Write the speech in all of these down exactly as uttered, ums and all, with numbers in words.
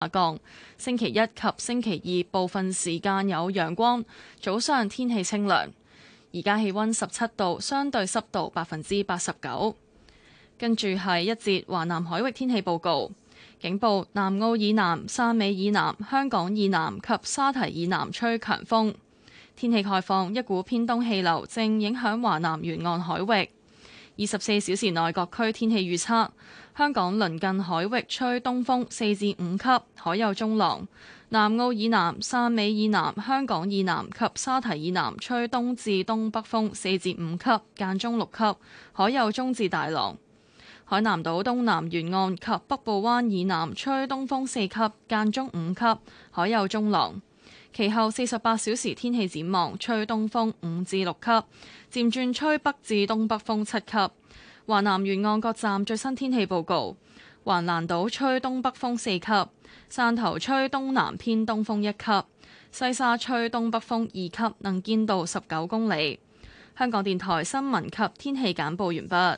下降。星期一及星期二部分時間有陽光，早上天氣清涼。而家氣溫十七度，相對濕度百分之八十九。跟住係一節華南海域天氣報告。警報：南澳以南、汕尾以南、香港以南及沙堤以南吹強風。天氣概況：一股偏東氣流正影響華南沿岸海域。二十四小時內各區天氣預測：香港鄰近海域吹東風四至五級，海有中浪；南澳以南、汕尾以南、香港以南及沙堤以南吹東至東北風四至五級，間中六級，海有中至大浪。海南島東南沿岸及北部灣以南吹東風四級，間中五級，海有中浪。其後四十八小時天氣展望，吹東風五至六級，漸轉吹北至東北風七級。華南沿岸各站最新天氣報告：橫瀾島吹東北風四級，汕頭吹東南偏東風一級，西沙吹東北風二級，能見度十九公里。香港電台新聞及天氣簡報完畢。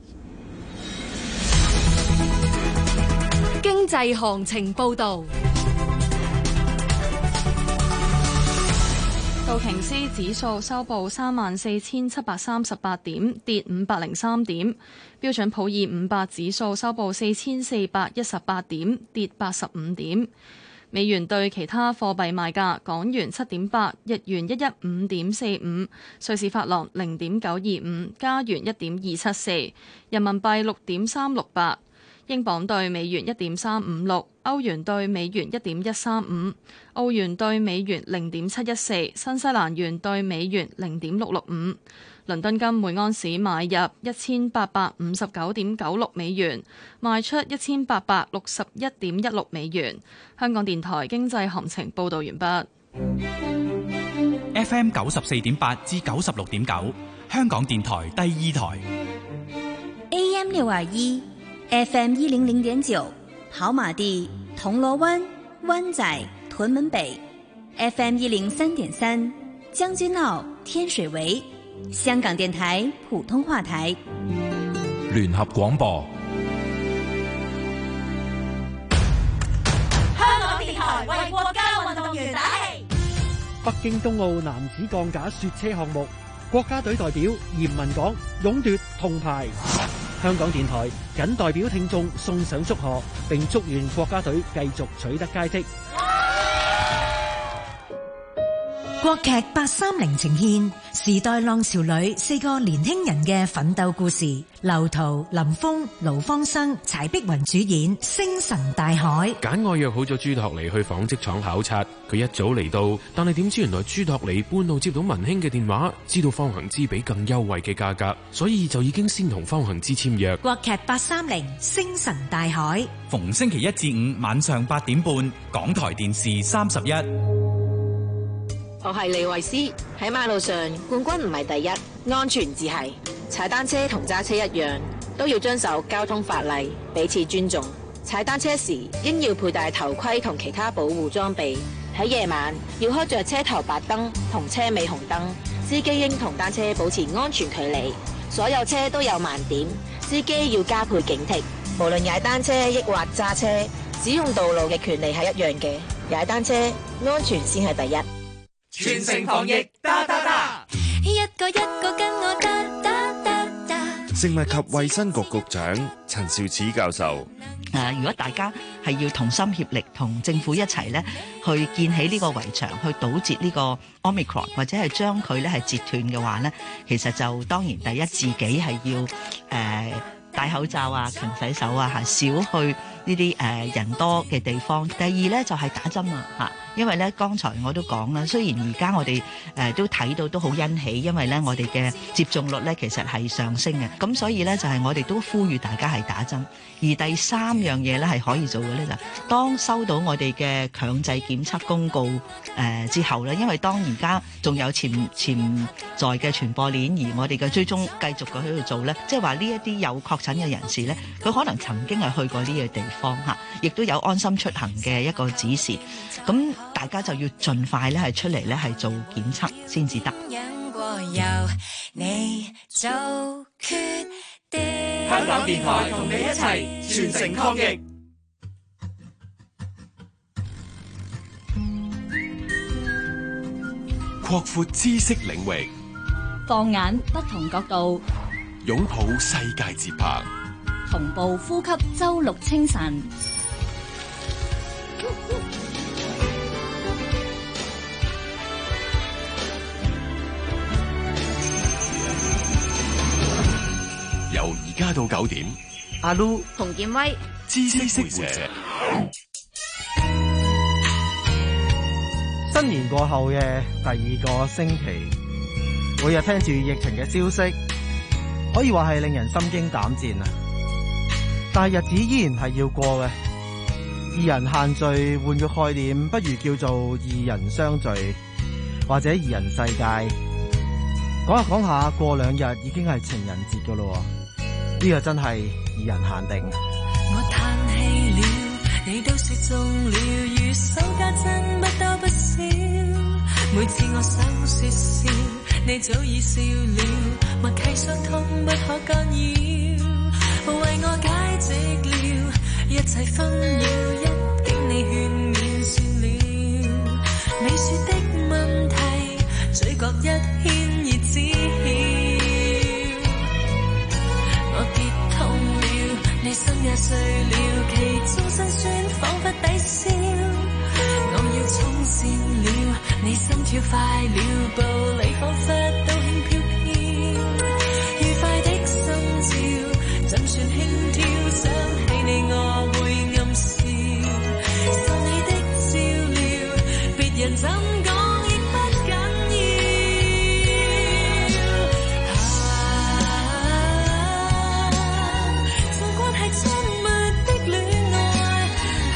經濟行情報導。 道瓊斯指數收報三萬四千七百三十八點，跌五百零三點。標準普爾五百指數收報四千四百一十八點，跌八十五點。美元對其他貨幣賣價：港元七點八，日元一一五點四五，瑞士法郎零點九二五，加元一點二七四，人民幣六點三六八。英鎊對美元一點三五六，歐元對美元一點一三五，澳元對美元零點七一四，新西蘭元對美元零點六六五。倫敦金每安士買入一千八百五十九點九六美元，賣出一千八百六十一點一六美元。香港電台經濟行情報導完畢。 F M 九十四點八至九十六點九，香港電台第二台。 A M 六二一。F M 一零零點九，跑馬地、銅鑼灣、灣仔、屯門北 ；F M 一零三點三，將軍澳、天水圍。香港電台普通話台。 聯合廣播。 香港電台為國家運動員打氣。 北京冬奧男子鋼架雪車項目，國家隊代表嚴文港勇奪銅牌。香港電台謹代表聽眾送上祝賀，並祝願國家隊繼續取得佳績。 國劇八三零呈現時代浪潮裏四個年輕人嘅奮鬥故事。劉濤、林峰、盧芳生、柴碧雲主演《星辰大海》。 簡愛約好咗朱托尼去紡織廠考察，佢一早嚟到，但係點知原來朱托尼半路接到文興嘅電話，知道方行之比更優惠嘅價格，所以就已經先同方行之簽約。 國劇八三零《星辰大海》， 逢星期一至五晚上八點半，港台電視三十一。 我係李慧詩，喺馬路上冠軍唔係第一，安全至係。踩單車同揸車一樣，都要遵守交通法例，彼此尊重。踩單車時應要佩戴頭盔同其他保護裝備。喺夜晚要開着車頭白燈同車尾紅燈，司機應同單車保持安全距離。所有車都有盲點，司機要加倍警惕。無論踩單車抑或揸車，使用道路嘅權利係一樣嘅。踩單車安全先係第一。 全城防疫，噠噠噠， 一個一個跟我噠噠噠噠。 食物及衛生局局長陳肇始教授。 誒、呃，如果大家係要同心協力，同政府一齊咧，去建起呢個圍牆，去堵截呢個 Omicron， 或者係將佢咧係截斷嘅話咧，其實就當然第一自己係要誒、呃、戴口罩啊、勤洗手啊，嚇少去呢啲誒人多嘅地方。第二咧就係、是、打針啊，嚇。因為咧，剛才我都講啦，雖然而家我哋誒、呃、都睇到都好欣喜，因為咧我哋嘅接種率咧其實係上升嘅，咁所以咧就係、是、我哋都呼籲大家係打針。而第三樣嘢咧係可以做嘅咧就係，當收到我哋嘅強制檢測公告誒、呃、之後咧，因為當而家仲有潛潛在嘅傳播鏈，而我哋嘅追蹤繼續嘅喺度做咧，即係話呢一啲有確診嘅人士咧，佢可能曾經係去過呢個地方嚇，亦都有安心出行嘅一個指示，咁。大家就要盡快咧，係出嚟咧，係做檢測先至得。 香港電台同你一齊全城抗疫。 擴闊知識領域， 放眼不同角度， 擁抱世界節拍， 同步呼吸周六清晨。 由而家到九點， 阿 Lu、 洪建威， 知識會社。 新年過後嘅第二個星期，每日聽住疫情嘅消息，可以話係令人心驚膽戰啊！但係日子依然係要過嘅。二人限聚換個概念，不如叫做二人相聚，或者二人世界。講下講下，過兩日已經係情人節噶咯，呢個真係二人限定。 我嘆氣了，你都說中了，如手加真不多不少。每次我想說笑，你早已笑了，默契相通不可干擾。為我解釋了一切紛擾，一經你勸勉算了。你說的問題，嘴角一牽熱止曉。我跌痛了，你心也碎了，其中辛酸彷彿抵消。我要衝線了，你心跳快了，步履彷彿都輕飄飄。愉快的心照，怎算輕佻？想起你我會暗笑，受你的照料，別人怎講亦不緊要。像關係親密的戀愛，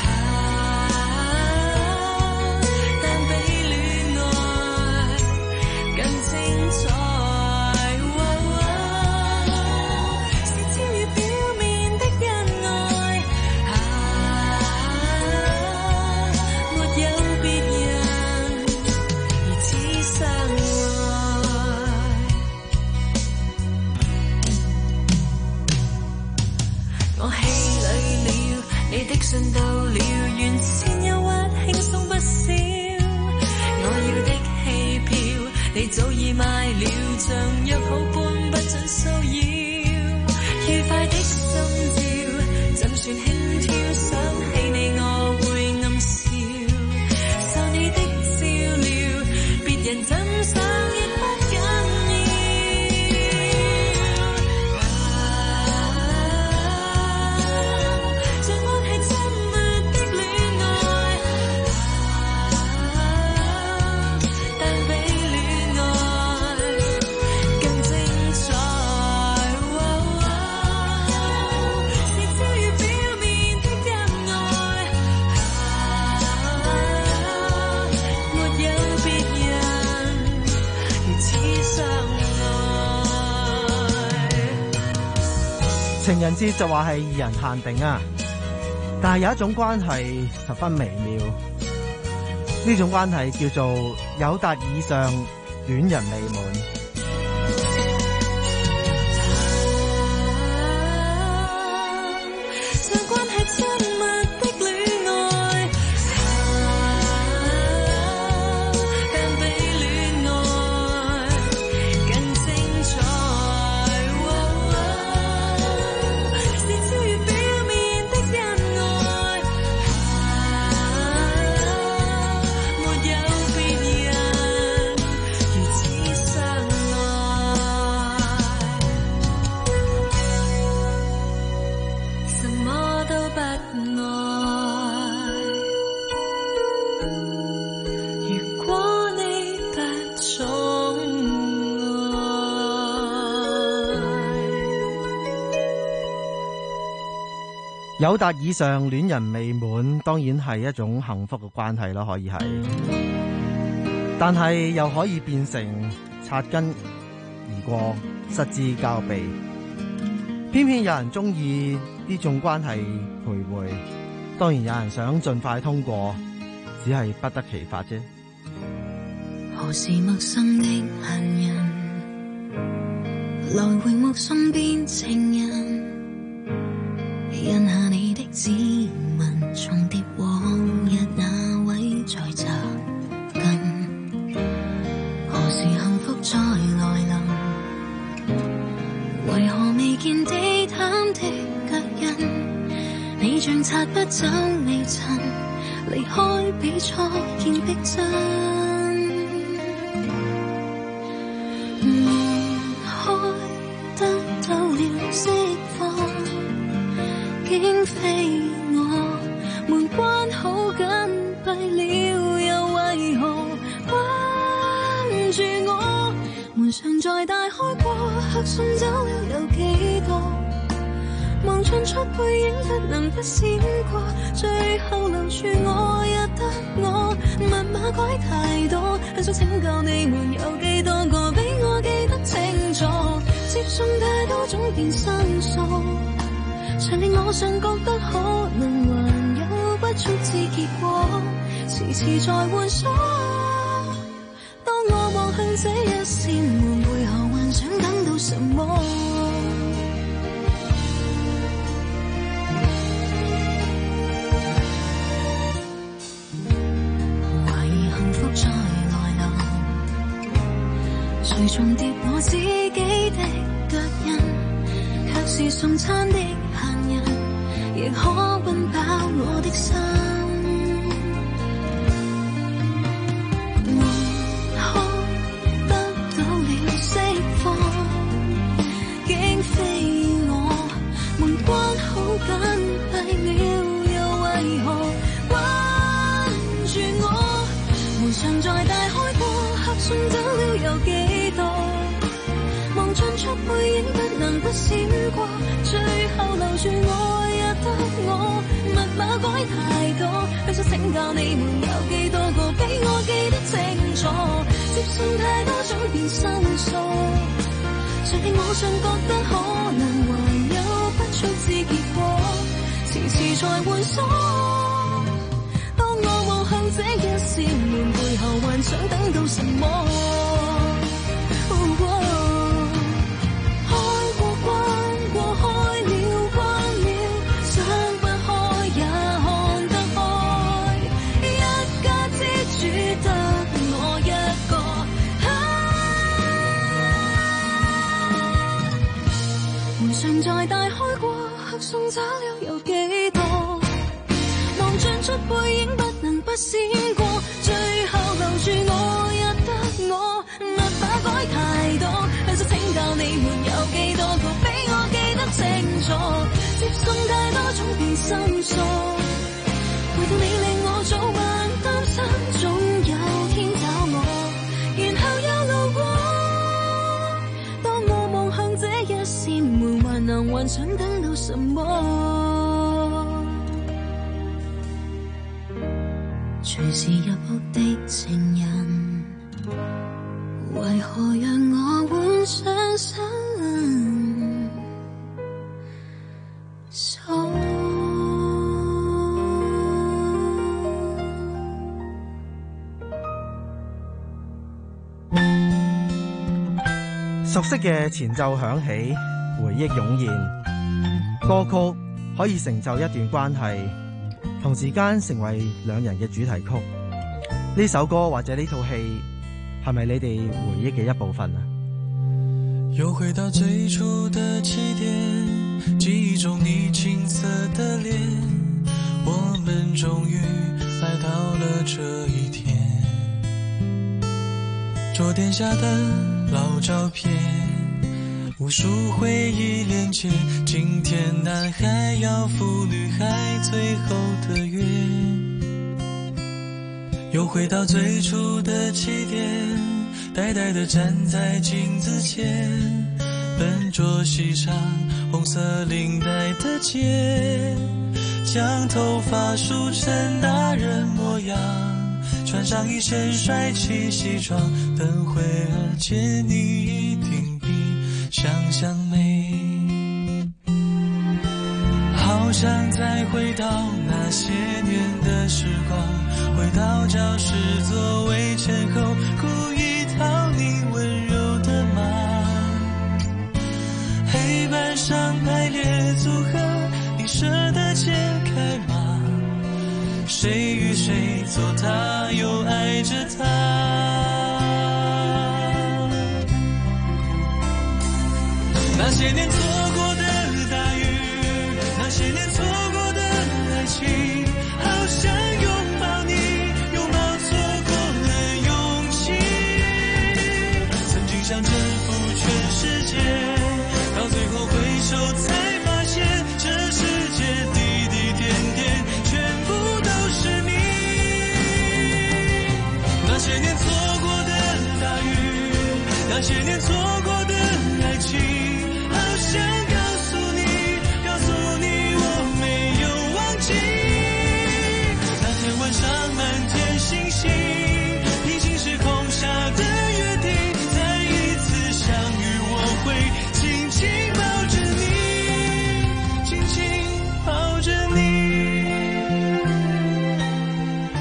但比戀愛更精彩。是超越表面的恩愛，沒有別人如此相愛。我氣餒了，你的信到了，原先憂鬱輕鬆不少。我要的戲票，你早已買了，像約好般不准騷擾。愉快的心照，怎算輕佻？想起你我會暗笑，受你的照料，別人怎想亦不緊要。像關係親密的戀愛，但比戀愛更精彩。是超越表面的恩愛，沒有別人如此相愛。 情人節就話係二人限定啊，但係有一種關係十分微妙，呢種關係叫做友達以上，戀人未滿。 像關係親密的戀愛，但比戀愛更精彩。是超越表面的恩愛，沒有別人如此相愛。什麼都不愛，如果你不寵友達以上，戀人未滿，當然係一種幸福嘅關係啦，可以係，但係又可以變成擦肩而過，失之交臂。偏偏有人中意呢種關係徘徊，當然有人想盡快通過，只係不得其法啫。 何時陌生的恨人，來回目送變情人，印下你的指紋，重疊往日那位在找。 擦不走微塵，離開比賽見逼真。門開得到了釋放，竟非我，門關好緊閉了，又為何關住我？門常在大開過，客送走了有幾多？望進出背影不能不閃過，最後留住我也得我，密碼改太多，很想請教你們有幾多個比我記得清楚，接送太多種變生疏，常令我想覺得可能還有不速之結果，遲遲在換鎖。當我望向這一扇門背後，還想等到什麼？最重疊我自己的腳印，卻是送餐的行人，亦可溫飽我的心。門開得到了釋放，竟非我，門關好緊閉了，又為何關住我？門常在大開過，客送走了有幾？望進出背影不能不閃過，最後留住我也得我，密碼改太多，很想請教你們有幾多個比我記得清楚，接送太多種變生疏，常令我想覺得可能還有不速之結果，遲遲在換鎖。當我望向這一扇門背後，還想等到什麼？常在大開過，客送走了有幾多？望進出背影不能不閃過，最後留住我也得我，密碼改太多，很想請教你們有幾多個比我記得清楚，接送太多種變生疏，回到你令我早晚擔心，總有天找我，然後又路過。當我望向這一扇門，還能幻想等到什麼？隨時入屋的情人，為何讓我換上身手？ 熟悉嘅前奏響起，回憶湧現，歌曲可以成就一段關係，同時間成為兩人嘅主題曲。呢首歌或者呢套戲，係咪你哋回憶嘅一部分啊？ 又回到最初的起點，記憶中你青澀的臉，我們終於來到了這一天。桌墊下的老照片，無數回憶連接，今天男孩要赴女孩最後的約。又回到最初的起點，呆呆地站在鏡子前，笨拙繫上紅色領帶的結，將頭髮梳成大人模樣，穿上一身帥氣西裝，等會兒見你一定比想象美。好想再回到那些年的時光，回到教室座位前後，故意討你溫柔的罵，黑板上排列組合，你捨得解開嗎？誰與誰做他又愛着他，那些年錯過的大雨，那些年錯過的愛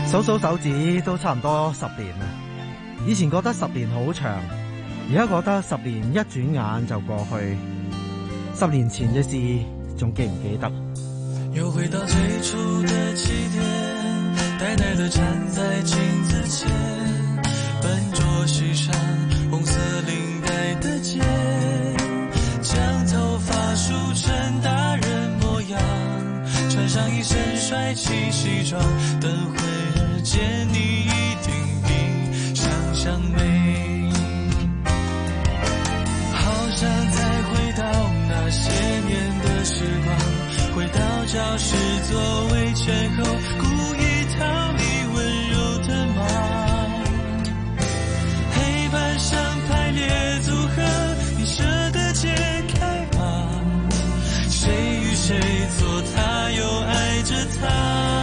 數數手指都差唔多十年啦。以前覺得十年好長，而家覺得十年一轉眼就過去。十年前嘅事仲記唔記得？ 又回到最初的起點，呆呆地站在鏡子前，笨拙繫上紅色領帶的結，將頭髮梳成大人模樣，穿上一身帥氣西裝，等會兒見你一定比想象美，好想再回到那些年的時光，回到教室座位前後，故意逃離溫柔的夢，黑板上排列組合，你捨得解開嗎？誰與誰做他又愛着他，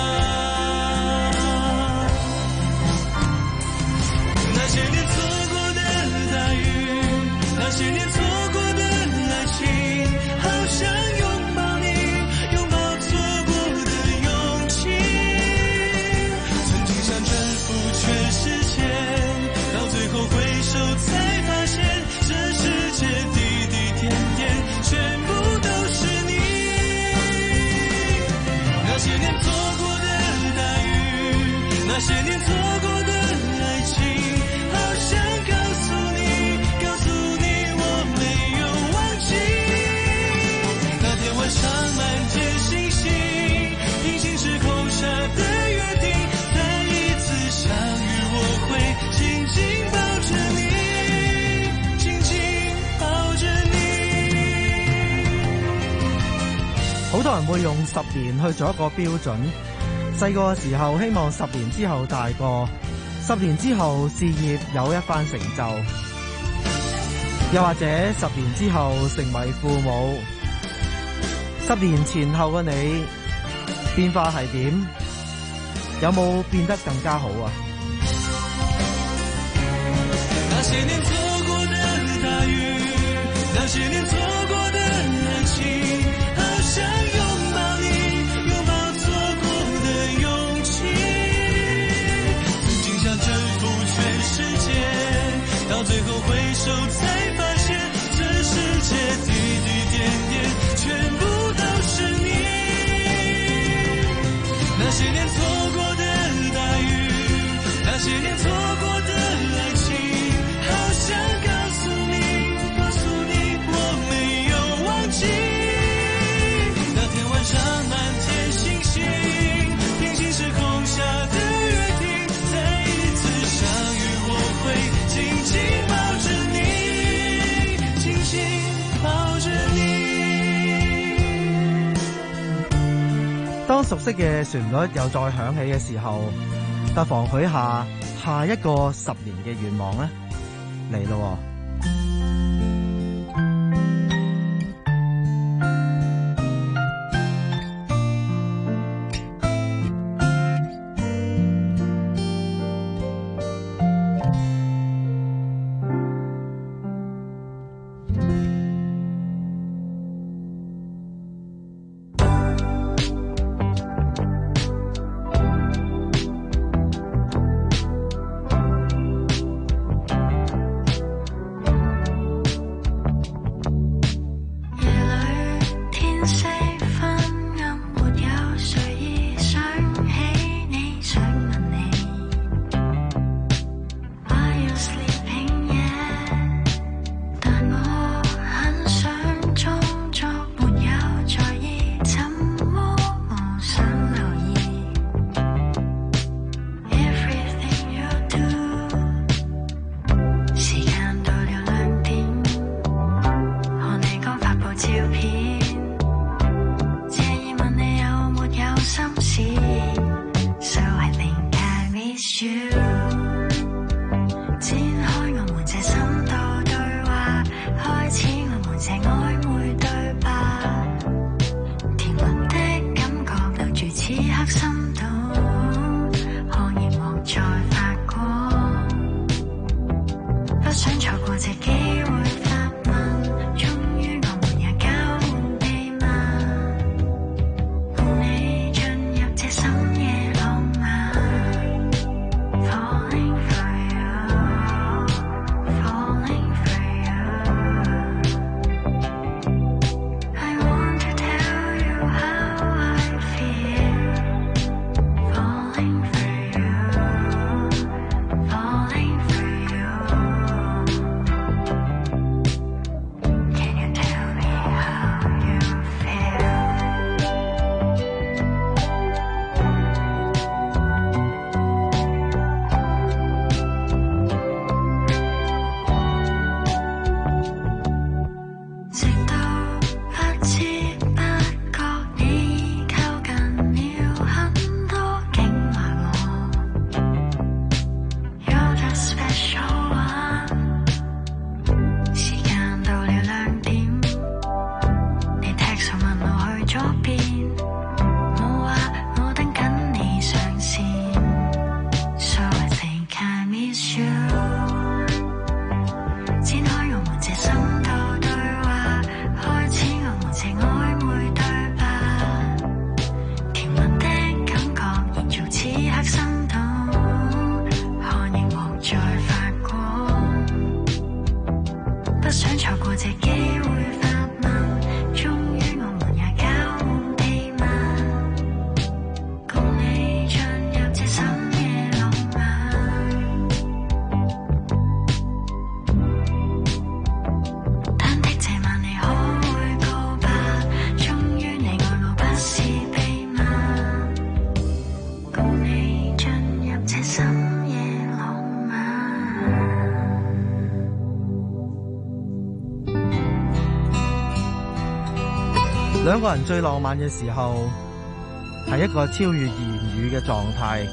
那些年錯過的大雨，那些年錯過的愛情，好想擁抱你，擁抱錯過的勇氣，曾經想征服全世界，到最後回首才發現，這世界滴滴點點全部都是你。那些年錯過的大雨，那些年錯過的愛情，好想告訴你，告訴你我沒有忘記。那天晚上滿天星星，平行時空下的約定，再一次相遇我會緊緊抱着你，緊緊抱着你。 好多人會用十年去做一個標準，細個嘅時候希望十年之後大個，十年之後事業有一番成就，又或者十年之後成為父母。十年前後嘅你變化係點？有冇變得更加好啊？ 那些年錯過的大雨，那些年錯過的愛情，好想擁抱你，擁抱錯過的勇氣，曾經想征服全世界，到最後回首才發現，這世界滴滴點點全部都是你。那些年錯過的大雨，那些年錯過的愛情，好想告訴你，告訴你我沒有忘記。那天晚上滿天星星，平行時空下的約定，再一次相遇我會緊緊抱着你，緊緊抱着你。 當熟悉嘅旋律又再響起嘅時候，不妨許下下一個十年嘅願望呢，嚟咯。 你進入這深夜浪漫。 這深夜浪漫。 兩個人最浪漫嘅時候，係一個超越言語嘅狀態，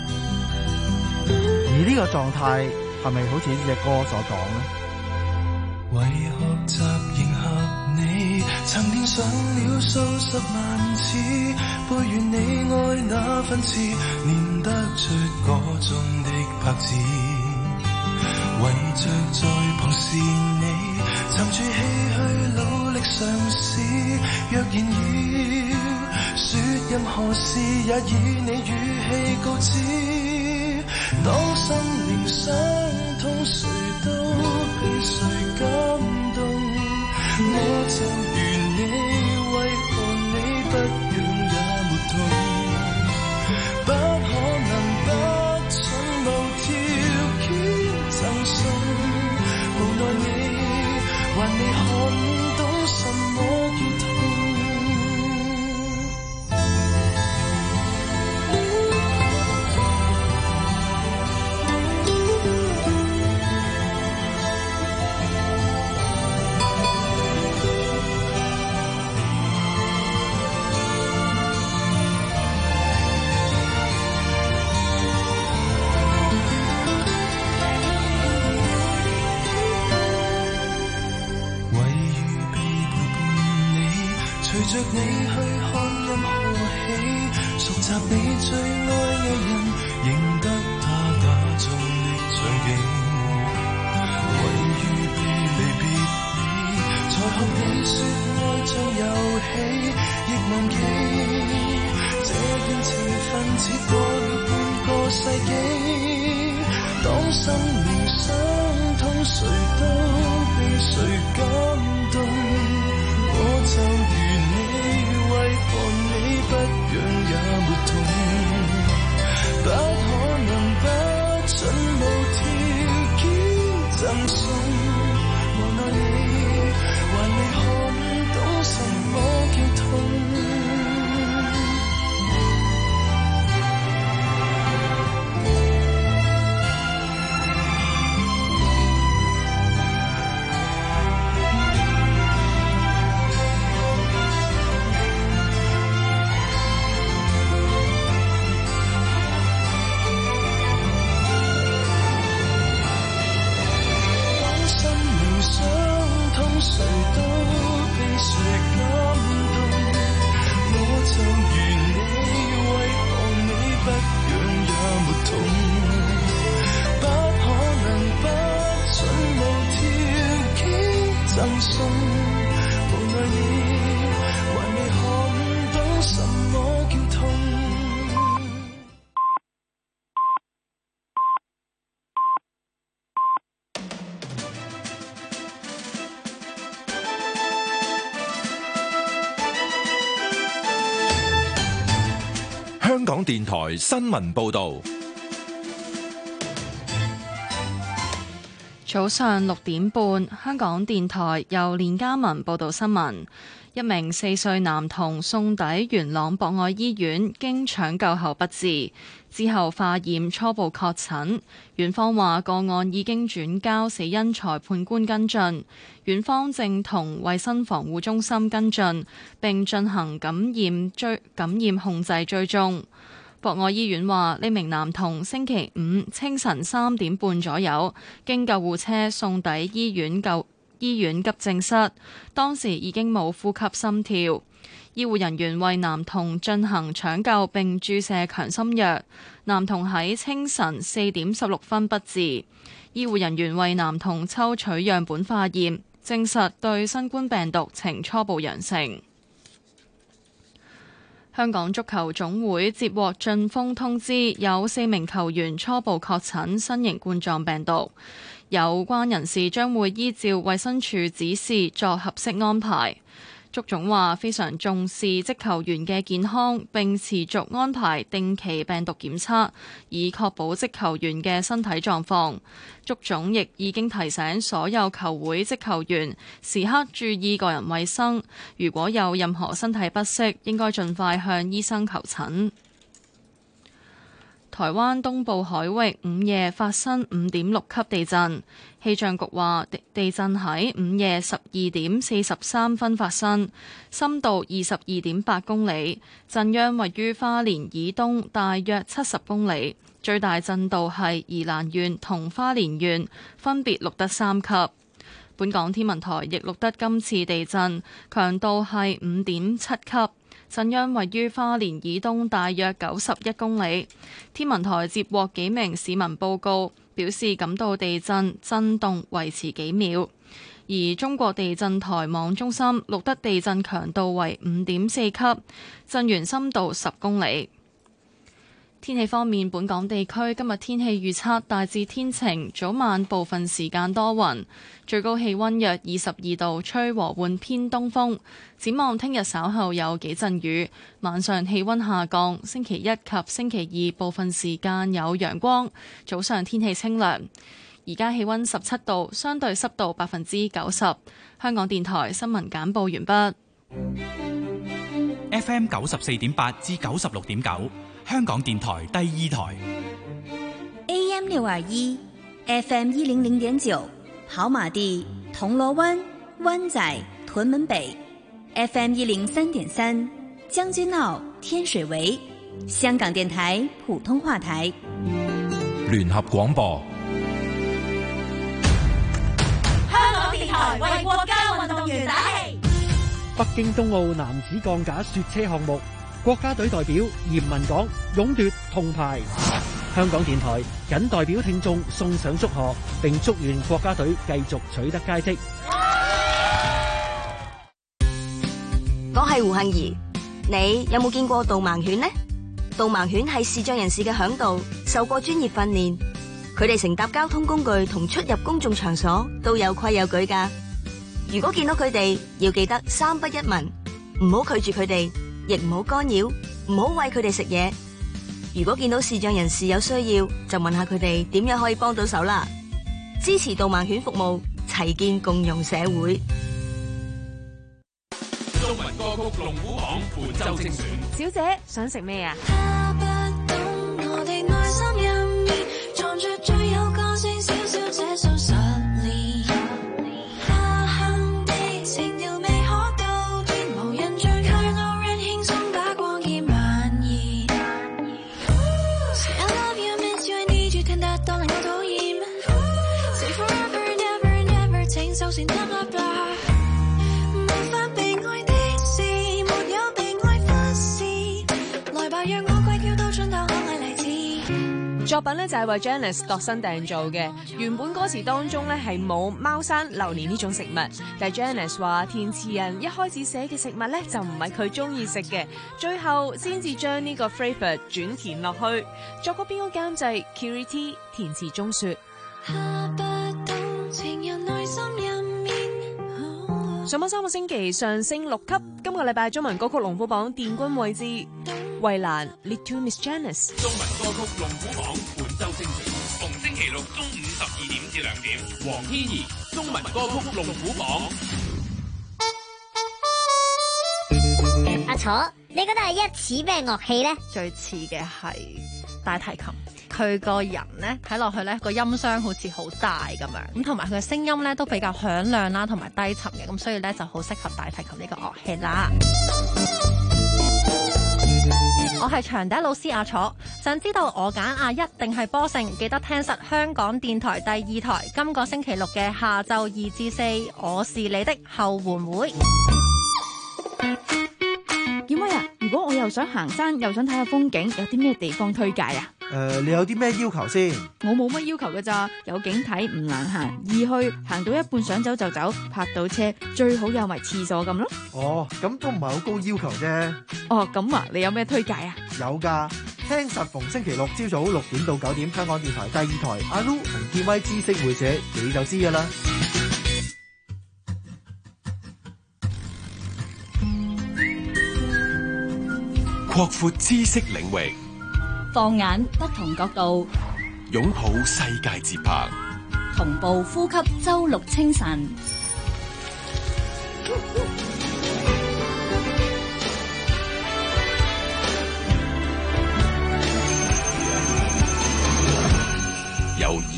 而呢個狀態係咪好似呢隻歌所講呢？ 為學習迎合你，曾經想了數十萬次，背完你愛那份詞，念得出歌中的拍子，為着在旁視你，沉住氣去努力嘗試，若然要說任何事，也以你語氣告知，當心靈傷痛，誰都被誰感動，我就如你，為何你不讓也沒痛，不可能不准無條件贈送，無奈你還未看懂什麼叫痛。隨着你去看任何戲，熟習你最愛藝人，認得他打造的場景，為預備離別你，才學你說愛像遊戲，亦忘記這段情分似過了半個世紀，當生命傷痛，誰都被誰感動，我就為何你不讓也沒痛，不可能不准無條件贈送，無奈你還未看懂什麼叫痛。誰都被誰感動，我就如你，為何你不讓也沒痛，不可能不准無條件贈送，無奈你還未看懂什麼叫痛。 香港電台新聞報道， 早上六點半，香港電台由連嘉文報道新聞。一名四歲男童送抵元朗博愛醫院，經搶救後不治，之後化驗初步確診。院方話個案已經轉交死因裁判官跟進，院方正同衛生防護中心跟進，並進行感染追感染控制追蹤。博愛醫院話呢名男童星期五清晨三點半左右，經救護車送抵醫院救醫院急症室，當時已經冇呼吸心跳。醫護人員為男童進行搶救並注射強心藥，男童喺清晨四點十六分不治。醫護人員為男童抽取樣本化驗，證實對新冠病毒呈初步陽性。香港足球總會接獲晉峰通知，有四名球員初步確診新型冠狀病毒。有關人士將會依照衛生署指示作合適安排。足總話非常重視職球員嘅健康，並持續安排定期病毒檢測，以確保職球員嘅身體狀況。足總亦已經提醒所有球會職球員時刻注意個人衛生，如果有任何身體不適，應該盡快向醫生求診。 台灣東部海域午夜發生五點六級地震。氣象局話，地震喺午夜十二點四十三分發生，深度二十二點八公里，震央位於花蓮以東大約七十公里，最大震度係宜蘭縣同花蓮縣分別錄得三級。本港天文台亦錄得今次地震強度係五點七級，震央位於花蓮以東大約九十一公里。天文台接獲幾名市民報告，表示感到地震震動維持幾秒，而中國地震台網中心錄得地震強度為五點四級，震源深度十公里。天氣方面，本港地區今日天氣預測大致天晴，早晚部分時間多雲，最高氣溫約二十二度，吹和緩偏東風。展望聽日稍後有幾陣雨，晚上氣溫下降。星期一及星期二部分時間有陽光，早上天氣清涼。而家氣溫十七度，相對濕度百分之九十。香港電台新聞簡報完畢。 F M 九十四點八至九十六點九。香港電台第二台 A M 六二一 F M 一零零點九，跑馬地、銅鑼灣、灣仔、屯門北 F M 一零三點三，將軍澳、天水圍，香港電台普通話台聯合廣播。 香港電台為國家運動員打氣。 北京冬奧男子鋼架雪車項目，國家隊代表嚴文港勇奪銅牌。香港電台謹代表聽眾送上祝賀，並祝願國家隊繼續取得佳績。 我係胡杏兒，你有冇見過導盲犬呢？導盲犬係視障人士嘅嚮導，受過專業訓練，佢哋乘搭交通工具同出入公眾場所都有規有矩㗎。如果見到佢哋，要記得三不一問，唔好拒絕佢哋，亦唔好干擾，唔好餵佢哋食嘢。如果見到視障人士有需要，就問下佢哋點樣可以幫到手啦。支持導盲犬服務，齊建共融社會。 中文歌曲龍虎榜本周精選。 小姐想食咩啊？ 他不懂我哋內心入面藏着最有個性小小姐數十年。他哼的情調未可到斷，無人像佢傲人輕鬆把光劍蔓延。Say I love you, miss you, I need you， 聽得多令我討厭。Say forever, never, never， 請首先 blah blah blah。無法被愛的事，沒有被愛忽視。來吧，讓我歸嬌到盡頭，可愛勵志。 作品呢就係為 Janice 度身訂造嘅，原本歌詞當中呢係冇貓山榴蓮呢種食物，但係 Janice 話填詞人一開始寫嘅食物呢就唔係佢中意食嘅，最後先至將呢個 flavor 轉填落去。作曲編曲監製 Kiri T， 填詞中雪。 他不懂情人內心入面。 上榜三個星期上升六級，今個禮拜中文歌曲龍虎榜殿軍位置，衛蘭 Little Miss Janice。 中文歌曲龍虎榜本周精選，逢星期六中午十二點至兩點。黃天怡中文歌曲龍虎榜。 阿楚，你覺得係一似咩樂器呢？ 最似嘅係大提琴。佢個人咧睇落去咧個音箱好似好大咁樣，咁同埋佢嘅聲音咧都比較響亮啦，同埋低沉嘅，咁所以咧就好適合大提琴呢個樂器啦。我係長笛老師阿楚，想知道我揀阿一定係波勝，記得聽實香港電台第二台今個星期六嘅下晝二至四，我是你的後援會。 建威啊，如果我又想行山又想睇下風景，有啲咩地方推介啊？ 誒、呃，你有啲咩要求先？ 我冇乜要求㗎咋，有景睇唔難行，易去，行到一半想走就走，泊到車最好有埋廁所咁咯。 哦，咁都唔係好高要求啫。 哦，咁啊，你有咩推介啊？ 有㗎，聽實逢星期六朝早六點到九點，香港電台第二台阿 Lu 同建威知識會社，你就知㗎啦。 擴闊知識領域， 放眼不同角度， 擁抱世界節拍， 同步呼吸周六清晨。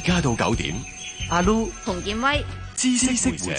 而家到九點， 阿 Lu、 洪建威、 知識識社。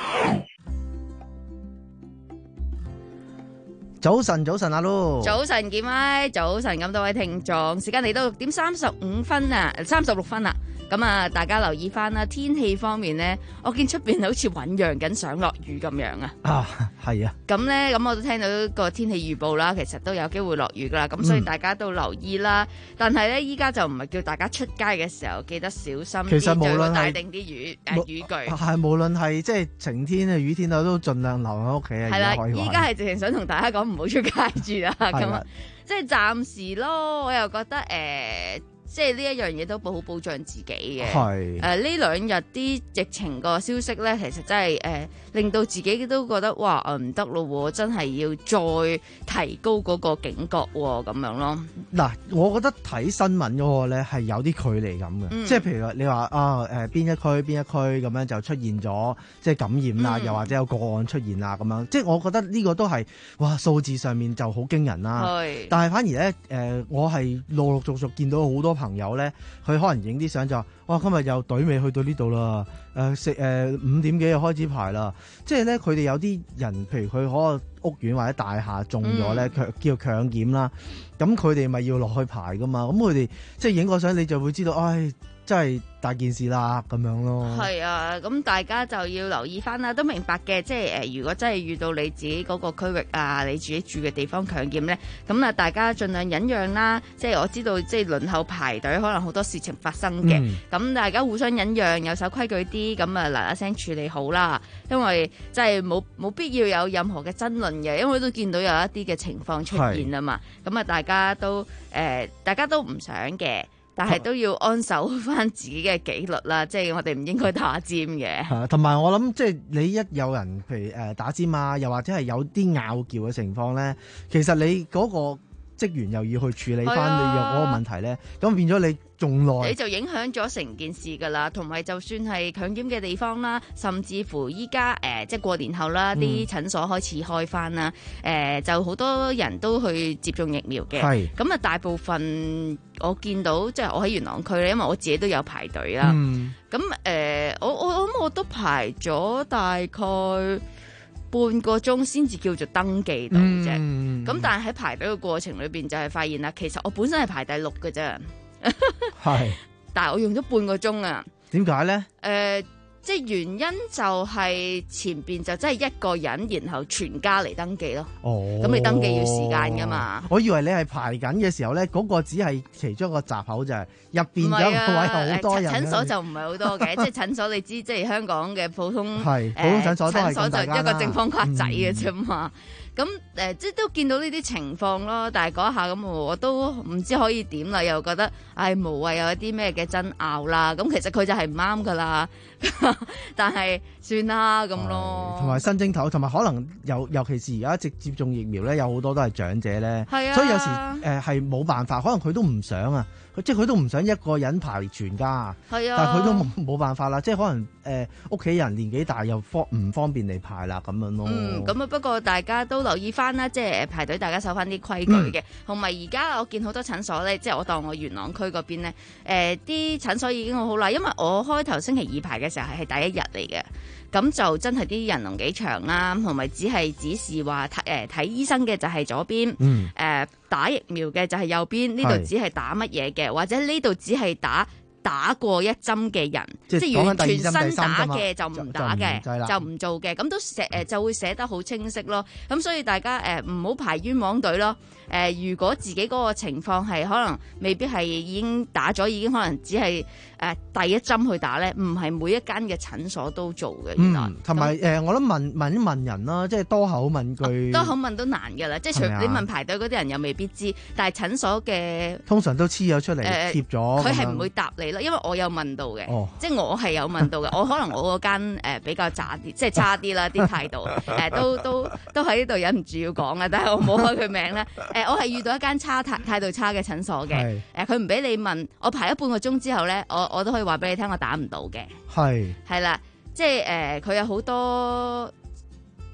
早晨，早晨，阿 Lu。 早晨，建威，早晨，咁多位聽眾，時間嚟到六點三十五分啊，三十六分啦。咁啊，大家留意翻啦，天氣方面呢，我見出邊好似醞釀緊想落雨咁樣啊。 啊，係啊。 咁呢，咁我都聽到個天氣預報啦，其實都有機會落雨噶啦，咁所以大家都留意啦。嗯、但係呢，依家就唔係叫大家出街嘅時候記得小心啲， 其實無論係帶定啲雨誒雨具。 係無論係即係晴天啊、雨天啊，都盡量留喺屋企啊。 係啦，依家係直情想同大家講唔好出街住啦，咁啊，即係暫時咯。我又覺得誒。呃即係呢一樣嘢都好保障自己嘅。係誒呢兩日啲疫情個消息咧，其實真係誒、呃、令到自己都覺得哇唔得咯，真係要再提高嗰個警覺喎，咁樣咯。 嗱，我覺得睇新聞嗰個咧係有啲距離咁嘅，嗯、即係譬如你話啊誒邊一區邊一區咁樣就出現咗即係感染啦，嗯、又或者有個案出現啦咁樣，即係我覺得呢個都係哇數字上面就好驚人啦。係，但係反而咧誒、呃，我係陸陸續續見到好多朋友咧，佢可能影啲相就話，哇，今日又隊尾去到呢度啦，誒食誒五點幾就開始排啦，即係咧佢哋有啲人，譬如佢可能屋苑或者大廈中咗咧，強、嗯、叫強檢啦，咁佢哋咪要落去排噶嘛，咁佢哋即係影個相，你就會知道，唉。真係大件事啦，咁樣咯。 係啊，咁大家就要留意翻啦，都明白嘅。即係誒、呃，如果真係遇到你自己嗰個區域啊，你自己住嘅地方強檢咧，咁啊，大家盡量忍讓啦。即係我知道，即係輪候排隊，可能好多事情發生嘅。咁、嗯、大家互相忍讓，有守規矩啲，咁啊嗱嗱聲處理好啦。因為真係冇冇必要有任何嘅爭論嘅，因為都見到有一啲嘅情況出現啊嘛。咁啊，大家都誒、呃，大家都唔想嘅。但係都要安守翻自己嘅紀律啦，即係我哋唔應該打尖嘅。 同埋我諗，即係你一有人譬如誒打尖啊，又或者係有啲拗撬嘅情況咧，其實你嗰個職員又要去處理翻你嗰個問題咧，咁、啊、變咗你仲耐， 你就影響咗成件事㗎啦。同埋就算係強檢嘅地方啦，甚至乎依家誒即係過年後啦，啲診所開始開翻啦，誒、呃、就好多人都去接種疫苗嘅。係咁啊，大部分我見到即係我喺元朗區咧，因為我自己都有排隊啦。咁誒、嗯呃，我我諗我都排咗大概半個鐘先至叫做登記到啫。咁、嗯、但係喺排隊嘅過程裏邊就係發現啦，其實我本身係排第六嘅啫。係，但係我用咗半個鐘啊。點解咧？誒、呃，即係原因就係前邊就真係一個人，然後全家嚟登記咯。哦，咁你登記要時間噶嘛？我以為你係排緊嘅時候咧，嗰、那個只係其中一個閘口，就係入邊有個位好多人。診所就唔係好多嘅，即係診所你知，即係香港嘅普通係普通診所都係咁大間啦。就一個正方框仔嘅啫嘛。咁誒、呃，即係都見到呢啲情況咯，但係嗰一下咁，我都唔知可以點啦，又覺得唉無謂有一啲咩嘅爭拗啦。咁其實佢就係唔啱噶啦，但係算啦咁咯。同埋新正頭，同埋可能尤尤其是而家直接種疫苗咧，有好多都係長者咧，係啊，所以有時誒係冇辦法，可能佢都唔想啊，即係佢都唔想一個人排全家，係啊，但係佢都冇冇辦法啦，即係可能誒屋企人年紀大又方唔方便嚟排啦咁樣咯。嗯，咁啊不過大家都留意翻啦，即係排隊大家守翻啲規矩嘅，同埋而家我見好多診所咧，即係我當我元朗區嗰邊咧，誒啲診所已經好好啦，因為我開頭星期二排嘅時候係第一日嚟嘅，咁就真係啲人龍幾長啦，同埋只係指示話睇誒睇醫生嘅就係左邊，誒、嗯呃、打疫苗嘅就係右邊，呢度只係打乜嘢嘅，或者呢度只係打。打過一針嘅人，即係完全新打嘅就唔打嘅，就唔做嘅，咁都寫誒就會寫得好清晰咯。咁所以大家誒唔好排冤枉隊咯。誒、呃，如果自己嗰個情況係可能未必係已經打咗，已經可能只係誒、呃、第一針去打咧，唔係每一間嘅診所都做嘅。原來同埋誒，我諗問問一問人啦，即係多口問句，多口問都難㗎啦。即係除你問排隊嗰啲人又未必知，但係診所嘅通常都黐咗出嚟貼咗，佢係唔會答你咯。因為我有問到嘅，哦、即係我係有問到嘅。我可能我嗰間誒比較渣啲，即係差啲啦啲態度，誒、呃、都都都喺呢度忍唔住要講啊！但係我冇開佢名咧。誒、呃，我係遇到一間差態態度差嘅診所嘅，誒佢唔俾你問，我排咗半個鐘之後咧，我我都可以話俾你聽，我打唔到嘅。係係啦，即係誒佢有好多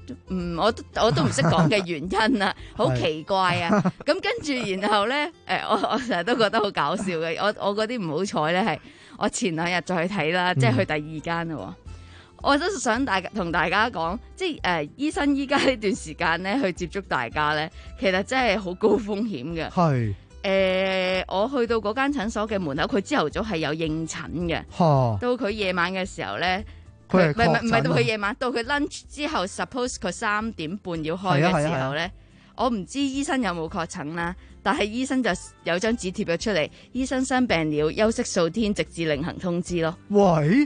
嗯，我都我都唔識講嘅原因啊，好奇怪啊！咁跟住然後咧，誒，我我成日都覺得好搞笑嘅。我我嗰啲唔好彩咧，係我前兩日再去睇啦，即係去第二間咯。我都想大同大家講，即係誒、呃、醫生依家呢段時間咧去接觸大家咧，其實真係好高風險嘅。 係。 誒、呃，我去到嗰間診所嘅門口，佢朝頭早係有應診嘅。到佢夜晚嘅時候咧，佢唔係唔係到佢夜晚，到佢 lunch 之後 ，suppose 佢三點半要開嘅時候咧，我唔知醫生有冇確診啦，但係醫生就有張紙貼咗出嚟，醫生生病了，休息數天，直至另行通知咯。 喂！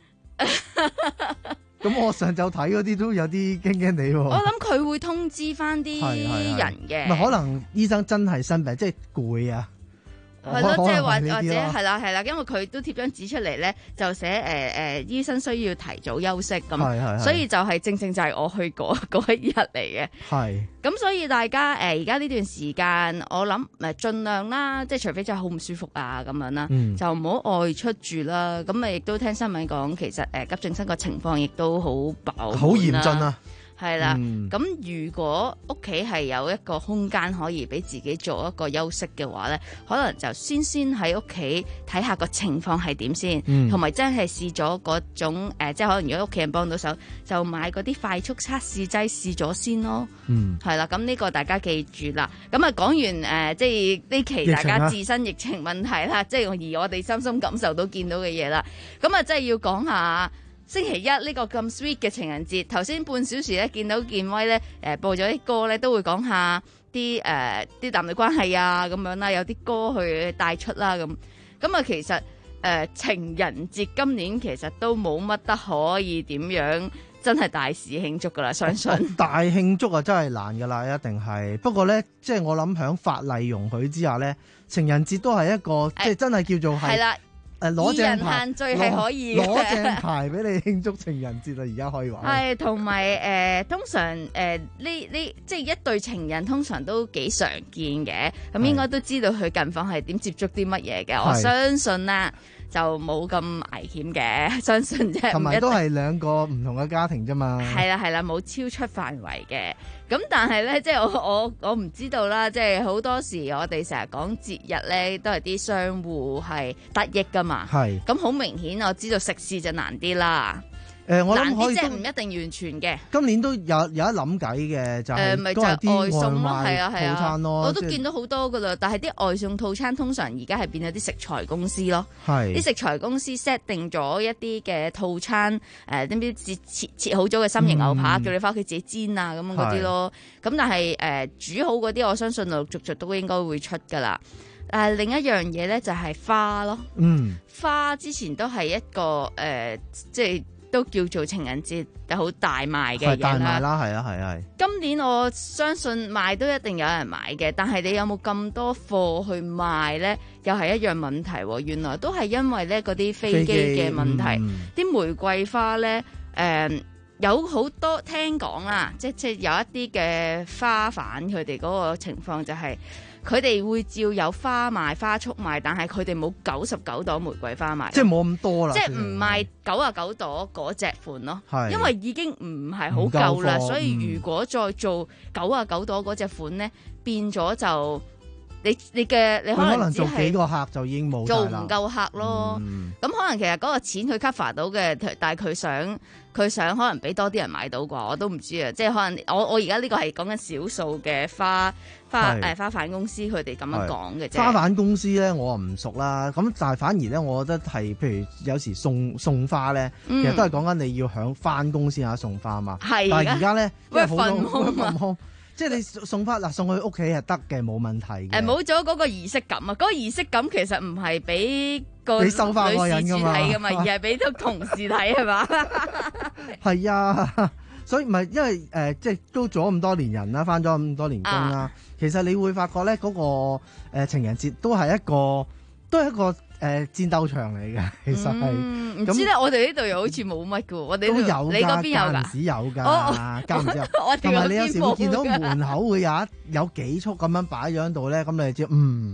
咁我上晝睇嗰啲都有啲驚驚地喎。我諗佢會通知翻啲人嘅。 唔係可能醫生真係生病，即係攰啊。 係咯，即係或或者係啦係啦，因為佢都貼張紙出嚟咧，就寫誒誒、呃、醫生需要提早休息咁，所以就係正正就係我去嗰嗰一日嚟嘅。係。咁所以大家誒而家呢段時間，我諗誒盡量啦，即係除非真係好唔舒服啊咁樣啦，嗯、就唔好外出住啦。咁啊亦都聽新聞講，其實誒、呃、急症室個情況亦都好飽， 好嚴峻啊！ 係啦，咁、嗯、如果屋企係有一個空間可以俾自己做一個休息嘅話咧，可能就先先喺屋企睇下個情況係點先，同埋、嗯、真係試咗嗰種、呃、即係可能如果屋企人幫到手，就買嗰啲快速測試劑試咗先咯。嗯，係啦，咁呢個大家記住啦。咁啊講完誒、呃，即係呢期大家自身疫情問題啦，即係而我哋深深感受到見到嘅嘢啦。咁啊，真係要講下。星期一呢個咁 sweet 嘅情人節，頭先半小時咧見到健威咧誒播咗啲歌咧，都會講下啲誒啲男女關係啊咁樣啦，有啲歌去帶出啦咁。咁啊其實誒、呃、情人節今年其實都冇乜得可以點樣真係大肆慶祝噶啦，相信大慶祝啊真係難噶啦，一定係。不過咧，即係我諗喺法例容許之下咧，情人節都係一個即係真係叫做係。係啦。誒，攞正牌， 限聚係可以嘅， 攞正牌俾你慶祝情人節啦！而家可以話係，同埋誒，通常誒呢呢即係一對情人，通常都幾常見嘅，咁應該都知道佢近況係點接觸啲乜嘢嘅。我相信啦，就冇咁危險嘅，相信啫。 同埋都係兩個唔同嘅家庭啫嘛。 係啦係啦，冇超出範圍嘅。咁但係咧，即係我我我唔知道啦，即係好多時我哋成日講節日咧，都係啲商戶係得益噶嘛。係。咁好明顯，我知道食肆就難啲啦。誒、呃，我諗可以即係唔一定完全嘅。今年都有有一諗計嘅，就係、是、 咪、呃、就係外送咯，係啊係啊， 套餐咯。 我都見到好多噶啦，但係啲外送套餐通常而家係變咗啲食材公司咯。係。啲食材公司 set 定咗一啲嘅套餐，誒點知切切切好咗嘅心形牛扒，嗯、叫你翻屋企自己煎啊咁樣嗰啲咯。咁但係誒、呃、煮好嗰啲，我相信陸陸續續都應該會出噶啦。誒、呃、另一樣嘢咧就係花咯。嗯。花之前都係一個誒、呃，即係。都叫做情人節好大賣嘅嘢啦， 大賣啦，係啊，係啊，係。 今年我相信賣都一定有人買嘅，但係你有冇咁多貨去賣呢？又係一樣問題。原來都係因為呢嗰啲飛機嘅問題，啲、嗯、玫瑰花呢，誒、呃、有好多聽講啦，即即有一啲嘅花販佢哋嗰個情況就係、是。佢哋會照有花賣花束賣，但係佢哋冇九十九朵玫瑰花賣， 即係冇咁多啦。 即係唔賣九啊九朵嗰隻款咯，因為已經唔係好夠啦。所以如果再做九啊九朵嗰隻款咧，變咗就你你嘅你可能， 可能做幾個客就已經冇做唔夠客咯。咁、嗯、可能其實嗰個錢佢 cover 到嘅，但係佢想佢想可能俾多啲人買到啩，我都唔知啊。即係可能我我而家呢個係講緊少數嘅花。花誒、呃、花販公司佢哋咁樣講嘅啫。花販公司咧，我唔熟啦。咁但係反而咧，我覺得係譬如有時送送花咧，嗯、其實都係講緊你要響翻工先有得送花嘛。係。但係而家咧，因為好多即係你送花嗱，送去屋企係得嘅，冇問題嘅。誒冇咗嗰個儀式感啊！嗰、嗰個儀式感其實唔係俾個女事主睇噶嘛，而係俾到同事睇係嘛？ 係啊。所以唔係因為誒、呃，即係都做咗咁多年人啦，返咗咁多年工啦。啊、其實你會發覺咧，嗰、那個、呃、情人節都係一個都係一個誒、呃、戰鬥場嚟嘅。其實係唔、 嗯、知咧，我哋呢度又好似冇乜嘅喎。我哋都有，你嗰邊有㗎？間唔時有㗎，間唔時有。同埋你有時會見到門口會有一有幾束咁樣擺咗喺度咧，咁你就知嗯。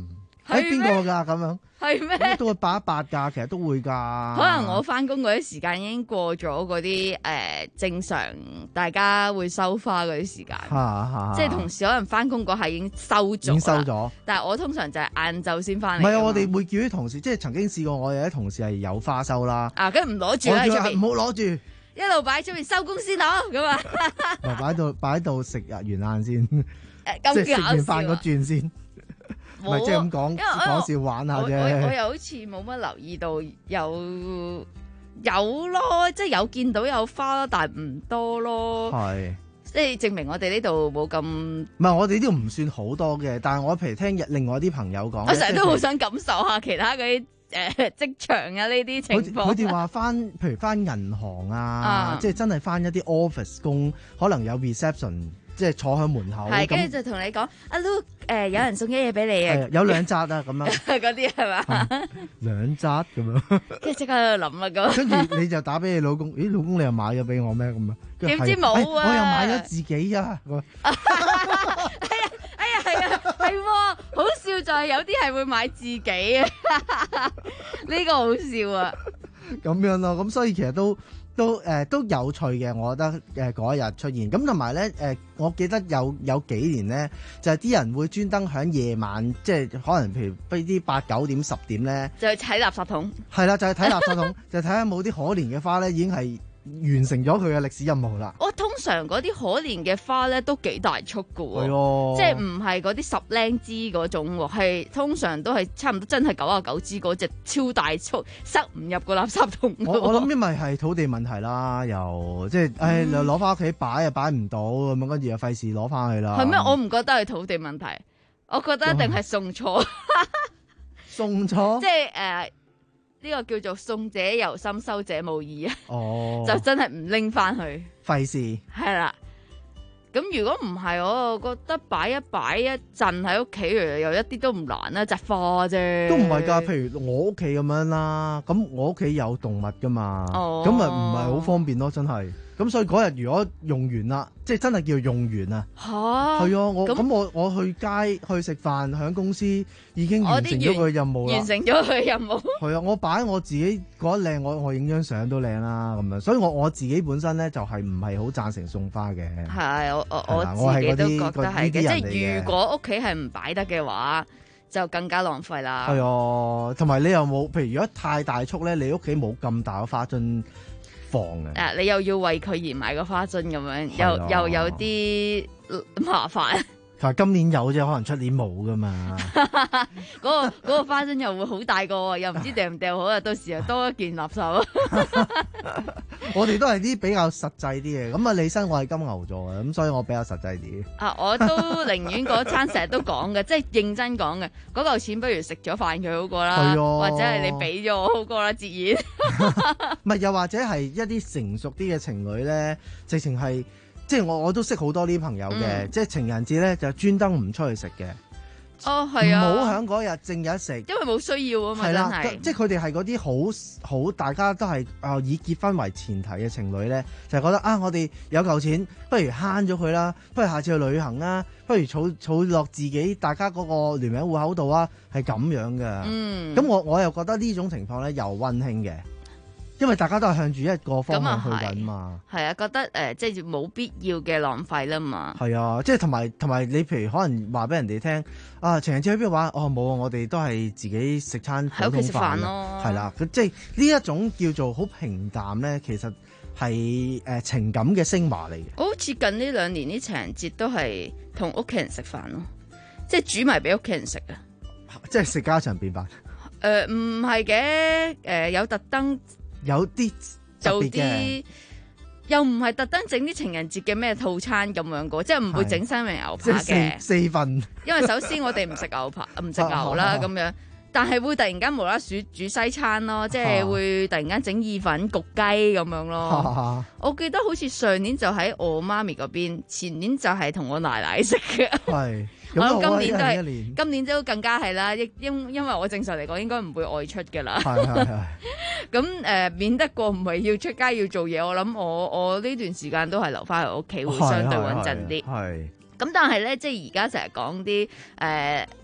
喺邊個㗎咁樣？ 係咩？ 都會八一八㗎，其實都會㗎。 可能我翻工嗰啲時間已經過咗嗰啲誒正常大家會收花嗰啲時間，即係同事可能翻工嗰下已經收咗，已經收咗。 但係我通常就係晏晝先翻嚟。 唔係啊，我哋會叫啲同事，即係曾經試過我有啲同事係有花收啦。 啊，跟住唔攞住啦，出邊唔好攞住， 一路擺喺出邊收工先攞咁啊。 咪擺到擺喺度食日完晏先， 即係食完飯個轉先。唔係即係咁講講笑玩下啫。 我我又好似冇乜留意到有有咯，即係有見到有花咯，但係唔多咯。 係即係證明我哋呢度冇咁。 唔係我哋呢度唔算好多嘅，但係我譬如聽另外啲朋友講， 我成日都好想感受下其他嗰啲誒職場啊呢啲情況。 佢哋話翻，譬如翻銀行啊， 啊即係真係翻一啲 office 工，可能有 reception。即係坐喺門口， 係跟住就同你講，阿 Lu 誒有人送咗嘢俾你啊， 有兩紮啊咁樣， 嗰啲係嘛？ 兩紮咁樣， 跟住即刻喺度諗啦咁。 跟住你就打俾你老公，咦老公你又買咗俾我咩咁啊？ 點知冇啊？ 我又買咗自己啊！ 哎呀哎呀係啊係喎，好笑就係有啲係會買自己啊，呢個好笑啊！ 咁樣咯，咁所以其實都。都誒、呃、都有趣嘅，我覺得誒嗰一日出現咁，同埋咧誒，我記得有有幾年咧，就係、是、啲人會專登喺夜晚，即係可能譬如呢啲八九點十點咧， 就去睇垃圾桶。係啦，就係、是、睇垃圾桶，就睇下冇啲可憐嘅花咧，已經係完成咗佢嘅歷史任務啦。 我通常嗰啲可憐嘅花咧都幾大束㗎喎， 係即係唔係嗰啲十零支嗰種喎，係通常都係差唔多真係九啊九支嗰隻超大束，塞唔入個垃圾桶。 我我諗因為係土地問題啦，又即係誒攞翻屋企擺又擺唔到咁樣，跟住又費事攞翻去啦。 係咩？我唔覺得係土地問題，我覺得一定係送錯。 送錯？ 即係誒。呃呢個叫做送者由心，收者無意啊！ 哦， 就真係唔拎翻去， 費事。 係啦，咁如果唔係，我覺得擺一擺一陣喺屋企，又一啲都唔難啦，摘花啫。 都唔係㗎，譬如我屋企咁樣啦，咁我屋企有動物㗎嘛，咁咪唔係好方便咯，真係。咁所以嗰日如果用完啦，即係真係叫用完啊！ 嚇， 係啊，我咁我我去街去食飯，喺公司已經完成咗個任務啦。 完成咗佢任務。係啊，我擺我自己覺得靚，我我影張相都靚啦咁樣。所以我我自己本身咧就係唔係好贊成送花嘅。 係，我我我自己都覺得係嘅。即係如果屋企係唔擺得嘅話，就更加浪費啦。 係啊，同埋你又冇，譬如如果太大束咧，你屋企冇咁大個花樽。誒、 啊，你又要為佢而買個花樽咁樣，又又有啲麻煩。 但係今年有啫，可能出年冇噶嘛。 嗰、嗰個嗰個花樽又會好大個，又唔知掉唔掉好啊！到時又多一件垃圾。 我哋都係啲比較實際啲嘅，咁啊，李生我係金牛座嘅，咁所以我比較實際啲。 啊，我都寧願嗰餐成日都講嘅，即係認真講嘅，嗰嚿錢不如食咗飯佢好過啦， 啊、 或者係你俾咗我好過啦，折現。 唔係，又或者係一啲成熟啲嘅情侶咧，直情係。即係我我都識好多啲朋友嘅，嗯、即係情人節咧就專登唔出去食嘅。 哦，係啊， 唔好喺嗰日正日食， 因為冇需要啊嘛。 係啦， 真係即係佢哋係嗰啲好好，大家都係啊、呃、以結婚為前提嘅情侶咧，就係、是、覺得啊，我哋有嚿錢，不如慳咗佢啦，不如下次去旅行啦，不如儲儲落自己大家嗰個聯名戶口度啊，係咁樣嘅。嗯，咁我我又覺得呢種情況咧又溫馨嘅。因為大家都係向住一個方向去緊嘛， 係啊，覺得誒、呃，即係冇必要嘅浪費啦嘛。 係啊，即係同埋同埋你譬如可能話俾人哋聽啊，情人節去邊度玩？哦，冇啊，我哋都係自己食餐普通飯咯。係啦，即係呢一種叫做好平淡咧，其實係誒、呃、情感嘅升華嚟嘅。 我好似近呢兩年啲情人節都係同屋企人食飯咯，即係煮埋俾屋企人食啊， 即係食家常便飯。 誒唔係嘅，誒、呃、有特登。 有啲做啲又唔係特登整啲情人節嘅咩套餐咁樣個，即係唔會整三文牛扒嘅四份。 因為首先我哋唔食牛扒，唔食牛啦咁樣，但係會突然間無啦啦煮煮西餐咯，即係會突然間整意粉焗雞咁樣咯。我記得好似上年就喺我媽咪嗰邊，前年就係同我奶奶食嘅。係。我諗今年都係，今年都更加係啦，因因因為我正常嚟講應該唔會外出噶啦。係係係。咁誒、呃，免得過唔係要出街要做嘢，我諗我我呢段時間都係留翻喺屋企會相對穩陣啲。係。咁但係咧，即係而家成日講啲誒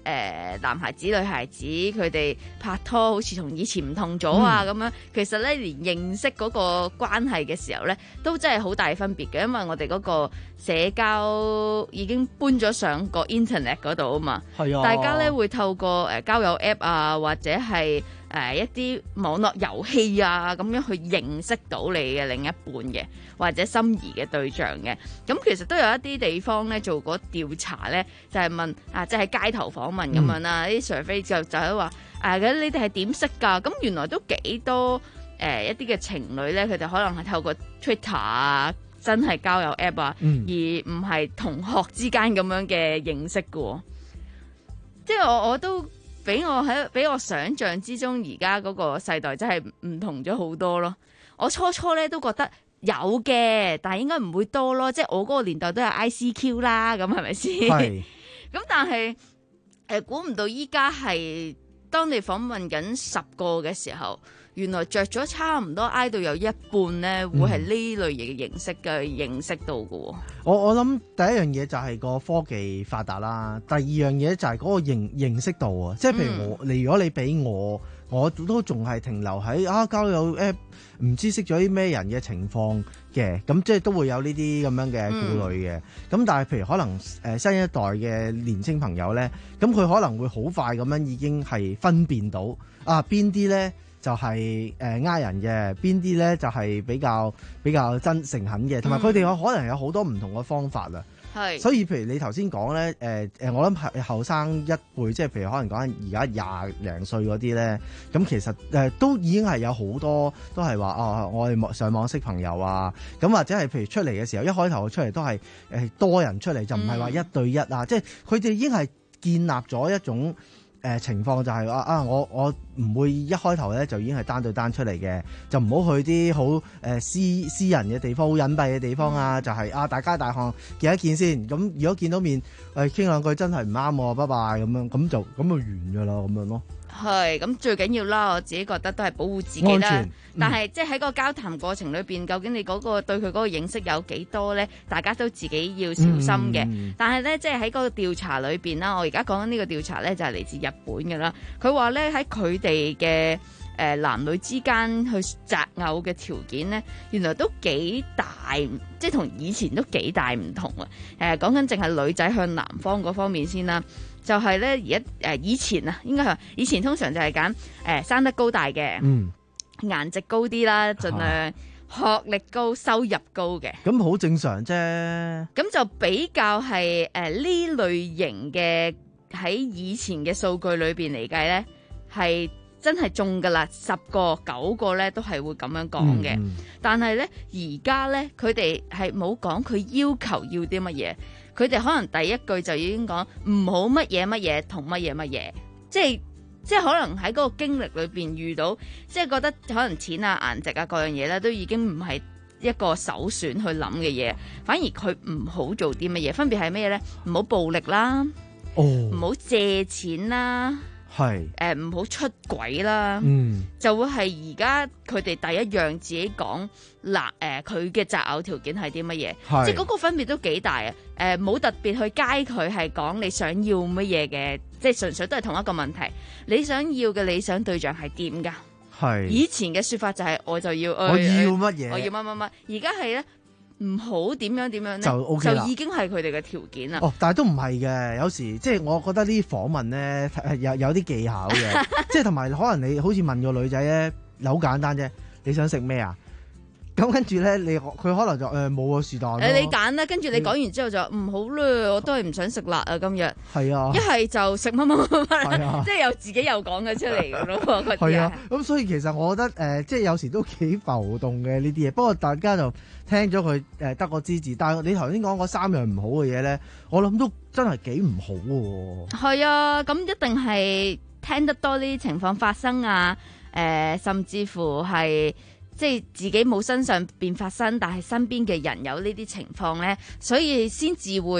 誒男孩子女孩子佢哋拍拖好似同以前唔同咗啊咁、嗯、樣，其實咧連認識嗰個關係嘅時候咧，都真係好大分別嘅，因為我哋嗰個社交已經搬咗上個 internet 嗰度啊嘛，係啊，大家咧會透過誒交友 app 啊，或者係誒、呃、一啲網絡遊戲啊咁樣去認識到你嘅另一半嘅，或者心儀嘅對象嘅。咁其實都有一啲地方咧做過調查咧，就係、是、問啊，即、就、係、是、街頭訪問咁樣啦，啲 survey 就就係話誒，咁你哋係點識㗎？咁原來都幾多誒、呃、一啲嘅情侶咧，佢哋可能係透過 Twitter 啊，真係交友 app 啊，嗯、而唔係同學之間咁樣嘅認識嘅。即係我我都俾我喺俾我想象之中，而家嗰個世代真係唔同咗好多咯。我初初咧都覺得有嘅，但係應該唔會多咯。即係我嗰個年代都有 I C Q 啦，咁係咪先？係。咁但係誒，估唔到依家係當你訪問緊十個嘅時候，原來着咗差唔多挨到有一半咧，會係呢類型嘅形式嘅認識到嘅。 我我諗第一樣嘢就係個科技發達啦，第二樣嘢就係嗰個認認識度啊。即係譬如我，你、嗯、如果你俾我，我都仲係停留喺啊交友 app，唔知識咗啲咩人嘅情況嘅，咁即係都會有呢啲咁樣嘅顧慮嘅。咁、嗯、但係譬如可能誒、呃、新一代嘅年青朋友咧，咁佢可能會好快咁樣已經係分辨到啊邊啲咧就係誒呃人嘅，邊啲咧就係比較比較真誠懇嘅，同埋佢哋有可能有好多唔同嘅方法啊。係，所以譬如你頭先講咧，誒、呃、誒，我諗係後生一輩，即係譬如可能講緊而家廿零歲嗰啲咧，咁其實誒、呃、都已經係有好多都係話哦，我哋上網識朋友啊，咁或者係譬如出嚟嘅時候，一開頭出嚟都係誒、呃、多人出嚟，就唔係話一對一啊，嗯、即係佢哋已經係建立咗一種。誒、呃、情況就係、是、話啊，我我唔會一開頭咧就已經係單對單出嚟嘅，就唔好去啲好誒私私人嘅地方、好隱蔽嘅地方啊，就係、是、啊大街大巷見一見先，咁如果見到面誒傾兩句真係唔啱喎，拜拜咁樣，咁就咁就完㗎啦，咁樣咯。 係，咁最緊要啦，我自己覺得都係保護自己啦。嗯、但係即係喺個交談過程裏邊，究竟你嗰、嗰個對佢嗰個認識有幾多咧？大家都自己要小心嘅。嗯、但係咧，即係喺嗰個調查裏邊啦，我而家講緊呢個調查咧，就係嚟自日本嘅啦。佢話咧喺佢哋嘅誒男女之間去擇偶嘅條件咧，原來都幾大，即係同以前都幾大唔同啊！誒講緊淨係女仔向男方嗰方面先啦。就係咧，而家誒以前啊，應該係以前通常就係揀誒生得高大嘅，嗯，顏值高啲啦，盡量學歷高、收入高嘅。咁好正常啫。咁就比較係誒呢類型嘅喺以前嘅數據裏邊嚟計咧，係真係中㗎啦，十個九個咧都係會咁樣講嘅。嗯嗯、但係咧而家咧，佢哋係冇講佢要求要啲乜嘢。佢哋可能第一句就已經講唔好乜嘢乜嘢同乜嘢乜嘢，即係即係可能喺嗰個經歷裏邊遇到，即係覺得可能錢啊、顏值啊各樣嘢咧，都已經唔係一個首選去諗嘅嘢，反而佢唔好做啲乜嘢，分別係咩咧？唔好暴力啦，唔好、哦、借錢啦。係誒唔好出軌啦，嗯、就會係而家佢哋第一樣自己講嗱誒，佢嘅擇偶條件係啲乜嘢，即係嗰個分別都幾大啊！誒、呃、冇特別去街佢係講你想要乜嘢嘅，即係純粹都係同一個問題，你想要嘅理想對象係點㗎？係以前嘅説法就係我就要我要乜嘢，我要乜乜乜，而家係咧。唔好點樣點樣咧，就 OK 啦，就已經係佢哋嘅條件啦。哦，但係都唔係嘅，有時即係我覺得呢啲訪問咧有有啲技巧嘅，即係同埋可能你好似問個女仔咧，好簡單啫，你想食咩啊？咁跟住咧，你佢可能就誒冇個是但。誒你揀啦，跟住你講完之後就唔好啦，我都係唔想食辣啊今日。係啊，一係就食乜乜乜乜，即係又自己又講咗出嚟嘅咯。係啊，咁所以其實我覺得誒、呃，即係有時都幾浮動嘅呢啲嘢。不過大家就聽咗佢誒得個知字，但係你頭先講嗰三樣唔好嘅嘢咧，我諗都真係幾唔好喎。係啊，咁一定係聽得多呢啲情況發生啊，誒、呃，甚至乎係。即係自己冇身上邊發生，但係身邊嘅人有呢啲情況咧，所以先至會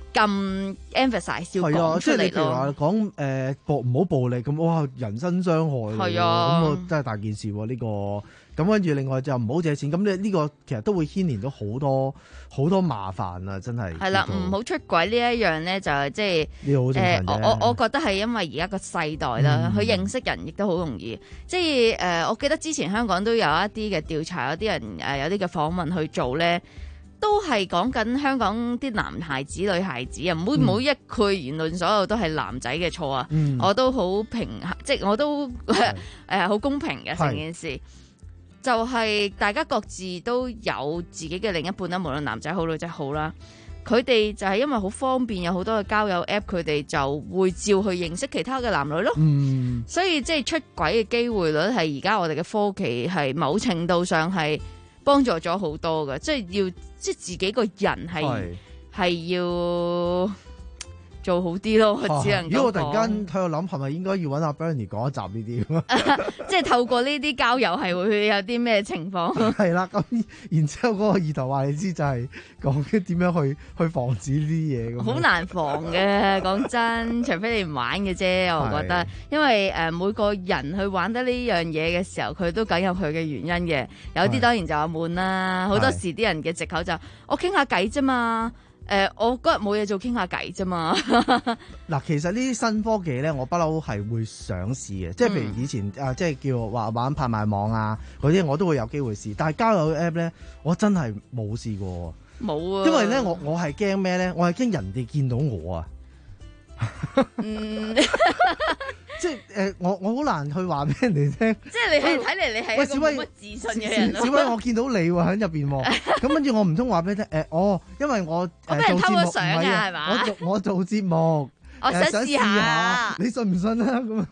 咁 emphasize 要係啊， 講出即係你譬如嚟咯。 話講誒暴唔好暴力咁，哇人身傷害係啊咁我真係大件事喎呢個。咁跟住另外就唔好借錢，咁呢呢個其實都會牽連到好多好多麻煩啊！真係係啦，唔好出軌呢一樣咧，就係即係呢個好正常誒， 啫我我我覺得係因為而家個世代啦， 嗯佢、認識人亦都好容易。即係誒、呃，我記得之前香港都有一啲嘅調查，有啲人誒、呃、有啲嘅訪問去做咧，都係講緊香港啲男孩子、女孩子啊，唔好唔好一概言論所有都係男仔嘅錯啊！ 嗯我都好平，即係我都誒好公平嘅成件事。就係大家各自都有自己嘅另一半啦，無論男仔好女仔好啦，佢哋就係因為好方便，有好多嘅交友 app，佢哋就會照去認識其他嘅男女咯。 嗯， 所以即係出軌嘅機會率係而家我哋嘅科技係某程度上係幫助咗好多嘅，即係要即係自己個人係係要做好啲咯，我只能夠講。 如果我突然間喺度諗，係咪應該要揾阿 Bernie 講一集呢啲？ 即係透過呢啲交友係會有啲咩情況？ 係啦，咁然之後嗰個意頭話你知就係講點樣去去防止呢啲嘢咁。 好難防嘅，講真，除非你唔玩嘅啫，我覺得。因為誒、呃、每個人去玩得呢樣嘢嘅時候，佢都梗有佢嘅原因嘅。有啲當然就話悶啦，好多時啲人嘅藉口就我傾下偈啫嘛。誒、呃，我嗰日冇嘢做，傾下偈啫嘛。 嗱，其實呢啲新科技咧，我不嬲係會想試嘅，即係譬如以前、嗯、啊，即係叫話玩拍賣網啊嗰啲，我都會有機會試。但係交友 app 咧，我真係冇試過。 冇啊！ 因為咧，我我係驚咩咧？我係驚人哋見到我啊。 嗯， 即係誒、呃，我我好難去話俾人哋聽。 即係你係睇嚟，你係一個冇乜自信嘅人咯。 小威，我見到你喎喺入邊喎，咁跟住我唔通話俾你聽誒？哦，因為我誒、呃、做節目唔係啊，我做我做節目， 我想試下， 下，你信唔信啊？咁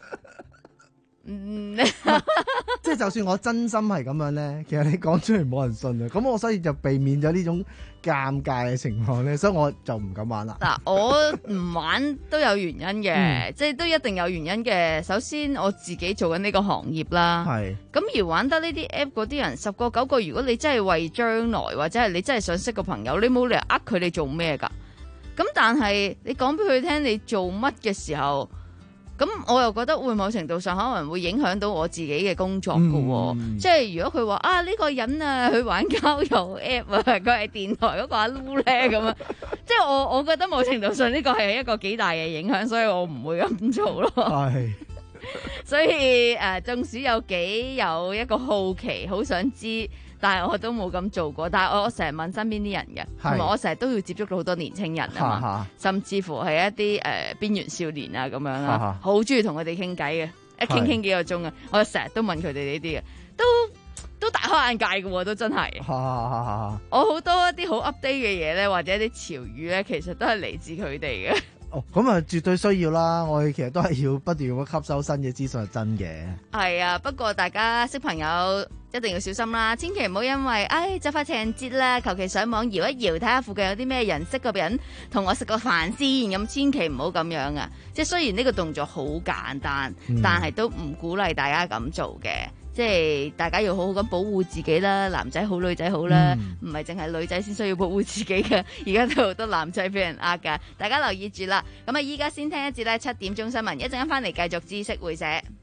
嗯， 即係就算我真心係咁樣咧，其實你講出嚟冇人信啊，咁我所以就避免咗呢種尷尬嘅情況咧，所以我就唔敢玩啦。 嗱，我唔玩都有原因嘅，嗯、即係都一定有原因嘅。首先我自己做緊呢個行業啦， 係咁而玩得呢啲 app 嗰啲人十個九個，如果你真係為將來或者係你真係想識個朋友，你冇理由呃佢哋做咩㗎？咁但係你講俾佢聽你做乜嘅時候。咁我又覺得會某程度上可能會影響到我自己嘅工作㗎喎、嗯，即係如果佢話啊呢、呢個人啊去玩交友 app 啊，佢係電台嗰個阿 Lu 咧咁啊，即係我我覺得某程度上呢個係一個幾大嘅影響，所以我唔會咁做咯。係，所以誒，縱使有幾有一個好奇，好想知。但係我都冇咁做過，但係我我成日問身邊啲人嘅，同埋我成日都要接觸到好多年青人啊嘛，哈哈甚至乎係一啲誒邊緣少年啊咁樣啦，好中意同佢哋傾偈嘅，一傾傾幾個鐘啊，我成日都問佢哋呢啲嘅，都都大開眼界嘅喎，都真係。我好多一啲好 update 嘅嘢咧，或者一啲潮語咧，其實都係嚟自佢哋嘅。 哦，咁啊，絕對需要啦！我哋其實都係要不斷咁吸收新嘅資訊，係真嘅。係啊，不過大家識朋友一定要小心啦，千祈唔好因為，唉，就快情人節啦，求其上網搖一搖，睇下附近有啲咩人識個人，同我食個飯先，咁千祈唔好咁樣啊！即係雖然呢個動作好簡單，嗯、但係都唔鼓勵大家咁做嘅。即係大家要好好咁保護自己啦，男仔好女仔好啦，唔係淨係女仔先需要保護自己嘅，而家都好多男仔俾人呃噶，大家留意住啦。咁啊，依家先聽一節咧七點鐘新聞，一陣間翻嚟繼續知識會社。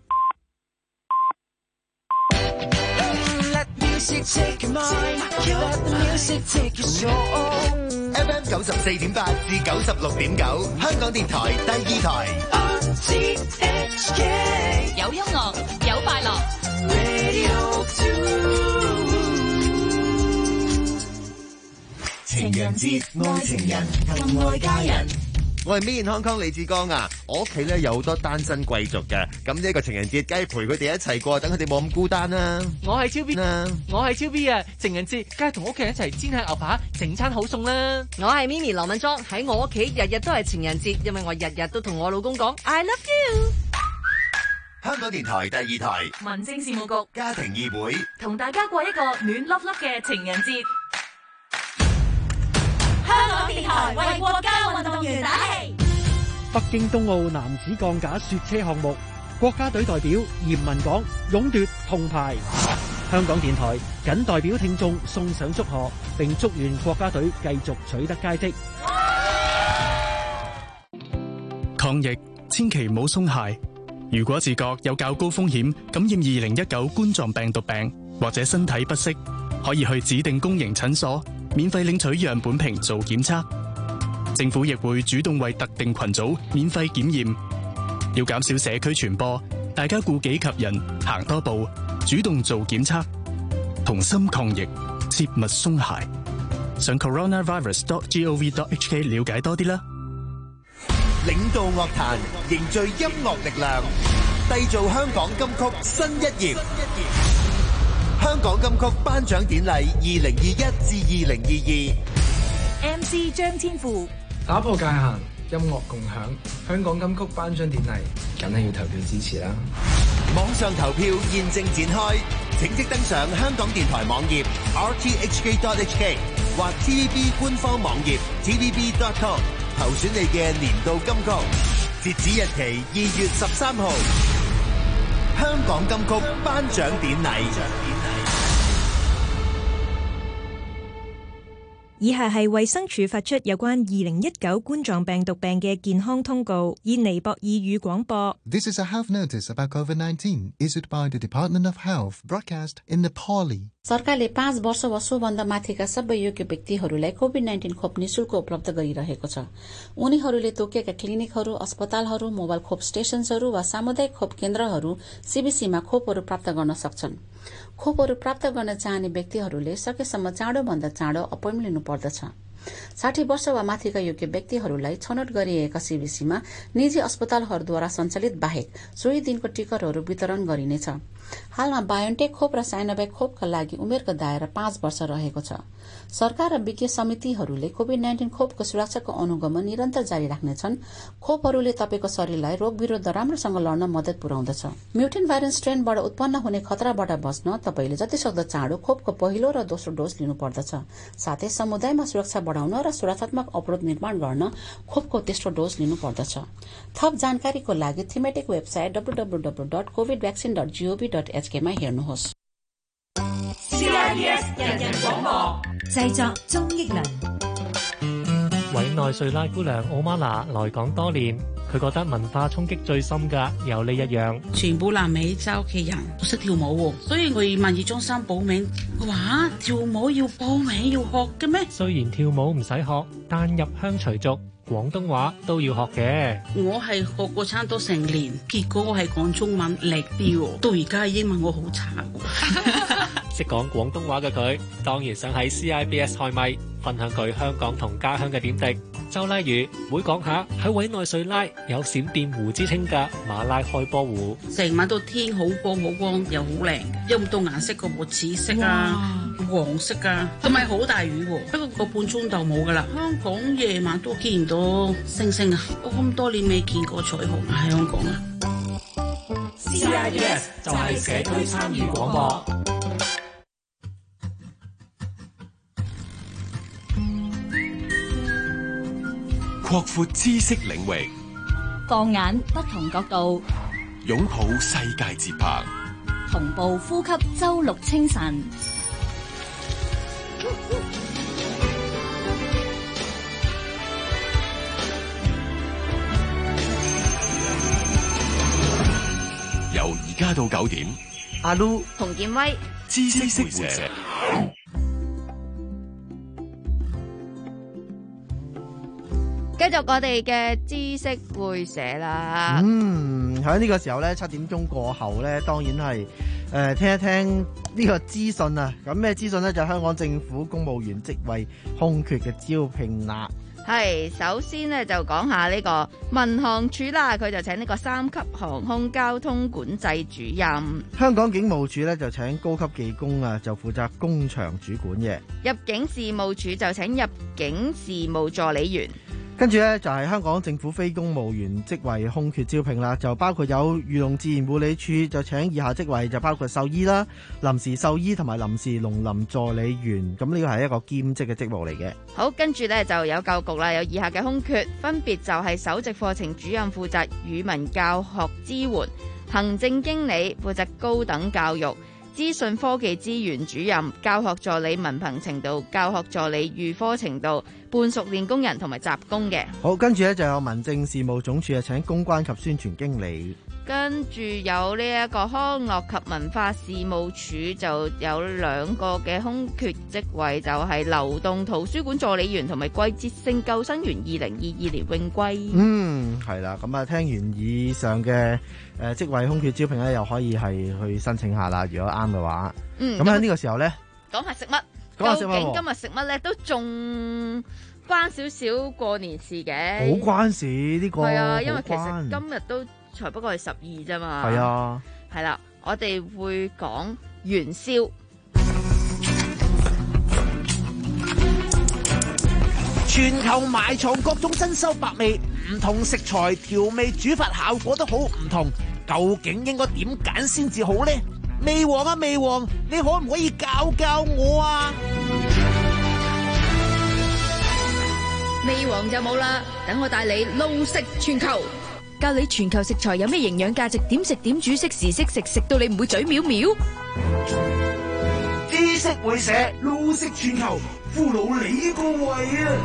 F M 九十四點八至九十六點九，香港電台第二台。 有音樂，有快樂。 情人節，愛情人，更愛家人。我係 Me in Hong Kong 李志剛啊！我屋企咧有好多單身貴族嘅，咁呢一個情人節梗係陪佢哋一齊過，等佢哋冇咁孤單啦。 我係超 B 啊！我係超 B 啊！情人節梗係同屋企人一齊煎下牛扒，整餐好餸啦！ 我係 Mimi 羅敏莊，喺我屋企日日都係情人節，因為我日日都同我老公講 I love you。 香港電台第二台民政事務局家庭議會同大家過一個暖粒粒嘅情人節。香港電台為國家運動員打氣。 北京冬奧男子鋼架雪車項目，國家隊代表嚴文港勇奪銅牌。香港電台謹代表聽眾送上祝賀，並祝願國家隊繼續取得佳績。 抗疫千祈唔好鬆懈。如果自覺有較高風險感染二零一九冠狀病毒病，或者身體不適，可以去指定公營診所免費領取樣本瓶做檢測。政府亦會主動為特定群組免費檢驗。要減少社區傳播，大家顧己及人，行多步，主動做檢測，同心抗疫，切勿鬆懈。上 coronavirus dot gov dot hk 了解多啲啦。 領導樂壇，凝聚音樂力量，締造香港金曲新一頁。香港金曲頒獎典禮二零二一至二零二二 M C 張天賦打破界限，音樂共享，香港金曲頒獎典禮，梗係要投票支持啦！ 網上投票現正展開，請即登上香港電台網頁 r t h k dot h k 或 T V B 官方網頁 t v b dot com 投選你嘅年度金曲，截止日期二月十三號。香港金曲頒獎典禮。 以下係衛生署發出有關二零一九冠狀病毒病嘅健康通告，以尼泊爾語廣播。 This is a health notice about COVID nineteen issued by the Department of Health, broadcast in Nepali. सरकारले पाँच वर्ष वा सोभन्दा माथिका सबै योग्य व्यक्तिहरूलाई covid nineteen खोप निशुल्क उपलब्ध गरिरहेको छ। उनीहरूले तोकिएका क्लिनिकहरू, अस्पतालहरू, मोबाइल खोप स्टेशनहरू वा सामुदायिक खोप केन्द्रहरू सीबीसीमा खोपहरू प्राप्त गर्न सक्छन्। खोपहरू प्राप्त गर्न चाहने व्यक्तिहरूले सकेसम्म चाँडोभन्दा चाँडो अपोइन्टमेन्ट लिनुपर्दछ। साठी वर्ष वा माथिका योग्य व्यक्तिहरूलाई छनौट गरिएका सीबीसीमा निजी अस्पतालहरूद्वारा सञ्चालित बाहेक सोही दिनको टिकटहरू वितरण गरिनेछ। हालमा बायोन्टेक खोप र साइनोभ्याक खोपका लागि उमेरको दायरा पाँच वर्ष रहेको छ। सरकार र विज्ञ समितिहरूले कोभिड नाइन्टिन खोपको सुरक्षाको अनुगमन निरन्तर जारी राख्नेछन्। खोपहरूले तपाईँको शरीरलाई रोग विरुद्ध राम्रोसँग लड्न मद्दत पुर्याउँदछ। म्युटेन्ट भाइरस स्ट्रेनबाट उत्पन्न हुने खतराबाट बच्न तपाईँले जतिसक्दो चाँडो खोपको पहिलो र दोस्रो डोज लिनुपर्दछ। साथै समुदायमा सुरक्षा बढ़ाउन र सुरक्षात्मक अवरोध निर्माण गर्न खोपको तेस्रो डोज लिनुपर्दछ। थप जानकारीको लागि thematic website W W W dot covid vaccine dot gov dot HK मा हेर्नुहोस्। C I B S 人人廣播製作鍾益良。 委內瑞拉姑娘奧瑪娜來港多年，佢覺得文化衝擊最深㗎，有呢一樣。 全部南美洲嘅人都識跳舞喎，所以我去萬二中心報名。我話跳舞要報名要學嘅咩？ 雖然跳舞唔使學，但入鄉隨俗，廣東話都要學嘅。 我係學過差唔多成年，結果我係講中文叻啲喎，到而家英文我好差喎。 識講廣東話嘅佢，當然想喺 C I B S 開咪，分享佢香港同家鄉嘅點滴。就例如會講下喺委內瑞拉有閃電湖之稱嘅馬拉開波湖， 成晚到天好光好光又好靚，有唔到顏色個喎，紫色啊、黃色啊，同埋好大雨喎，不過個半鐘就冇噶啦。香港夜晚都見唔到星星啊，我咁多年未見過彩虹啊喺香港啊。 C I B S 就係社區參與廣播。 擴闊知識領域， 放眼不同角度， 擁抱世界節拍， 同步呼吸周六清晨。 由而家到九點， 阿 Lu 洪建威知識會社。 繼續我哋嘅知識會社啦。 嗯，喺呢個時候咧，七點鐘過後咧，當然係誒、呃、聽一聽呢個資訊啊。咁咩資訊咧？就係、香港政府公務員職位空缺嘅招聘啦。 係，首先呢，就講下呢個民航處啦，佢就請呢個三級航空交通管制主任。 香港警務處咧就請高級技工啊，就負責工場主管嘅。 入境事務處就請入境事務助理員。 跟住咧就係香港政府非公務員職位空缺招聘啦，就包括有漁農自然護理處就請以下職位，就包括獸醫啦、臨時獸醫同埋臨時農林助理員，咁呢個係一個兼職嘅職務嚟嘅。 好，跟住咧就有教育局啦，有以下嘅空缺，分別就係首席課程主任負責語文教學支援，行政經理負責高等教育， 資訊科技資源主任、教學助理文憑程度、教學助理預科程度、半熟練工人同埋雜工嘅。 好，跟住咧就有民政事務總署啊，請公關及宣傳經理。 跟住有呢一個康樂及文化事務署就有兩個嘅空缺職位，就係流動圖書館助理員同埋季節性救生員二零二二年泳季。 嗯，係啦，咁啊聽完以上嘅誒職位空缺招聘咧，又可以係去申請下啦，如果啱嘅話。 嗯， 咁喺呢個時候咧， 講下食乜？ 講下食乜？ 究竟今日食乜咧？都仲關少少過年事嘅。 好關事呢個。係啊，因為其實今日都才不過係十二啫嘛。 係啊。 係啦，我哋會講元宵。 全球埋藏各種珍饈百味，唔同食材調味煮法效果都好唔同，究竟應該點揀先至好呢？味王啊味王，你可唔可以教教我啊？ 味王就冇啦，等我帶你路食全球，教你全球食材有咩營養價值，點食點煮，識時識食，食到你唔會嘴藐藐。 知識會社路食全球，俘虜你個胃啊！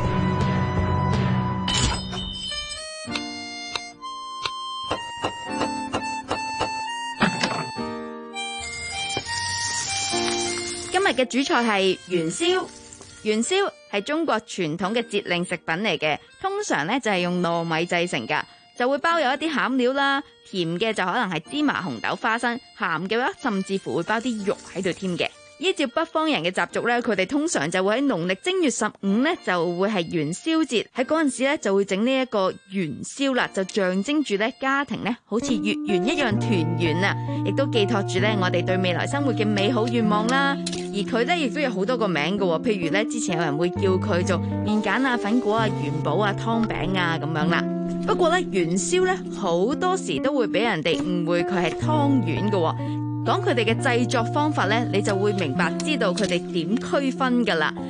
今日嘅主菜係元宵。元宵係中國傳統嘅節令食品嚟嘅，通常咧就係用糯米製成噶，就會包有一啲餡料啦，甜嘅就可能係芝麻、紅豆、花生，鹹嘅話甚至乎會包啲肉喺度添嘅。依照北方人嘅習俗咧，佢哋通常就會喺農曆正月十五咧就會係元宵節，喺嗰陣時咧就會整呢一個元宵啦，就象徵住咧家庭咧好似月圓一樣團圓啊，亦都寄託住咧我哋對未來生活嘅美好願望啦。而佢咧亦都有好多個名㗎，譬如咧之前有人會叫佢做麵鹼啊、粉果啊、元寶啊、湯餅啊咁樣啦。不過咧元宵咧好多時都會俾人哋誤會佢係湯圓㗎。講佢哋嘅製作方法咧，你就會明白知道佢哋點區分噶啦。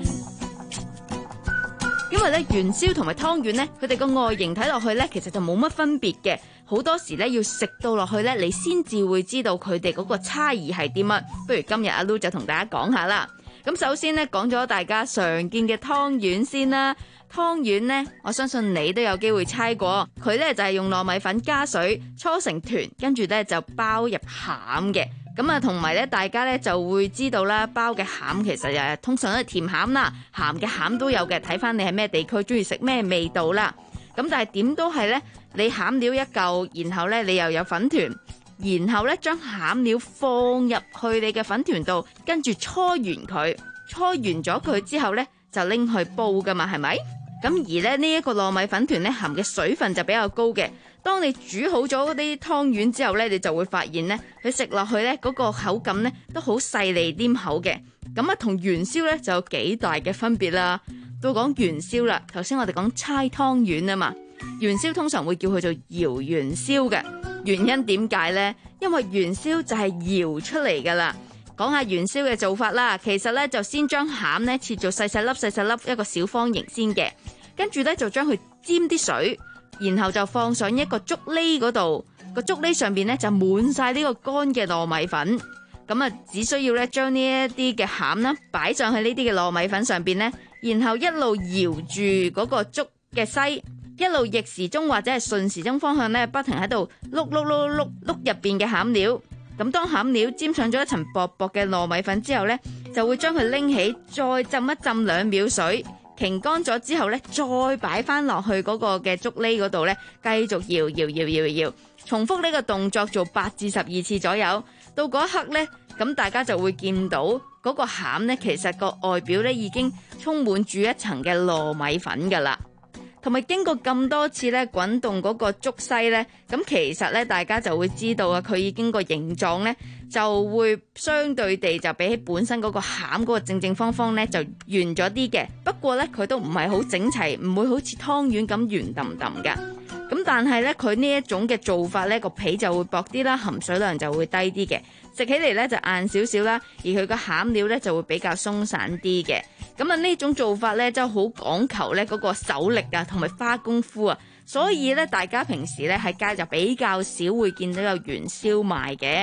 因為咧元宵同埋湯圓咧，佢哋個外形睇落去咧，其實就冇乜分別嘅。好多時咧要食到落去咧，你先至會知道佢哋嗰個差異係啲乜。不如今日阿 Lu 就同大家講下啦。咁首先咧講咗大家常見嘅湯圓先啦。湯圓呢，我相信你都有機會猜過，佢咧就係用糯米粉加水搓成團，跟住咧就包入餡嘅。咁啊，同埋咧，大家咧就會知道啦，包嘅餡其實誒通常都係甜餡啦，鹹嘅餡都有嘅，睇翻你係咩地區，中意食咩味道啦。咁但係點都係咧，你餡料一嚿，然後咧你又有粉團，然後咧將餡料放入去你嘅粉團度，跟住搓完佢，搓完咗佢之後咧就拎去煲噶嘛，係咪？咁而咧呢一個糯米粉團咧含嘅水分就比較高嘅。當你煮好咗嗰啲湯圓之後咧，你就會發現咧，佢食落去咧嗰個口感咧都好細膩黏口嘅。咁啊，同元宵咧就有幾大嘅分別啦。到講元宵啦，頭先我哋講猜湯圓啊嘛，元宵通常會叫佢做搖元宵嘅。原因點解咧？因為元宵就係搖出嚟噶啦。講下元宵嘅做法啦，其實咧就先將餡咧切做細細粒細細粒一個小方形先嘅，跟住咧就將佢沾啲水。然後就放上一個竹筏嗰度，個竹筏上邊咧就滿晒呢個乾嘅糯米粉。咁啊，只需要咧將呢一啲嘅餡啦擺上去呢啲嘅糯米粉上邊咧，然後一路搖住嗰個竹嘅篩，一路逆時鐘或者係順時鐘方向咧，不停喺度碌碌碌碌碌入邊嘅餡料。咁當餡料沾上咗一層薄薄嘅糯米粉之後咧，就會將佢拎起，再浸一浸兩秒水。擎乾咗之後咧，再擺翻落去嗰個嘅竹筏嗰度咧，繼續搖搖搖搖搖，重複呢個動作做八至十二次左右。到嗰一刻咧，咁大家就會見到嗰個餡咧，其實個外表咧已經充滿住一層嘅糯米粉噶啦。同埋經過咁多次咧滾動嗰個竹篩咧，咁其實咧大家就會知道啊，佢已經個形狀咧就會相對地就比起本身嗰個餡嗰個正正方方咧就圓咗啲嘅。不過咧佢都唔係好整齊，唔會好似湯圓咁圓揼揼㗎。咁但係咧佢呢一種嘅做法咧，個皮就會薄啲啦，含水量就會低啲嘅，食起嚟咧就硬少少啦，而佢個餡料咧就會比較鬆散啲嘅。咁啊呢種做法咧就好講求咧嗰個手力啊同埋花功夫啊，所以咧大家平時咧喺街就比較少會見到有元宵賣嘅。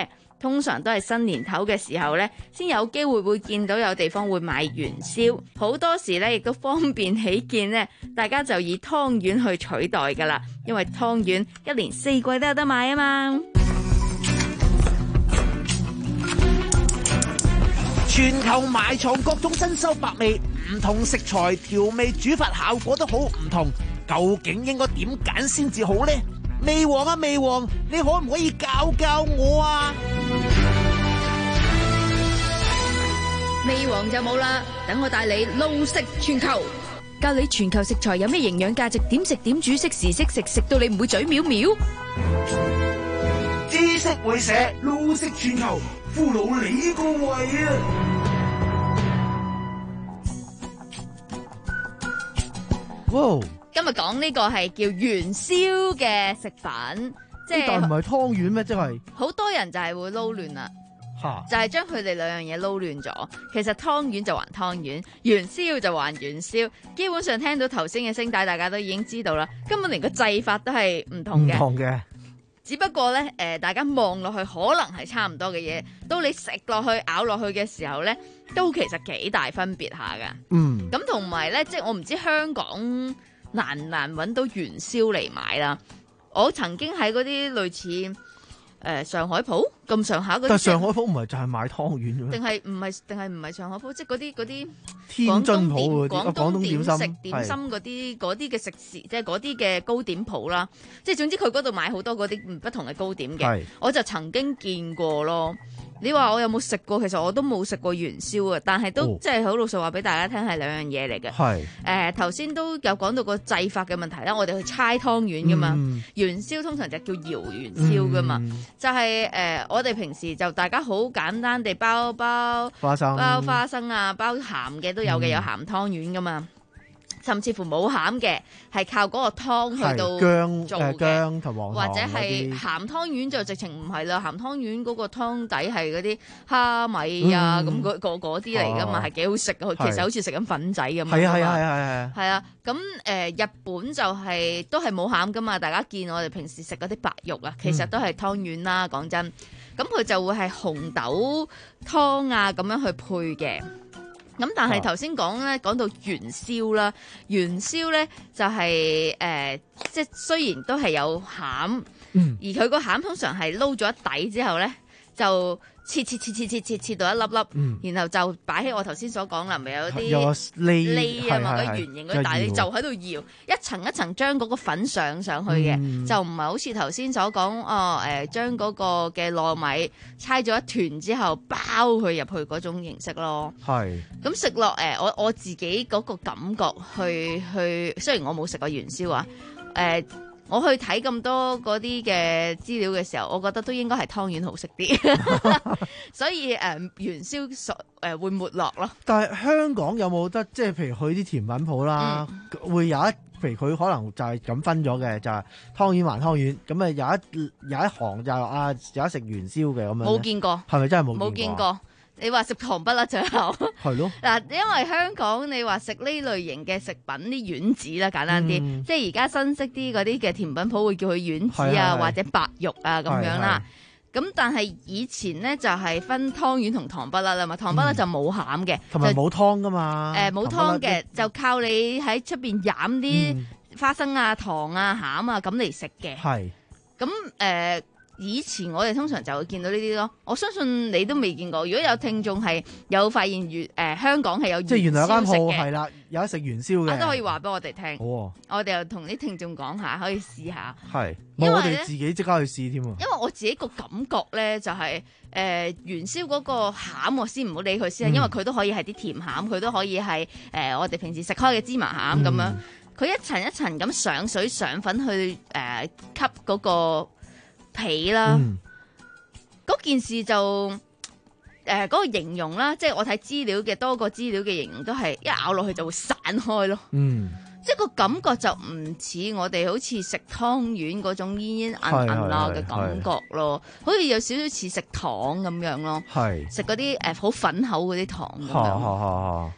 通常都係新年頭嘅時候呢，先有機會會見到有地方會買元宵。好多時呢，亦都方便起見呢，大家就以湯圓去取代噶啦，因為湯圓一年四季都有得買啊嘛。 全球埋藏各種珍饈百味，唔同食材調味煮法效果都好唔同，究竟應該點揀先至好呢？味王啊味王，你可唔可以教教我啊？ 味王就冇啦，等我帶你路食全球，教你全球食材有咩營養價值，點食點煮，識時識食，食到你唔會嘴藐藐。 知識會社，路食全球，俘虜你個胃啊！ 哇！ 今日講呢個係叫元宵嘅食品，即係但唔係湯圓咩？即係好多人就係會撈亂啦， 嚇， 就係將佢哋兩樣嘢撈亂咗。其實湯圓就還湯圓，元宵就還元宵。基本上聽到頭先嘅聲帶，大家都已經知道啦。根本連個製法都係唔同嘅， 唔同嘅。 只不過咧，誒、呃，大家望落去可能係差唔多嘅嘢，到你食落去咬落去嘅時候咧，都其實幾大分別下噶。 嗯， 咁同埋咧，即係我唔知香港難唔難揾到元宵嚟買啦。我曾經喺嗰啲類似誒、呃、上海鋪咁上下嗰啲， 但係上海鋪唔係就係買湯圓嘅咩？ 定係唔係？定係唔係上海鋪？即係嗰啲嗰啲天津鋪嗰啲， 廣廣東點心食點心嗰啲嗰啲嘅食肆，即係嗰啲嘅糕點鋪啦。即係總之佢嗰度買好多嗰啲唔不同嘅糕點嘅，我就曾經見過咯。你話我有冇食過？其實我都冇食過元宵啊，但係都、哦、即係好老實話俾大家聽，係兩樣嘢嚟嘅。係誒頭先都有講到個製法嘅問題啦。我哋去猜湯圓噶嘛、嗯，元宵通常就叫搖元宵噶嘛，嗯、就係、是、誒、呃、我哋平時就大家好簡單地包包花生、 包花生啊，包鹹嘅都有嘅、嗯，有鹹湯圓噶嘛。甚至乎冇餡嘅，係靠嗰個湯去到做嘅，薑同黃糖，或者係鹹湯圓就直情唔係啦。鹹湯圓嗰個湯底係嗰啲蝦米啊，咁嗰嗰啲嚟噶嘛，係幾好食嘅。其實好似食緊粉仔咁樣。係啊係啊係啊係啊。咁誒、呃、日本就係、是、都係冇餡噶嘛。大家見我哋平時食嗰啲白肉啊，其實都係湯圓啦。講、嗯、真，咁佢就會係紅豆湯啊咁樣去配嘅。咁但係頭先講咧，講到元宵啦，元宵咧就係、是、誒、呃，即係雖然都係有餡、嗯，而佢個餡通常係撈咗一底之後咧，就切切切切切切切到一粒粒，嗯、然後就擺喺我頭先所講啦，咪有啲喱啊嘛，個圓形嗰啲，但係你就喺度搖，一層一層將嗰個粉上上去嘅、嗯，就唔係好似頭先所講哦誒，將嗰個嘅糯米搓咗一團之後包佢入去嗰種形式咯。係咁食落誒，我我自己嗰個感覺去去，雖然我冇食過元宵啊，誒、呃。我去睇咁多嗰啲嘅資料嘅時候，我覺得都應該係湯圓好食啲，所以誒、呃、元宵誒、呃、會沒落咯。 但係香港有冇得即係譬如去啲甜品鋪啦、嗯，會有一譬如佢可能就係咁分咗嘅，就係、是、湯圓還湯圓，咁啊有一有一行就啊有得食元宵嘅咁樣。冇見過，係咪真係冇？冇見過。 你話食糖不甩最後係咯嗱，因為香港你話食呢類型嘅食品啲丸子啦，簡單啲、嗯，即係而家新式啲嗰啲嘅甜品鋪會叫佢丸子啊，是是是或者白肉啊咁樣啦。咁但係以前咧就係、是、分湯圓同糖不甩啦嘛，糖不甩就冇餡嘅，同埋冇湯噶嘛。誒冇湯嘅就靠你喺出邊飲啲花生啊、糖啊、餡啊咁嚟食嘅。係咁誒。以前我哋通常就會見到呢啲咯，我相信你都未見過。如果有聽眾係有發現元誒、呃、香港係有元宵食嘅，即係原來有間鋪係啦，有得食元宵嘅，都可以話俾我哋聽。好、啊，我哋又同啲聽眾講下，可以試下。係，因為我哋自己即刻去試添啊。因為我自己個感覺咧，就係、是、誒、呃、元宵嗰個餡，我先唔好理佢先、嗯，因為佢都可以係啲甜餡，佢都可以係誒、呃、我哋平時食開嘅芝麻餡咁、嗯、樣。佢一層一層咁上水上粉去誒、呃、吸嗰、那個皮啦，嗰、嗯、件事就誒嗰、呃那個形容啦，即係我睇資料嘅多個資料嘅形容都係一咬落去就會散開咯，嗯，即係個感覺就唔似我哋好似食湯圓嗰種煙煙韌韌啦嘅感覺咯，好似有少少似食糖咁樣咯，係食嗰啲誒好粉口嗰啲糖咁樣。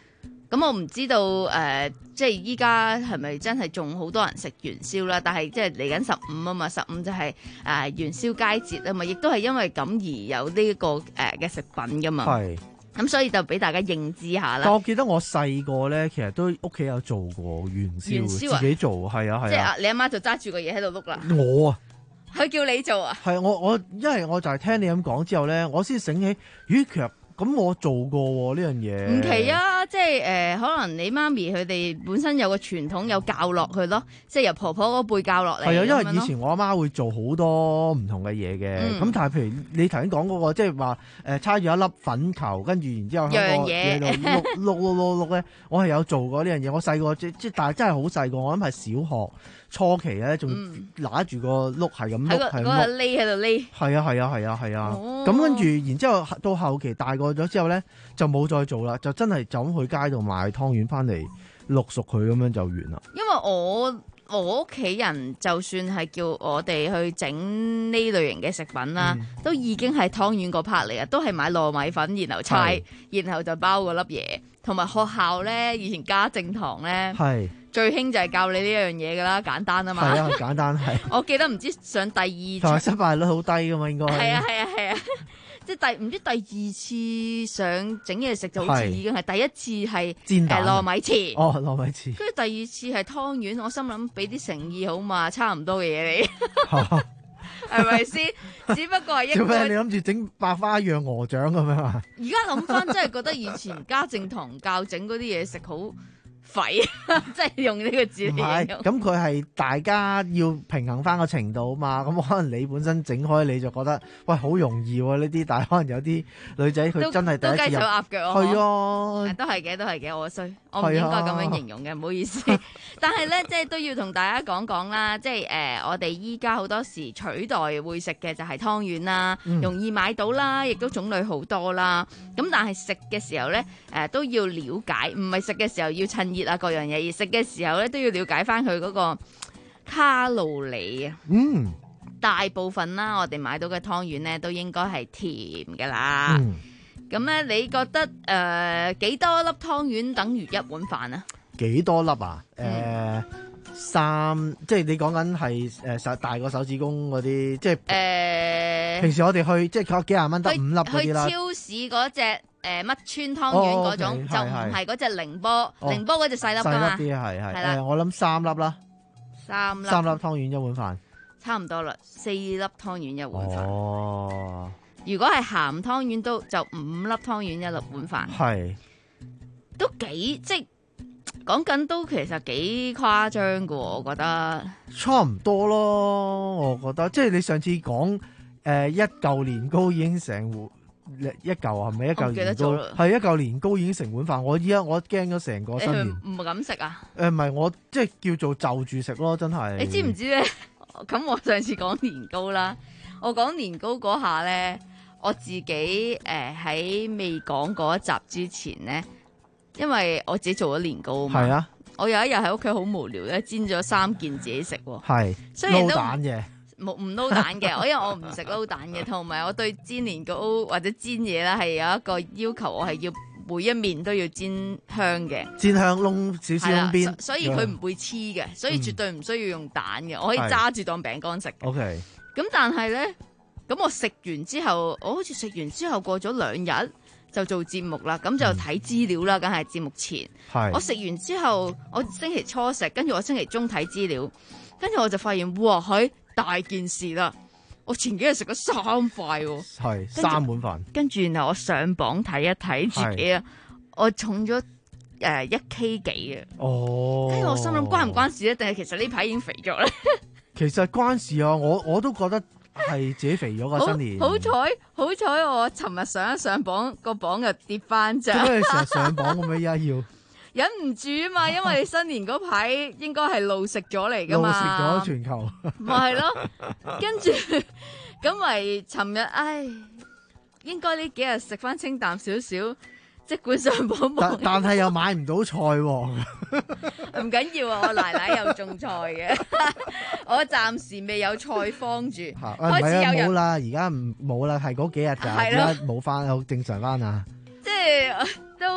咁我唔知道誒、呃，即係依家係咪真係仲好多人食元宵啦？但係即係嚟緊十五啊嘛，十五就係、是、誒、呃、元宵佳節啊嘛，亦都係因為咁而有呢、這個誒嘅、呃、食品噶嘛。 係。 咁所以就俾大家認知下啦。 但我記得我細個咧，其實都屋企有做過元宵， 元宵啊、 自己做，係啊係啊。 即係你阿媽就揸住個嘢喺度碌啦。 我啊， 佢叫你做啊？ 係我我，因為我就係聽你咁講之後咧，我先醒起，咦，其實咁我做過呢樣嘢。 唔奇啊，即係誒、呃，可能你媽咪佢哋本身有個傳統，有教落去咯，即係由婆婆嗰輩教落嚟。 係啊，因為以前我阿媽會做好多唔同嘅嘢嘅，咁、嗯、但係譬如你頭先講嗰個，即係話誒，猜住一粒粉球，跟住然之後喺個嘢度碌碌碌碌碌咧，我係有做過呢樣嘢。我細個即即但係真係好細個，我諗係小學初期咧，仲拿住個碌係咁碌，係咁碌。 匿喺度匿。 係啊係啊係啊係啊，咁跟住然之後到後期大個咗之後咧，就冇再做啦，就真係就咁去街度買湯圓翻嚟淥熟佢咁樣就完啦。 因為我我屋企人就算係叫我哋去整呢類型嘅食品啦，嗯、都已經係湯圓個 part 嚟啊，都係買糯米粉，然後猜，然後就包嗰粒嘢。同埋學校咧，以前家政堂咧，最興就係教你呢樣嘢噶啦，簡單啊嘛。 係啊，簡單係。 我記得唔知上第二同埋失敗率好低噶嘛，應該係。 係啊係啊係啊，即係第唔知第二次上整嘢食就好似已經係第一次係煎蛋糯米糍。 哦，糯米糍。 跟住第二次係湯圓，我心諗俾啲誠意好嘛，差唔多嘅嘢你。係咪先？只不過係一個。做咩？ 你諗住整百花樣鵝掌咁樣啊？ 而家諗翻，真係覺得以前家政堂教整嗰啲嘢食好廢，即係用呢個字嚟形容。唔係， 咁佢係大家要平衡翻個程度啊嘛。咁可能你本身整開你就覺得喂好容易喎呢啲，但係可能有啲女仔佢真係第一次入。 都雞手鴨腳。 係啊， 都係嘅，都係嘅，我衰，我唔應該咁樣形容嘅，唔好意思。但係咧，即係都要同大家講講啦，即係誒、呃，我哋依家好多時取代會食嘅就係湯圓啦，嗯、容易買到啦，亦都種類好多啦。咁但係食嘅時候咧，誒、呃、都要了解，唔係食嘅時候要趁熱啊各樣嘢，而食嘅時候咧都要了解翻佢嗰個卡路里啊。 嗯， 大部分啦，我哋買到嘅湯圓咧都應該係甜噶啦。咁咧、嗯，你覺得誒幾、呃、多粒湯圓等於一碗飯啊？ 幾多粒啊？誒、呃，三，即係你講緊係誒大個手指公嗰啲，即係誒。呃、平時我哋去即係幾廿蚊得五粒嗰啲啦。 去超市嗰隻誒乜川湯圓嗰種，哦 okay，就唔係嗰隻寧波，寧、哦、波嗰隻細粒噶嘛。細粒啲係係。係啦、呃，我諗三粒啦。三粒。三粒湯圓一碗飯。差唔多啦，四粒湯圓一碗飯。哦。如果係鹹湯圓都就五粒湯圓一粒碗飯。係。都幾即係。講緊都其實幾誇張噶，我覺得差唔多咯。我覺得即係你上次講誒一嚿年糕已經成碗一嚿係咪一嚿年糕？係一嚿年糕已經成碗飯。我依家我驚咗成個新年唔敢食啊！ 誒唔係我即係叫做就住食咯，真係。 你知唔知咧？咁我上次講年糕啦，我講年糕嗰下咧，我自己誒喺未講嗰一集之前咧。因為我自己做咗年糕啊嘛，係啊，我有一日喺屋企好無聊咧，煎咗三件自己食喎，係撈蛋嘅，冇唔撈蛋嘅，我因為我唔食撈蛋嘅，同埋我對煎年糕或者煎嘢咧係有一個要求，我係要每一面都要煎香嘅，煎香燶少少燶邊，所以佢唔會黐嘅，所以絕對唔需要用蛋嘅，嗯、我可以揸住當餅乾食。OK，咁但係咧，咁我食完之後，我好似食完之後過咗兩日。就做節目啦，咁就睇資料啦，梗係節目前。係我食完之後，我星期初食，跟住我星期中睇資料，跟住我就發現，哇，係大件事啦！我前幾日食咗三塊喎，係三碗飯。跟住然後我上磅睇一睇自己啊，我重咗誒一 K 幾啊。哦，跟住我心諗關唔關事咧？定係其實呢排已經肥咗咧？其實關事啊，我我都覺得。係自己肥咗個新年，好彩好彩我尋日上一上磅個磅又跌翻咋。點解你成日上磅咁樣而家要？忍唔住啊嘛，因為新年嗰排應該係路食咗嚟噶嘛，路食咗全球。咪係咯，跟住咁咪尋日，唉，應該呢幾日食翻清淡少少。即管上磅冇，但係又買唔到菜喎。唔緊要啊，我奶奶有種菜嘅，我暫時未有菜荒住。啊、開始有人冇啦，而家唔冇啦，係嗰幾日咋，而家冇翻，好正常翻啊。即係都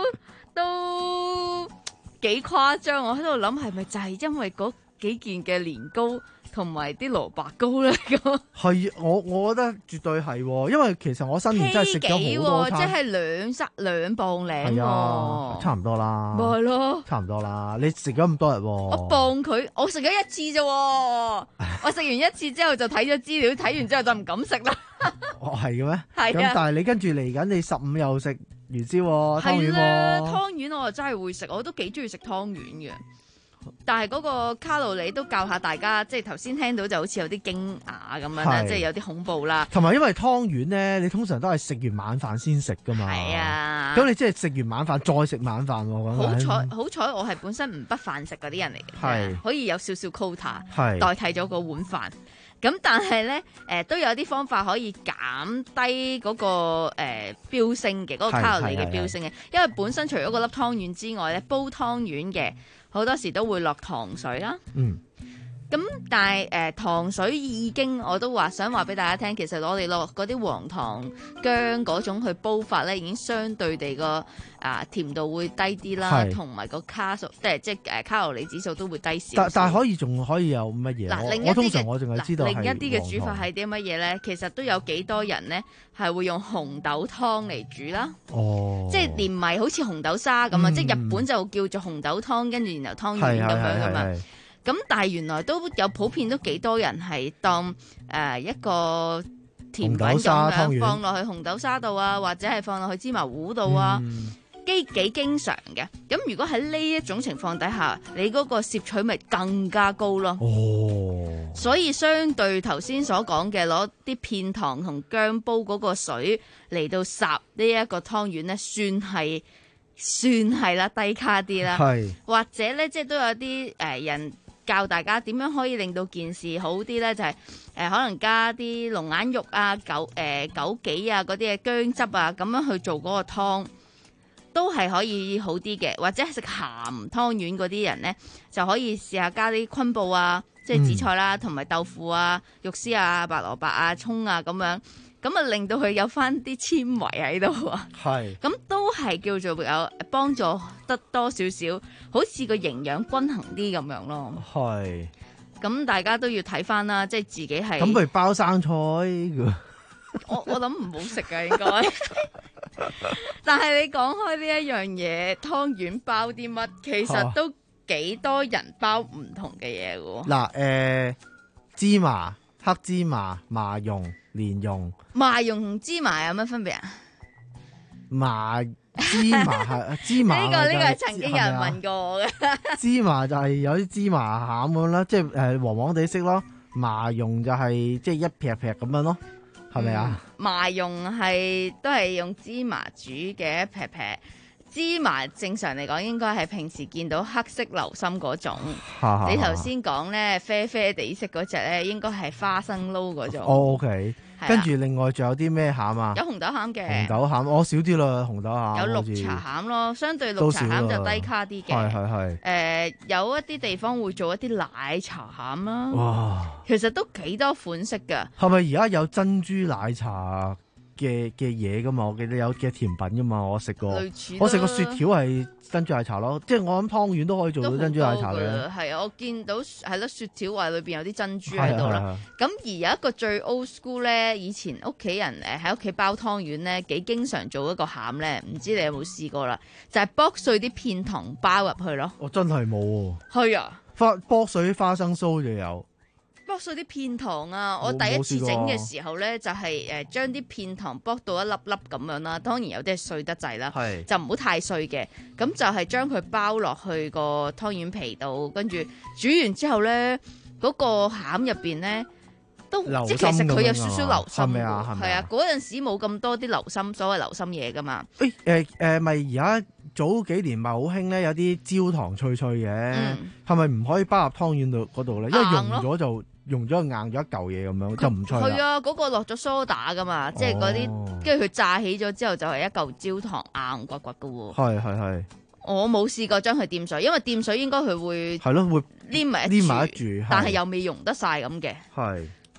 都幾誇張。我喺度諗係咪就係因為嗰幾件嘅年糕同埋啲蘿蔔糕咧咁？ 係我我覺得絕對係喎，因為其實我新年真係食咗好多餐， 即係兩三兩磅零係啊，差唔多啦， 咪係咯， 差唔多啦。你食咗咁多日喎， 我磅佢，我食咗一次啫，我食完一次之後就睇咗資料，睇完之後就唔敢食啦。 哦，係嘅咩？ 係啊。 咁但係你跟住嚟緊，你十五又食元宵喎，湯圓喎。 湯圓我真係會食，我都幾中意食湯圓嘅。但係嗰個卡路里都教下大家，即係頭先聽到就好似有啲驚訝咁樣啦，即係有啲恐怖啦。 同埋因為湯圓咧，你通常都係食完晚飯先食噶嘛。 係啊。 咁你即係食完晚飯再食晚飯喎。 好彩好彩，我係本身唔不飯食嗰啲人嚟嘅， 係可以有少少 quota 係代替咗個碗飯。咁但係咧，誒、呃、都有啲方法可以減低嗰、那個誒、呃、飆升嘅嗰、那個卡路里嘅飆升嘅，因為本身除咗嗰粒湯圓之外咧，煲湯圓嘅好多時都會落糖水啦。 嗯。 咁但係誒、呃、糖水已經我都話想話俾大家聽，其實我哋落嗰啲黃糖薑嗰種去煲法咧，已經相對地個啊甜度會低啲啦，同埋個卡數即係即係誒卡路里指數都會低少少。 但但係可以仲可以有乜嘢？ 嗱，另一我通常我淨係知道另一啲嘅煮法係啲乜嘢咧？其實都有幾多人咧係會用紅豆湯嚟煮啦。 哦， 即係連埋好似紅豆沙咁啊！ 嗯、 即係日本就叫做紅豆湯，跟住然後湯圓咁樣噶嘛。咁但係原來都有普遍都幾多人係當誒、呃、一個甜品咁樣放落去紅豆沙度啊，或者係放落去芝麻糊度啊，幾幾經常嘅。咁如果喺呢一種情況底下，你嗰個攝取咪更加高咯。 哦，所以相對頭先所講嘅攞啲片糖同薑煲嗰個水嚟到霎呢一個湯圓咧，算係算係啦，低卡啲啦。係或者咧，即係都有啲誒人。教大家點樣可以令到件事好啲咧？就係、是、誒、呃、可能加啲龍眼肉啊、枸誒枸杞啊嗰啲嘅薑汁啊，咁樣去做嗰個湯，都係可以好啲嘅。或者食鹹湯圓嗰啲人咧，就可以試下加啲昆布啊，即係紫菜啦，同埋豆腐啊、肉絲啊、白蘿蔔啊、葱啊咁樣。咁啊，令到佢有翻啲纖維喺度啊，係，咁都係叫做有幫助得多少少，好似個營養均衡啲咁樣咯。係，咁大家都要睇翻啦，即係自己係。咁譬如包生菜，我我諗唔好食噶應該。但係你講開呢一樣嘢，湯圓包啲乜，其實都幾多人包唔同嘅嘢噶。嗱、啊，誒、呃，芝麻、黑芝麻、麻蓉。蓮蓉、麻蓉同芝麻有乜分別啊？麻芝麻係芝麻、就是，呢個呢個係曾經有人問過我嘅。芝麻就係有啲芝麻餡咁啦，即係誒黃黃地色咯。麻蓉就係即係一劈劈咁樣咯，係咪啊？麻蓉係都係用芝麻煮嘅一劈劈。芝麻正常嚟講應該係平時見到黑色流心嗰種，你頭先講咧啡啡地色嗰隻咧應該係花生撈嗰種。哦 OK，跟住另外仲有啲咩餡啊？有紅豆餡嘅。紅豆餡我少啲啦，紅豆餡。有綠茶餡咯，相對綠茶餡就低卡啲嘅。係係係。誒，有一啲地方會做一啲奶茶餡啦。哇！其實都幾多款式㗎。係咪而家有珍珠奶茶嘅嘅嘢噶嘛？我記得有嘅甜品噶嘛？我食過，我食過雪條係珍珠奶茶咯。即係我諗湯圓都可以做到珍珠奶茶嘅。係啊，我見到係咯，雪條話裏邊有啲珍珠喺度啦。咁而有一個最 old school 咧，以前屋企人誒喺屋企包湯圓咧，幾經常做一個餡咧，唔知你有冇試過啦？就係、是、剝碎啲片糖包入去咯。我真係冇。係啊，花剝碎花生酥就有。剝碎啲片糖啊！我第一次整嘅時候咧，就係誒將啲片糖剝到一粒粒咁樣啦。當然有啲係碎得滯啦，就唔好太碎嘅。咁就係將佢包落去個湯圓皮度，跟住煮完之後咧，嗰、嗰個餡入邊咧都即係其實佢有少少流心嘅，係啊！嗰陣時冇咁多啲流心，所謂流心嘢噶嘛。誒誒誒，咪而家早幾年咪好興咧，有啲焦糖脆脆嘅，係咪唔可以包入湯圓度嗰度咧？因為溶咗就。用咗硬咗一嚿嘢咁樣就唔脆啦。係啊，嗰、嗰個落咗梳打噶嘛，哦、即係嗰啲，跟住佢炸起咗之後就係一嚿焦糖硬骨骨噶喎。係係係。我冇試過將佢掂水，因為掂水應該佢會係咯會黏埋黏埋一住，但係又未溶得晒咁嘅。係。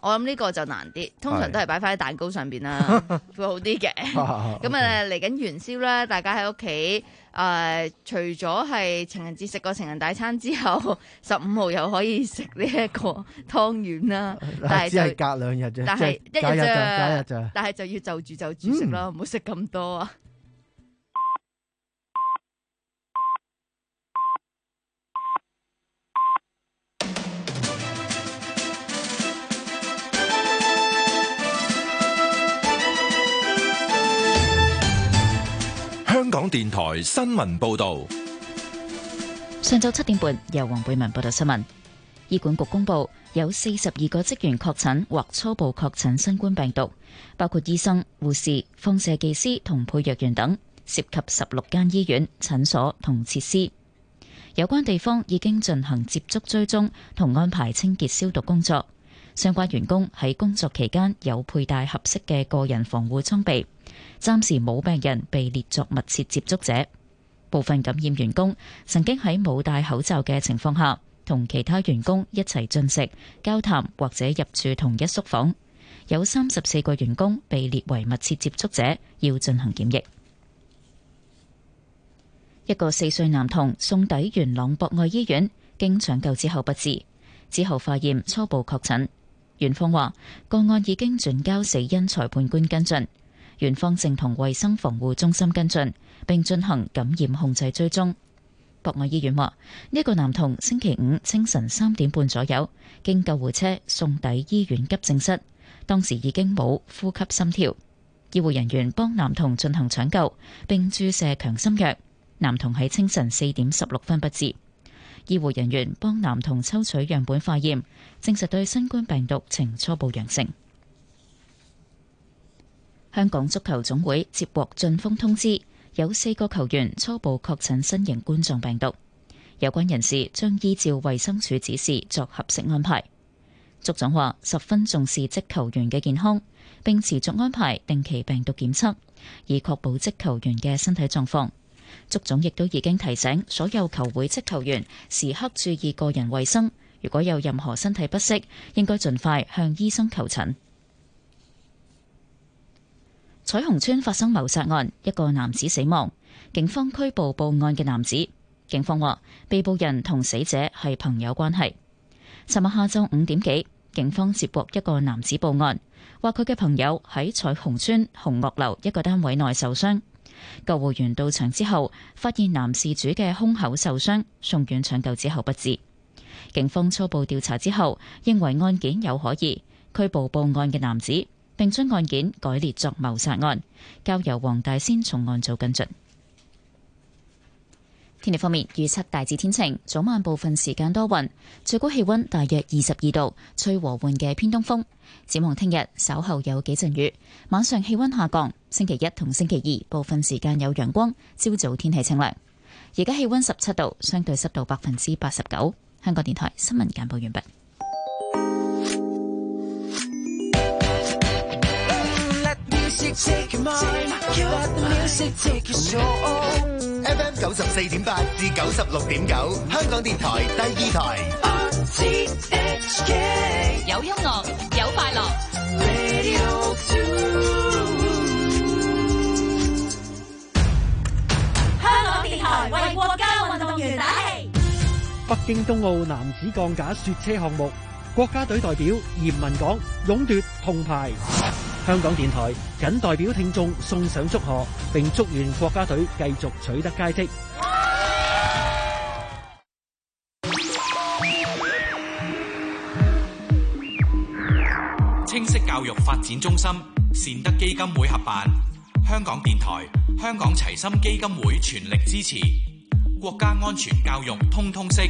我諗呢個就難啲，通常都係擺翻喺蛋糕上邊啦，會好啲嘅。咁啊嚟緊元宵啦，大家喺屋企誒，除咗係情人節食個情人大餐之後，十五號又可以食呢一個湯圓啦。但係只係隔兩日啫， 但係一日啫， 啫， 一日咋。 但係就要就住就住食啦，唔好食咁多啊。 香港電台新聞報道， 上晝七點半由黃貝文報道新聞。醫管局公布有四十二個職員確診或初步確診新冠病毒，包括醫生、護士、放射技師同配藥員等，涉及十六間醫院、診所同設施。有關地方已經進行接觸追蹤同安排清潔消毒工作。相關員工喺工作期間有佩戴合適嘅個人防護裝備。暫時冇病人被列作密切接觸者。部分感染員工曾經喺冇戴口罩嘅情況下，同其他員工一齊進食、交談或者入住同一宿房。有三十四個員工被列為密切接觸者，要進行檢疫。一個四歲男童送抵元朗博愛醫院，經搶救之後不治，之後化驗初步確診。院方話個案已經轉交死因裁判官跟進。院方正同衛生防護中心跟進，並進行感染控制追蹤。博愛醫院話，呢個男童星期五清晨三點半左右，經救護車送抵醫院急症室，當時已經冇呼吸心跳。醫護人員幫男童進行搶救，並注射強心藥。男童喺清晨四點十六分不治。醫護人員幫男童抽取樣本化驗，證實對新冠病毒呈初步陽性。香港足球總會接獲晉峰通知，有四個球員初步確診新型冠狀病毒，有關人士將依照衛生署指示作合適安排。足總話十分重視職球員嘅健康，並持續安排定期病毒檢測，以確保職球員嘅身體狀況。足總亦都已經提醒所有球會職球員時刻注意個人衛生，如果有任何身體不適，應該盡快向醫生求診。彩虹村發生謀殺案，一個男子死亡，警方拘捕報案嘅男子。警方話被捕人同死者係朋友關係。尋日下晝五點幾，警方接獲一個男子報案，話佢嘅朋友喺彩虹村紅樂樓一個單位內受傷。救護員到場之後，發現男事主嘅胸口受傷，送院搶救之後不治。警方初步調查之後，認為案件有可疑，拘捕報案嘅男子，並將案件改列作謀殺案，交由黃大仙重案組跟進。天氣方面，預測大致天晴，早晚部分時間多雲，最高氣溫大約二十二度，吹和緩嘅偏東風。展望聽日稍後有幾陣雨，晚上氣溫下降。星期一同星期二部分時間有陽光，朝早天氣清涼。而家氣溫十七度，相對濕度百分之八十九。香港電台新聞簡報完畢。 F M 九十四點八至九十六點九，香港電台第二台。 有音樂，有快樂。香港電台為國家運動員打氣。 北京冬奧男子鋼架雪車項目，國家隊代表嚴文港勇奪銅牌。香港電台謹代表聽眾送上祝賀，並祝願國家隊繼續取得佳績。 清晰教育發展中心善德基金會合辦，香港電台、香港齊心基金會全力支持國家安全教育通通識。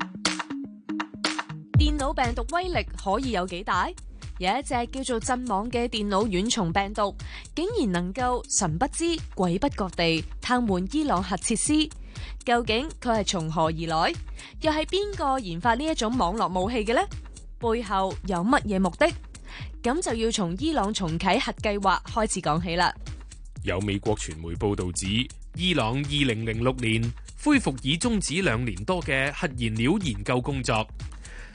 電腦病毒威力可以有幾大？有一隻叫做陣網嘅電腦軟蟲病毒，竟然能夠神不知鬼不覺地癱瘓伊朗核設施。究竟佢係從何而來？又係邊個研發呢一種網絡武器嘅呢？背後有乜嘢目的？咁就要從伊朗重啟核計劃開始講起啦。 有美國傳媒報道指，伊朗二零零六年恢復已終止兩年多嘅核燃料研究工作。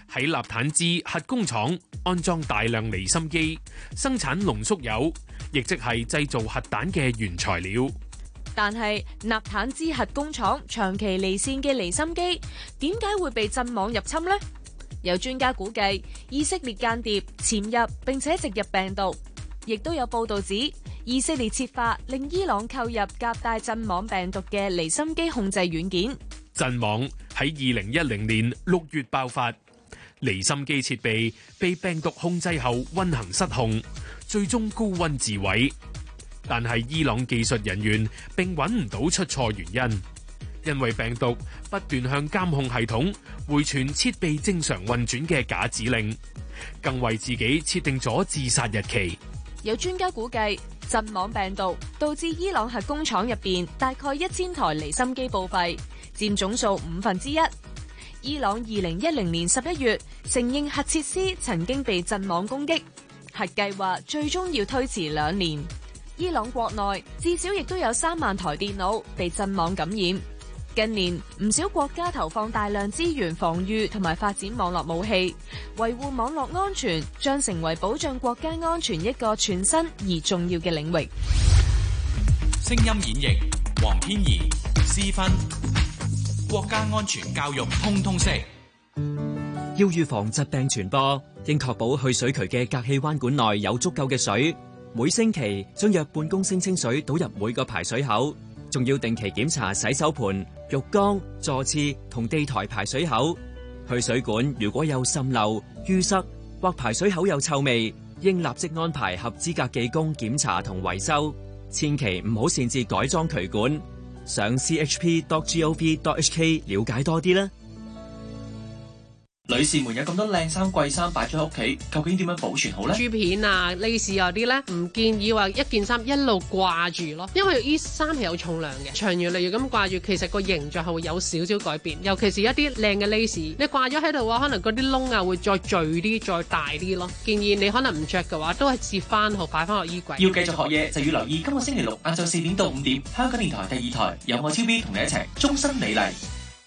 喺納坦茲核工廠安裝大量離心機，生產濃縮鈾，亦即係製造核彈嘅原材料。 但係納坦茲核工廠長期離線嘅離心機點解會被陣網入侵呢？有專家估計，以色列間諜潛入並且植入病毒，亦都有報道指以色列設法令伊朗購入夾帶陣網病毒嘅離心機控制軟件。 陣網喺二零一零年六月爆發，離心機設備被病毒控制後運行失控，最終高溫自毀。但係伊朗技術人員並揾唔到出錯原因，因為病毒不斷向監控系統回傳設備正常運轉嘅假指令，更為自己設定咗自殺日期。 有專家估計，陣網病毒導致伊朗核工廠入邊大概一千台離心機報廢，佔總數五分之一。伊朗二零一零年十一月承認核設施曾經被陣網攻擊，核計劃最終要推遲兩年。伊朗國內至少亦都有三萬台電腦被陣網感染。近年唔少國家投放大量資源防禦同埋發展網絡武器，維護網絡安全將成為保障國家安全一個全新而重要嘅領域。 聲音演繹黃天怡、施芬，國家安全教育通通識。 要預防疾病傳播，應確保去水渠嘅隔氣彎管內有足夠嘅水。每星期將約半公升清水倒入每個排水口，仲要定期檢查洗手盆、浴缸、座廁同地台排水口。去水管如果有滲漏、淤塞或排水口有臭味，應立即安排合資格技工檢查同維修，千祈唔好擅自改裝渠管。上 c h p dot gov dot h k 了解多啲啦。 女士們有咁多靚衫貴衫擺咗喺屋企，究竟點樣保存好呢？ 珠片啊、呢士啊啲咧，唔建議話一件衫一路掛住咯，因為呢衫係有重量嘅，長年累月咁掛住，其實個形狀係會有少少改變。尤其是一啲靚嘅呢士，你掛咗喺度嘅話，可能嗰啲窿啊會再聚啲、再大啲咯。建議你可能唔着嘅話，都係折翻好擺翻落衣櫃。 要繼續學嘢，就要留意今個星期六晏晝四點到五點，香港電台第二台有我 T V 同你一齊終身美麗。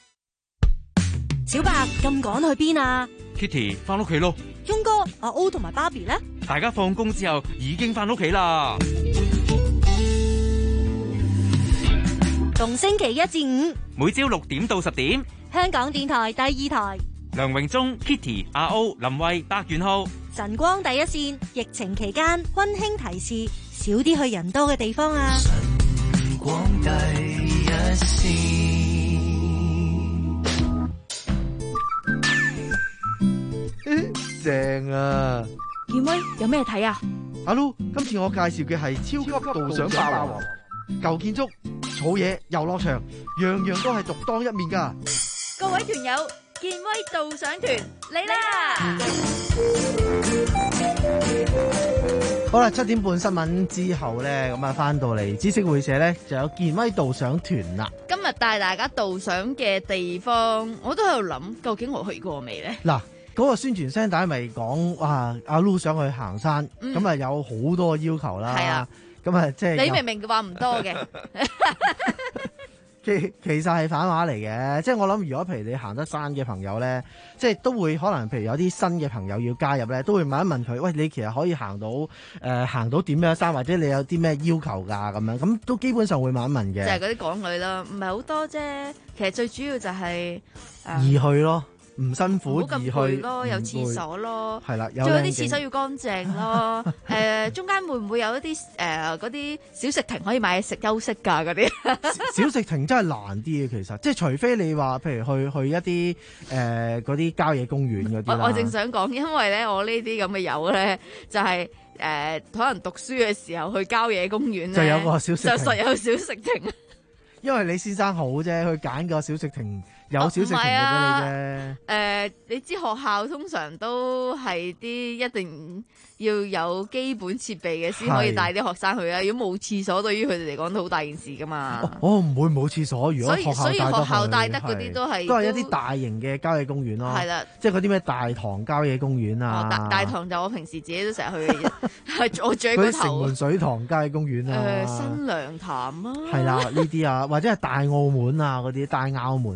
小白咁趕去邊啊 ？Kitty 翻屋企咯。 雍哥、阿 O 同埋 Barbie 咧？ 大家放工之後已經翻屋企啦。 逢星期一至五， 每朝六點到十點， 香港電台第二台。 梁榮忠、Kitty、阿 O、林慧、白元浩。 晨光第一線，疫情期間溫馨提示：少啲去人多嘅地方啊！ 晨光第一線。 正啊！ 健威有咩睇啊？ 阿 Lu，今次我介紹嘅係超級導賞霸王，舊建築、草野、遊樂場，樣樣都係獨當一面噶。 各位團友，健威導賞團嚟啦！ 好啦，七點半新聞之後咧，咁啊翻到嚟知識會社咧，就有健威導賞團啦。 今日帶大家導賞嘅地方，我都喺度諗，究竟我去過未咧？ 嗱。嗰個宣傳聲帶咪講哇，阿 Lu 想去行山，咁啊、嗯、有好多要求啦。係啊，咁啊即係你明明話唔多嘅， 其其實係反話嚟嘅。即係我諗，如果譬如你行得山嘅朋友咧，即係都會可能譬如有啲新嘅朋友要加入咧，都會問一問佢，喂，你其實可以行到誒、呃、行到點樣山，或者你有啲咩要求㗎咁樣，咁都基本上會問一問嘅。 就係嗰啲港女啦，唔係好多啫。其實最主要就係、是呃、 易去咯。唔辛苦， 唔好咁攰咯，有廁所咯， 係啦， 仲有啲廁所要乾淨咯。誒、呃，中間會唔會有一啲誒嗰啲小食亭可以買嘢食休息㗎嗰啲？ 小食亭真係難啲嘅，其實即係除非你話，譬如去去一啲誒嗰啲郊野公園嗰啲。我我正想講，因為咧我呢啲咁嘅友咧，就係、是、誒、呃、可能讀書嘅時候去郊野公園咧， 就有個小食亭， 就實有小食亭。 因為你先生好啫，去揀個小食亭。有小食亭嘅俾你啫。誒、 哦呃，你知學校通常都係啲一定要有基本設備嘅先可以帶啲學生去啊。如果冇廁所，對於佢哋嚟講都好大件事噶嘛。 哦，唔會冇廁所。如果學校所以所以學校帶得嗰啲都係都係一啲大型嘅郊野公園咯。係啦，即係嗰啲咩大棠郊野公園啊。 哦、大大棠就我平時自己都成日去嘅，係我最嗰頭。嗰啲城門水塘郊野公園啊。誒、 呃，新娘潭啊。 係啦，呢啲啊，或者係大澳門啊嗰啲大澳門啊，係。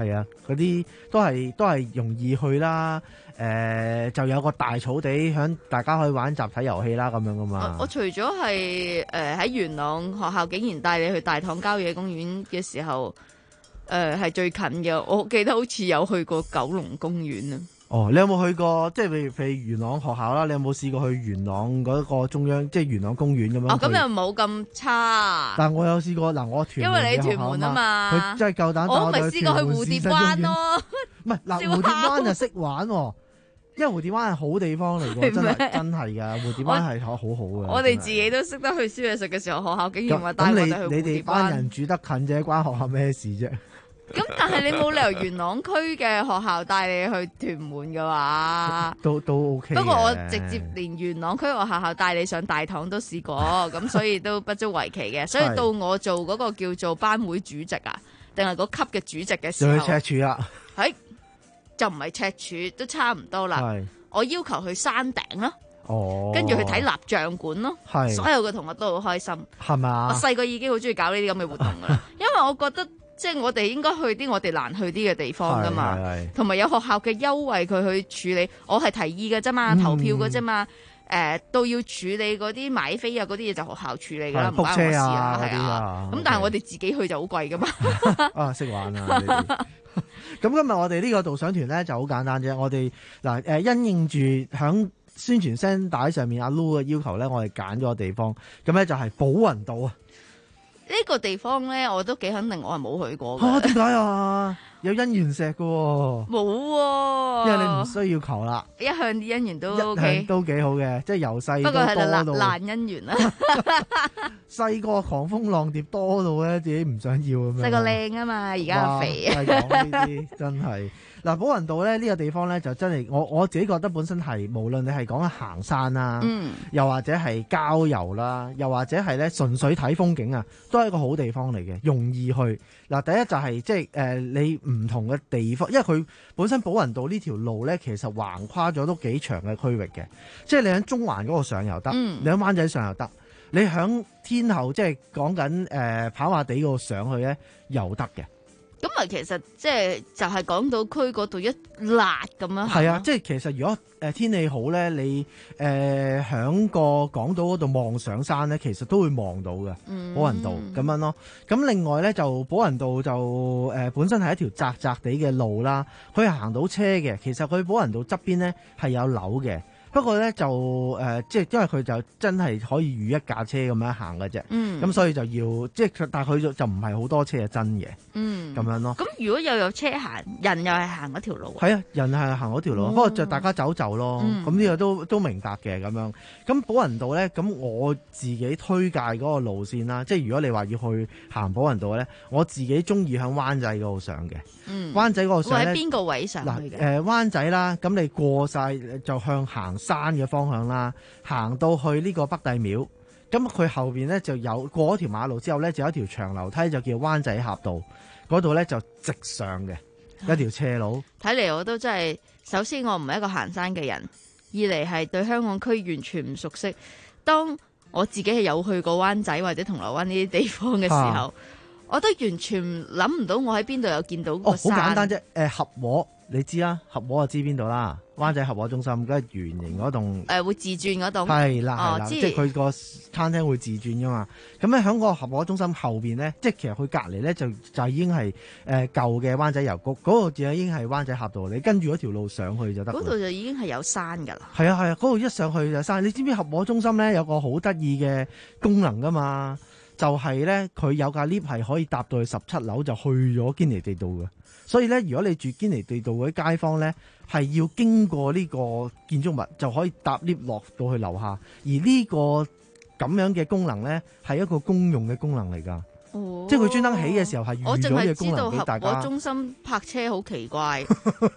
係啊，嗰啲都係都係容易去啦。誒、呃、就有個大草地，響大家可以玩集體遊戲啦，咁樣噶嘛。 我，我除咗係誒喺元朗學校竟然帶你去大棠郊野公園嘅時候，誒、呃、係最近嘅。我記得好似有去過九龍公園啊。 哦，你有冇去過？即係譬如譬如元朗學校啦，你有冇試過去元朗嗰個中央，即係元朗公園咁樣？ 哦，咁又冇咁差。 但係我有試過嗱，我屯門嘅學校， 因為你屯門啊嘛， 佢真係夠膽帶我去屯門。 我咪試過去蝴蝶灣咯。 唔係嗱，蝴蝶灣就識玩喎。因為蝴蝶灣係好地方嚟嘅，真係真係㗎，蝴蝶灣係好好好嘅。 我哋自己都識得去燒嘢食嘅時候，學校竟然話帶我哋去蝴蝶灣。 咁你你哋班人住得近啫，關學校咩事啫？ 咁但係你冇理由元朗區嘅學校帶你去屯門嘅話， 都都 OK。 不過我直接連元朗區嘅學校帶你上大棠都試過，咁所以都不足為奇嘅。所以到我做嗰個叫做班會主席啊，定係嗰級嘅主席嘅時候， 就去赤柱啊？ 係。就唔係赤柱，都差唔多啦。我要求去山頂咯， 哦， 跟住去睇蠟像館咯，所有嘅同學都好開心， 係嘛？ 我細個已經好中意搞呢啲咁嘅活動噶啦，因為我覺得即係我哋應該去啲我哋難去啲嘅地方噶嘛，同埋有學校嘅優惠佢去處理，我係提議嘅啫嘛，投票嘅啫嘛。嗯誒、呃，都要處理嗰啲買飛啊，嗰啲嘢就學校處理噶啦，唔關我事啊，係啊。咁、啊、但係我哋自己去就好貴噶嘛。 啊，識玩啊！咁今日我哋呢個導賞團咧就好簡單啫。我哋嗱誒，因應住響宣傳聲帶上面阿 Lu 嘅要求咧，我哋揀咗個地方，咁咧就係寶雲道啊。 呢、這個地方咧，我都幾肯定，我係冇去過嘅。 嚇點解啊？有姻緣石嘅喎。 冇喎。 因為你唔需要求啦。 一向啲姻緣都 OK。 一向都幾好嘅，即係由細不過係多到爛姻緣啦。 細個狂風浪蝶多到咧，自己唔想要咁樣。 細個靚啊嘛，而家肥啊。 講呢啲真係。嗱，寶雲道咧呢個地方咧就真係我我自己覺得本身係無論你係講行山啦， 嗯， 又或者係郊遊啦，又或者係咧純粹睇風景啊，都係一個好地方嚟嘅，容易去。嗱，第一就係即係誒你唔同嘅地方，因為佢本身寶雲道呢條路咧，其實橫跨咗都幾長嘅區域嘅，即係你喺中環嗰個上又得，嗯，你喺灣仔上又得，你喺天后即係講緊誒跑馬地嗰度上去咧又得嘅。 咁啊，其實即係就係港島區嗰度一辣咁樣。 係啊，即係其實如果誒天氣好咧，你誒響個港島嗰度望上山咧，其實都會望到嘅。嗯，寶雲道咁樣咯。咁另外咧就寶雲道就誒、呃、本身係一條窄窄地嘅路啦，佢係行到車嘅。其實佢寶雲道側邊咧係有樓嘅。不過咧就誒、呃，即係因為佢就真係可以預一架車咁樣行嘅啫。嗯，咁所以就要即係，但係佢就就唔係好多車係真嘅。嗯，咁樣咯。 咁如果又有車行，人又係行嗰條路。 係啊，人係行嗰條路，哦、不過就大家走走咯。咁呢、嗯、個都都明白嘅咁樣。咁寶雲道咧，咁我自己推介嗰個路線啦，即係如果你話要去行寶雲道咧，我自己中意喺灣仔嗰度上嘅。嗯，灣仔嗰度上咧， 喺邊個位上去嘅？ 嗱，誒灣仔啦，咁你過晒就向行山嘅方向啦，行到去呢個北帝廟，咁佢後邊咧就有過咗條馬路之後咧，就有一條長樓梯，就叫灣仔峽道，嗰度咧就直上嘅一條斜路。 睇嚟我都真係，首先我唔係一個行山嘅人，二嚟係對香港區完全唔熟悉。當我自己係有去過灣仔或者銅鑼灣呢啲地方嘅時候，啊、我都完全諗唔到我喺邊度有見到個山。 哦，好簡單啫，誒合和你知啦，合和就知邊度啦。灣仔合和中心，嗰個圓形嗰棟， 誒會自轉嗰棟， 係啦係啦，即係佢個餐廳會自轉噶嘛。咁咧喺個合和中心後邊咧，即係其實佢隔離咧就就已經係誒舊嘅灣仔郵局，嗰、嗰個就已經係灣仔峽道。你跟住嗰條路上去就得。 嗰度就已經係有山㗎啦。 係啊係啊，嗰度一上去就山。你知唔知合和中心咧有個好得意嘅功能㗎嘛？就係咧佢有架 lift 係可以搭到去十七樓，就去咗堅尼地道嘅。所以咧，如果你住堅尼地道嗰啲街坊咧，係要經過呢個建築物就可以搭 lift 落到去樓下。而呢個咁樣嘅功能咧，係一個公用嘅功能嚟㗎。哦，即係佢專登起嘅時候係預咗嘅功能俾大家。 我淨係知道合和中心泊車好奇怪，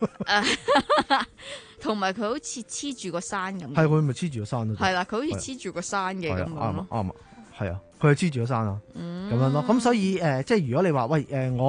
同埋佢好似黐住個山咁。 係佢咪黐住個山咯？ 係啦，佢好似黐住個山嘅咁樣咯。 啱啊，係啊，佢係黐住個山啊，咁、嗯、樣咯。咁所以誒、呃，即係如果你話喂誒、呃，我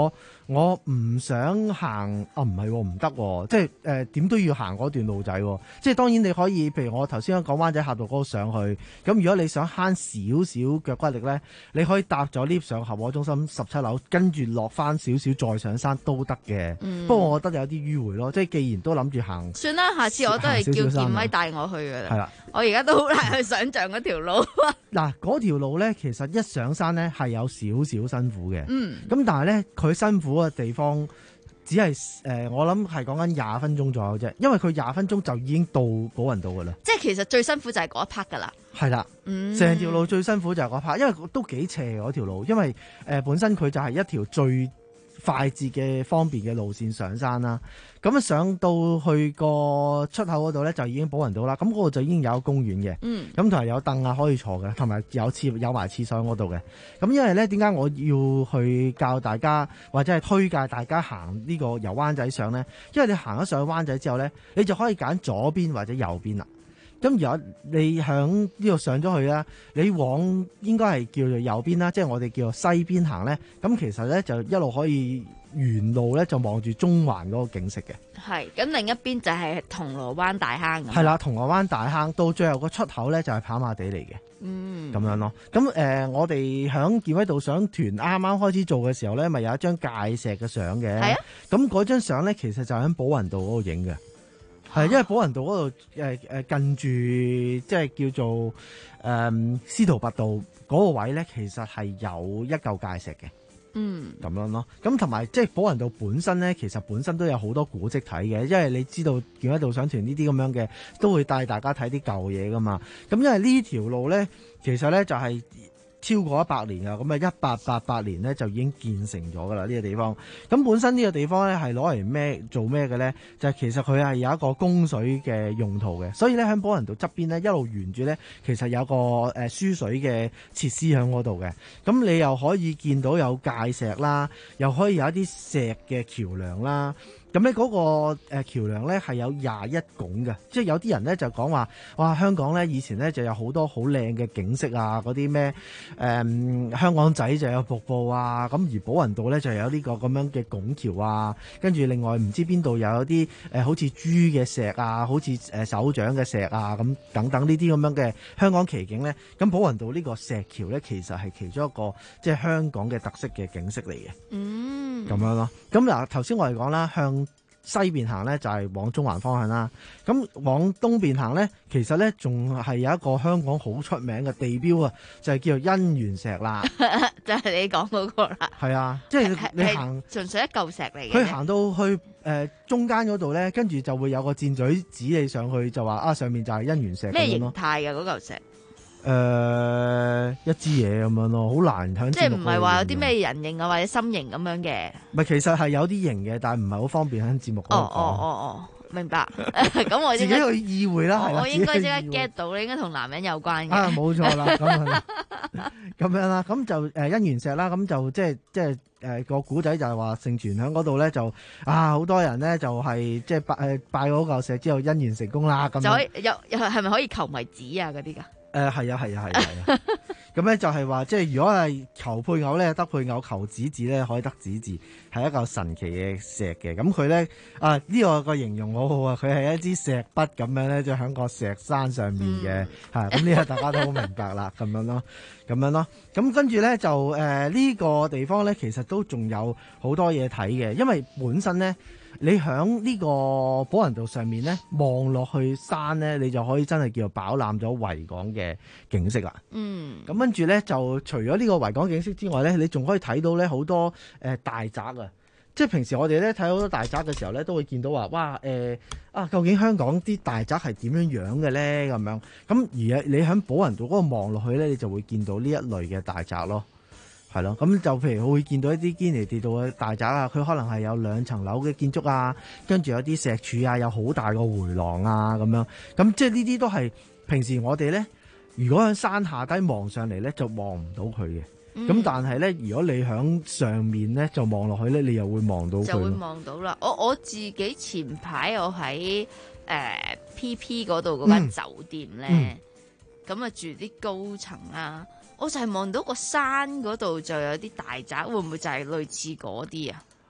我唔想行啊，唔係唔得，即係誒點都要行嗰段路仔。即係當然你可以，譬如我頭先講灣仔峽道嗰度上去，咁如果你想慳少少腳骨力咧，你可以搭咗 lift 上合和中心十七樓，跟住落翻少少再上山都得嘅。嗯、不過我覺得有啲迂迴咯，即係既然都諗住行， 算啦，下次我都係叫健威帶我去㗎啦。係啦，我而家都好難去想像嗰條路。 嗱，嗰條路咧，其實一上山咧係有少少辛苦嘅。嗯。咁但係咧，佢辛苦嘅地方只係誒、呃，我諗係講緊廿分鐘左右啫，因為佢廿分鐘就已經到寶雲道噶啦。 即係其實最辛苦就係嗰一 part 噶啦。 係啦，成、嗯、條路最辛苦就係嗰 part，因為都幾斜嗰條路，因為誒、呃、本身佢就係一條最快捷嘅方便嘅路線上山啦。咁啊上到去個出口嗰度咧，就已經寶雲道啦。咁嗰度就已經有公園嘅，咁同埋有凳啊可以坐嘅，同埋有廁有埋廁所嗰度嘅。咁因為咧，點解我要去教大家或者係推介大家行呢個由灣仔上咧？因為你行咗上去灣仔之後咧，你就可以揀左邊或者右邊啦。咁如果你響呢度上咗去啦，你往應該係叫做右邊啦，即係我哋叫做西邊行咧。咁其實咧就一路可以沿路咧就望住中環嗰個景色嘅。 係，咁另一邊就係銅鑼灣大坑咁。 係啦，銅鑼灣大坑到最後個出口咧就係跑馬地嚟嘅。嗯，咁樣咯。咁誒、呃，我哋響健威導賞團啱啱開始做嘅時候咧，咪有一張界石嘅相嘅。係啊。咁嗰張相咧，其實就喺寶雲道嗰度影嘅。係，因為寶雲道嗰度誒誒近住即係叫做誒、呃、司徒拔道嗰個位咧，其實係有一嚿界石嘅。嗯，咁樣咯。咁同埋即係寶雲道本身咧，其實本身都有好多古蹟睇嘅，因為你知道健威導賞團呢啲咁樣嘅都會帶大家睇啲舊嘢噶嘛。咁因為呢條路咧，其實咧就係、是。超過一百年㗎，咁啊一八八八年咧就已經建成咗㗎啦呢個地方。咁本身呢個地方咧係攞嚟咩做咩嘅咧？就係、是、其實佢係有一個供水嘅用途嘅，所以咧喺寶雲道側邊咧一路沿住咧，其實有個誒輸水嘅設施喺嗰度嘅。咁你又可以見到有界石啦，又可以有一啲石嘅橋梁啦。咁咧嗰個誒橋梁咧係有廿一拱嘅，即係有啲人咧就講話，哇香港咧以前咧就有好多好靚嘅景色啊，嗰啲咩誒香港仔就有瀑布啊，咁而寶雲道咧就有呢個咁樣嘅拱橋啊，跟住另外唔知邊度又有啲誒、呃、好似豬嘅石啊，好似誒手掌嘅石啊，咁等等呢啲咁樣嘅香港奇景咧，咁寶雲道呢個石橋咧其實係其中一個即係香港嘅特色嘅景色嚟嘅。嗯，咁樣咯。咁嗱頭先我哋講啦，向西邊行咧就係、是、往中環方向啦，咁往東邊行咧，其實咧仲係有一個香港好出名嘅地標啊，就係、是、叫做姻緣石啦。 就係你講嗰個啦。係啊， 即係你行純粹一嚿石嚟嘅。 佢行到去誒、呃、中間嗰度咧，跟住就會有個箭嘴指你上去，就話啊上面就係姻緣石咁樣咯。咩形態嘅嗰嚿石？ 誒、呃，一支嘢咁樣咯，好難響。 即係唔係話有啲咩人形啊，或者心形咁樣嘅？ 唔係，其實係有啲型嘅，但係唔係好方便喺節目嗰度講。 哦哦哦哦，明白。咁我自己去意會啦，係啦。 我應該即刻 get 到，你應該同男人有關嘅。 啊，冇錯啦，咁樣咁樣啦，咁就誒姻緣石啦，咁就即係即係誒個古仔就係話盛傳喺嗰度咧，就啊好多人咧就係即係拜誒拜嗰嚿石之後姻緣成功啦，咁就可以有有係咪可以求迷子啊嗰啲噶？ 誒係啊係啊係啊係啊，咁咧就係話即係如果係求配偶咧得配偶，求子子咧可以得子子，係一嚿神奇嘅石嘅。咁佢咧啊呢、呢個個形容好好啊，佢係一支石筆咁樣咧，就喺個石山上面嘅嚇。咁呢個大家都好明白啦，咁樣咯，咁樣咯。咁跟住咧就誒呢、呃呢個地方咧，其實都仲有好多嘢睇嘅，因為本身咧。你喺呢個寶雲道上面咧，望落去山咧，你就可以真係叫做飽覽咗維港嘅景色啦。嗯，咁跟住咧，就除咗呢個維港景色之外咧，你仲可以睇到咧好多誒、呃、大宅啊！即係平時我哋咧睇好多大宅嘅時候咧，都會見到話，哇誒、呃、啊，究竟香港啲大宅係點樣樣嘅咧？咁樣咁而你喺寶雲道嗰度望落去咧，你就會見到呢一類嘅大宅咯。係咯，咁就譬如會見到一啲堅尼地道嘅大宅啊，佢可能係有兩層樓嘅建築啊，跟住有啲石柱啊，有好大個迴廊啊咁樣，咁即係呢啲都係平時我哋咧，如果喺山下低望上嚟咧，就望唔到佢嘅。咁、嗯、但係咧，如果你喺上面咧，就望落去咧，你又會望到佢。 就會望到啦。我我自己前排我喺誒、呃、P P 嗰度嗰間酒店咧，咁、嗯、啊住啲高層啦。我就係望到個山嗰度就有啲大宅，會唔會就係類似嗰啲啊？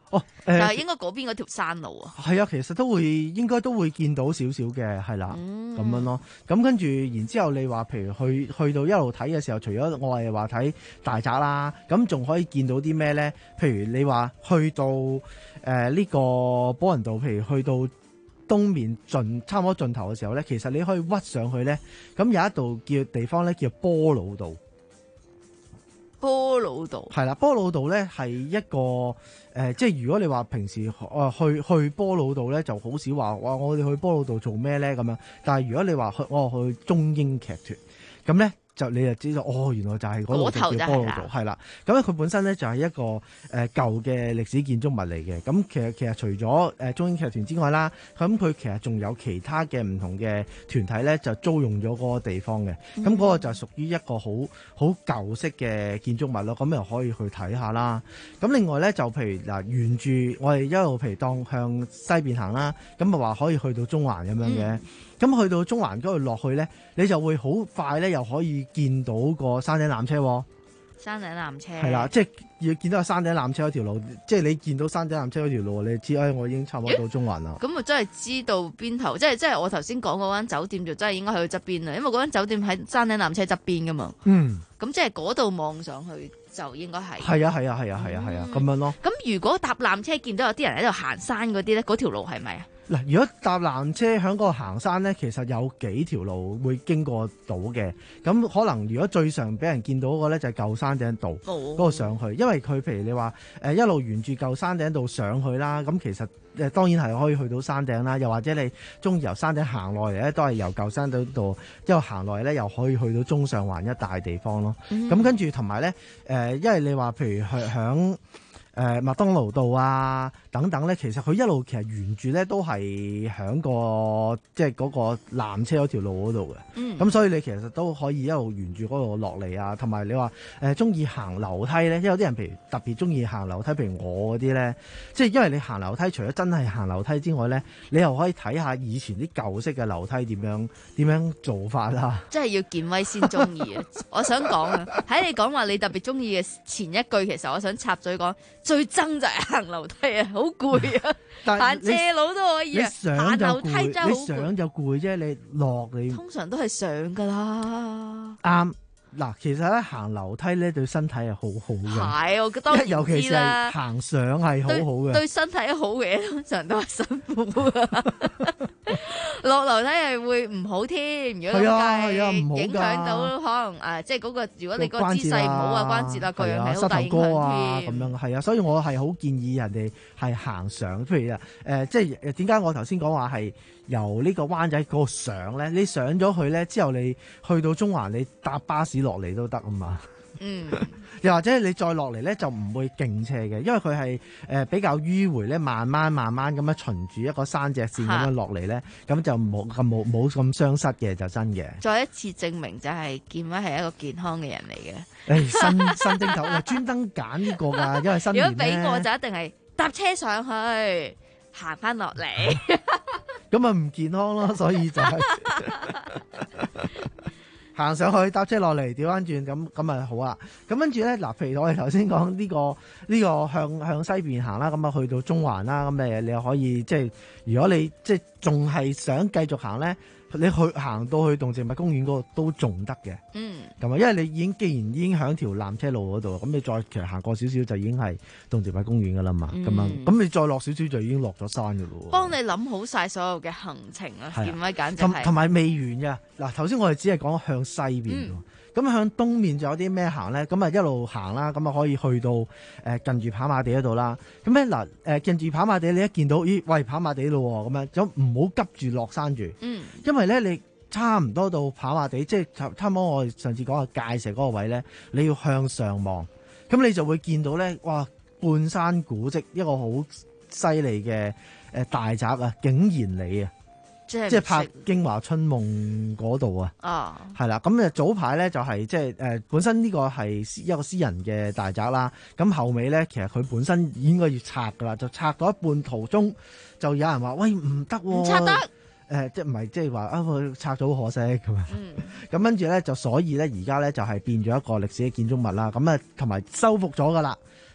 哦，誒、 但係應該嗰邊嗰條山路啊。 係啊，其實都會應該都會見到少少嘅，係啦，咁、 嗯、 樣咯。咁跟住，然之後你話譬如去去到一路睇嘅時候，除咗我係話睇大宅啦，咁仲可以見到啲咩咧？譬如你話去到誒呢、呃這個寶雲道，譬如去到東面盡差唔多盡頭嘅時候咧，其實你可以屈上去咧，咁有一度叫地方咧叫波老道。 波老道係啦，波老道咧係一個誒、呃，即係如果你話平時誒、呃、去去波老道咧，就好少話哇，我哋去波老道做咩咧咁樣。但係如果你話去我、哦、去中英劇團咁咧，就你就知道哦，原來就係嗰度叫波老道，係啦。咁咧佢本身咧就係一個誒、呃、舊嘅歷史建築物嚟嘅。咁其實其實除咗誒、呃、中英劇團之外啦，咁佢其實仲有其他嘅唔同嘅團體咧，就租用咗嗰個地方嘅。咁、嗯、嗰個就屬於一個好好舊式嘅建築物咯。咁又可以去睇下啦。咁另外咧就譬如嗱，沿住我哋一路譬如當向西邊行啦，咁咪話可以去到中環咁樣嘅。嗯咁去到中環嗰度落去咧，你就會好快咧，又可以見到個山頂纜車喎。 山頂纜車係啦，即係要見到個山頂纜車嗰條路，即係你見到山頂纜車嗰條路，你知誒、哎，我已經差唔多到中環啦。 咁我真係知道邊頭，即係即係我頭先講嗰間酒店就真係應該去側邊啦，因為嗰間酒店喺山頂纜車側邊噶嘛。嗯。咁即係嗰度望上去就應該係。係啊係啊係啊係啊係啊，咁樣咯。咁如果搭纜車見到有啲人喺度行山嗰啲咧，嗰條路係咪啊？ 嗱，如果搭纜車喺嗰度行山咧，其實有幾條路會經過到嘅。咁可能如果最常俾人見到嗰個咧，就係舊山頂道嗰度上去，因為佢譬如你話誒一路沿住舊山頂道上去啦，咁其實誒當然係可以去到山頂啦。又或者你中意由山頂行落嚟咧，都係由舊山頂道一路行落嚟咧，又可以去到中上環一帶地方咯。咁、嗯、跟住同埋咧誒，因為你話譬如去響誒麥當勞道啊等等咧，其實佢一路其實沿住咧都係響個即係嗰個纜車嗰條路嗰度嘅。嗯，咁所以你其實都可以一路沿住嗰度落嚟啊。同埋你話誒中意行樓梯咧，因為有啲人譬如特別中意行樓梯，譬如我嗰啲咧，即係因為你行樓梯除咗真係行樓梯之外咧，你又可以睇下以前啲舊式嘅樓梯點樣點樣做法啦。 真係要健威先中意啊！我想講啊，喺你講話你特別中意嘅前一句，其實我想插嘴講。最憎就係行樓梯啊，好攰啊！行斜路都可以啊，行樓梯真係好攰。 你上就攰啫，你落你通常都係上噶啦。 啱嗱，其實咧行樓梯咧對身體係好好嘅。 係，我當然知啦。 尤其是係行上係好好嘅。 對身體好嘅嘢通常都係辛苦啊。落樓梯係會唔好添，如果咁計影響到可能誒，即係嗰個如果你個姿勢唔好啊，關節啊各樣係好大影響添。 咁樣係啊，所以我係好建議人哋係行上，譬如啊誒，即係點解我頭先講話係由呢個灣仔嗰個上咧？你上咗去咧之後，你去到中環，你搭巴士落嚟都得啊嘛。嗯，又或者你再落嚟咧，就唔會勁斜嘅，因為佢係誒比較迂迴咧，慢慢慢慢咁樣循住一個山脊線咁樣落嚟咧，咁就冇咁冇冇咁傷膝嘅，就真嘅。 再一次證明就係健威係一個健康嘅人嚟嘅。誒、 哎，新新正頭我專登揀呢個㗎，因為新年如果俾我就一定係搭車上去，行翻落嚟。 咁啊唔健康咯，所以就係、是。行上去搭車落嚟，調翻轉咁咁啊好啊！咁跟住咧，嗱，譬如我哋頭先講呢個呢、呢個向向西邊行啦，咁啊去到中環啦，咁誒你又可以即係如果你即係仲係想繼續行咧，你去行到去動植物公園嗰度都仲得嘅。嗯，咁啊，因為你已經既然已經喺條纜車路嗰度，咁你再其實行過少少就已經係動植物公園噶啦嘛。咁、嗯、樣咁你再落少少就已經落咗山噶咯。 幫你諗好晒所有嘅行程啊，健威簡直係同埋未完嘅。嗱，頭先我哋只係講向西邊，咁、嗯、向東面就有啲咩行咧？咁啊一路行啦，咁啊可以去到誒、呃、近住跑馬地嗰度啦。咁咧嗱誒近住跑馬地，你一見到咦喂跑馬地咯咁樣，咁唔好急住落山住。嗯，因為咧你差唔多到跑馬地，即係差差唔多我哋上次講嘅界石嗰個位咧，你要向上望，咁你就會見到咧，哇半山古蹟一個好犀利嘅誒大宅啊，景賢里啊！即係拍《京華春夢》嗰度啊，係、哦、啦，咁誒早排咧就係即係誒本身呢個係一個私人嘅大宅啦，咁後尾咧其實佢本身應該要拆噶啦，就拆到一半途中就有人話喂唔得，唔拆得，誒、 呃、即係唔係即係話啊佢拆咗好可惜咁啊，咁跟住咧就所以咧而家咧就係變咗一個歷史嘅建築物啦，咁啊同埋修復咗噶啦。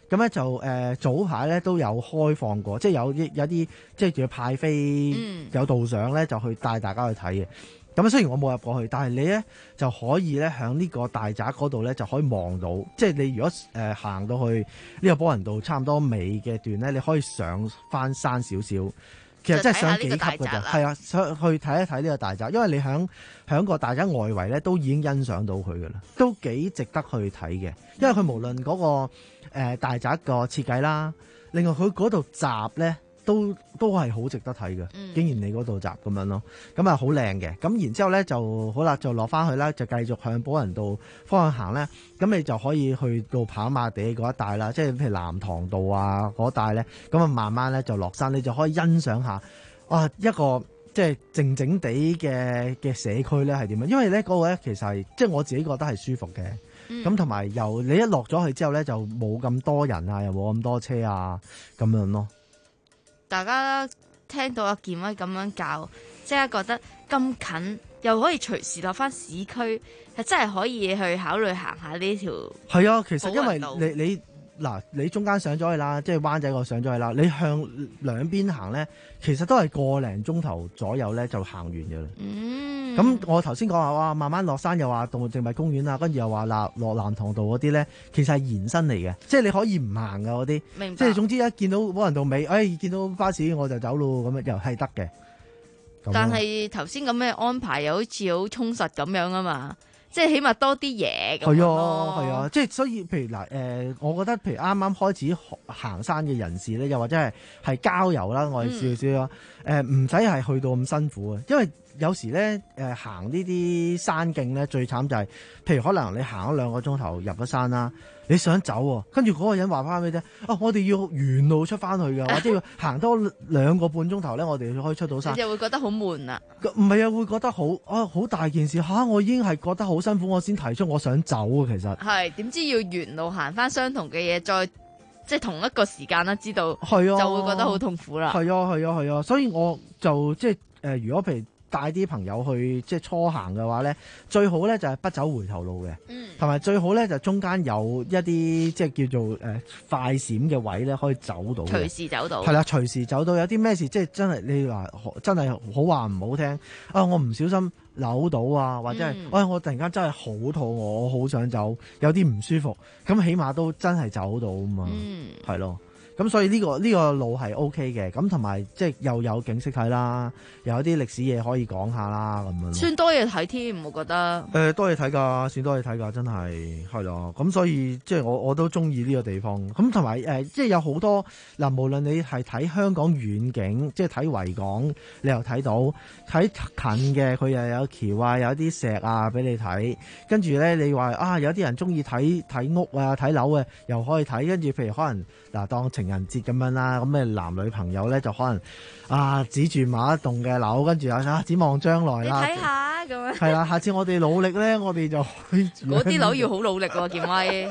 咁咧就誒、呃、早排咧都有開放過，即係有啲有啲即係仲要派飛、嗯、有導賞咧，就去帶大家去睇嘅。咁雖然我冇入過去，但係你咧就可以咧喺呢個大宅嗰度咧就可以望到，即係你如果誒、呃、行到去呢個波人道差唔多尾嘅段咧，你可以上翻山少少。其實真係上幾級㗎咋，係啊，上去睇一睇呢個大宅，因為你響響個大宅外圍咧都已經欣賞到佢㗎啦，都幾值得去睇嘅。因為佢無論嗰、那個、呃、大宅個設計啦，另外佢嗰度閘咧都都係好值得睇嘅。竟然你嗰度閘咁樣咯，咁啊好靚嘅。咁然之後咧就好啦，就落翻去啦，就繼續向寶雲道方向行咧。咁你就可以去到跑馬地嗰一帶啦，即係譬如南塘道啊嗰帶咧，咁啊慢慢咧就落山，你就可以欣賞下哇一個即係靜靜地嘅嘅社區咧係點樣？因為咧嗰個咧其實係即係我自己覺得係舒服嘅。咁同埋由你一落咗去之後咧，就冇咁多人啊，又冇咁多車啊咁樣咯。 大家聽到阿健威咁樣教，即係覺得咁近，又可以隨時落翻市區，係真係可以去考慮行下呢條。係啊，其實因為你你嗱，你中間上咗去啦，即係灣仔個上咗去啦，你向兩邊行咧，其實都係個零鐘頭左右咧就行完嘅啦。嗯，咁我頭先講話哇，慢慢落山又話動物植物公園啊，跟住又話落落南塘道嗰啲咧，其實係延伸嚟嘅，即係你可以唔行噶嗰啲。明白。即係總之一見到寶雲道尾，哎，見到巴士我就走咯，咁樣又係得嘅。 但係頭先咁嘅安排又好似好充實咁樣啊嘛。即係起碼多啲嘢咁咯。係啊，係啊，即係所以，譬如嗱，誒、呃，我覺得譬如啱啱開始行山嘅人士咧，又或者係係郊遊啦，我哋少少啦，誒唔使係去到咁辛苦啊，因為有時咧誒、呃、行呢啲山徑咧最慘就係、是，譬如可能你行咗兩個鐘頭入咗山啦，你想走喎，跟住嗰個人話翻俾你聽，啊我哋要原路出翻去㗎，或者要行多兩個半鐘頭咧，我哋可以出到山。你就會覺得好悶啊？唔係啊，會覺得好啊好大件事嚇、啊，我已經係覺得好辛苦，我先提出我想走啊，其實係點知要原路行翻相同嘅嘢，再即係同一個時間啦，知道係啊，就會覺得好痛苦啦。係啊係啊係啊，所以我就即係誒、呃，如果譬如帶啲朋友去即係初行嘅話咧，最好咧就係不走回頭路嘅，同、嗯、埋最好咧就中間有一啲即係叫做誒、呃、快閃嘅位咧，可以走到，隨時走到，係啦，隨時走到。有啲咩事即係真係你話真係好話唔好聽啊！我唔小心扭到啊，或者係、嗯哎、我突然間真係好肚餓，我好想走，有啲唔舒服，咁起碼都真係走到啊嘛，係、嗯、咯。咁所以呢、呢個呢、呢個路係 O K 嘅，咁同埋即係又有景色睇啦，又有啲歷史嘢可以講下啦，咁樣算多嘢睇添，我覺得。誒、呃，多嘢睇㗎，算多嘢睇㗎，真係係咯。咁所以即係我我都中意呢個地方。咁同埋誒，即係有好多嗱，無論你係睇香港遠景，即係睇維港，你又睇到睇近嘅，佢又有橋啊，有啲石啊俾你睇。跟住咧，你話啊，有啲人中意睇睇屋啊，睇樓嘅又可以睇。跟住譬如可能嗱，當情人節咁樣啦，咁誒男女朋友咧就可能啊指住某一棟嘅樓，跟住啊展望將來啦。你睇下咁樣。係啦，下次我哋努力咧，我哋就嗰啲樓要好努力喎，健威。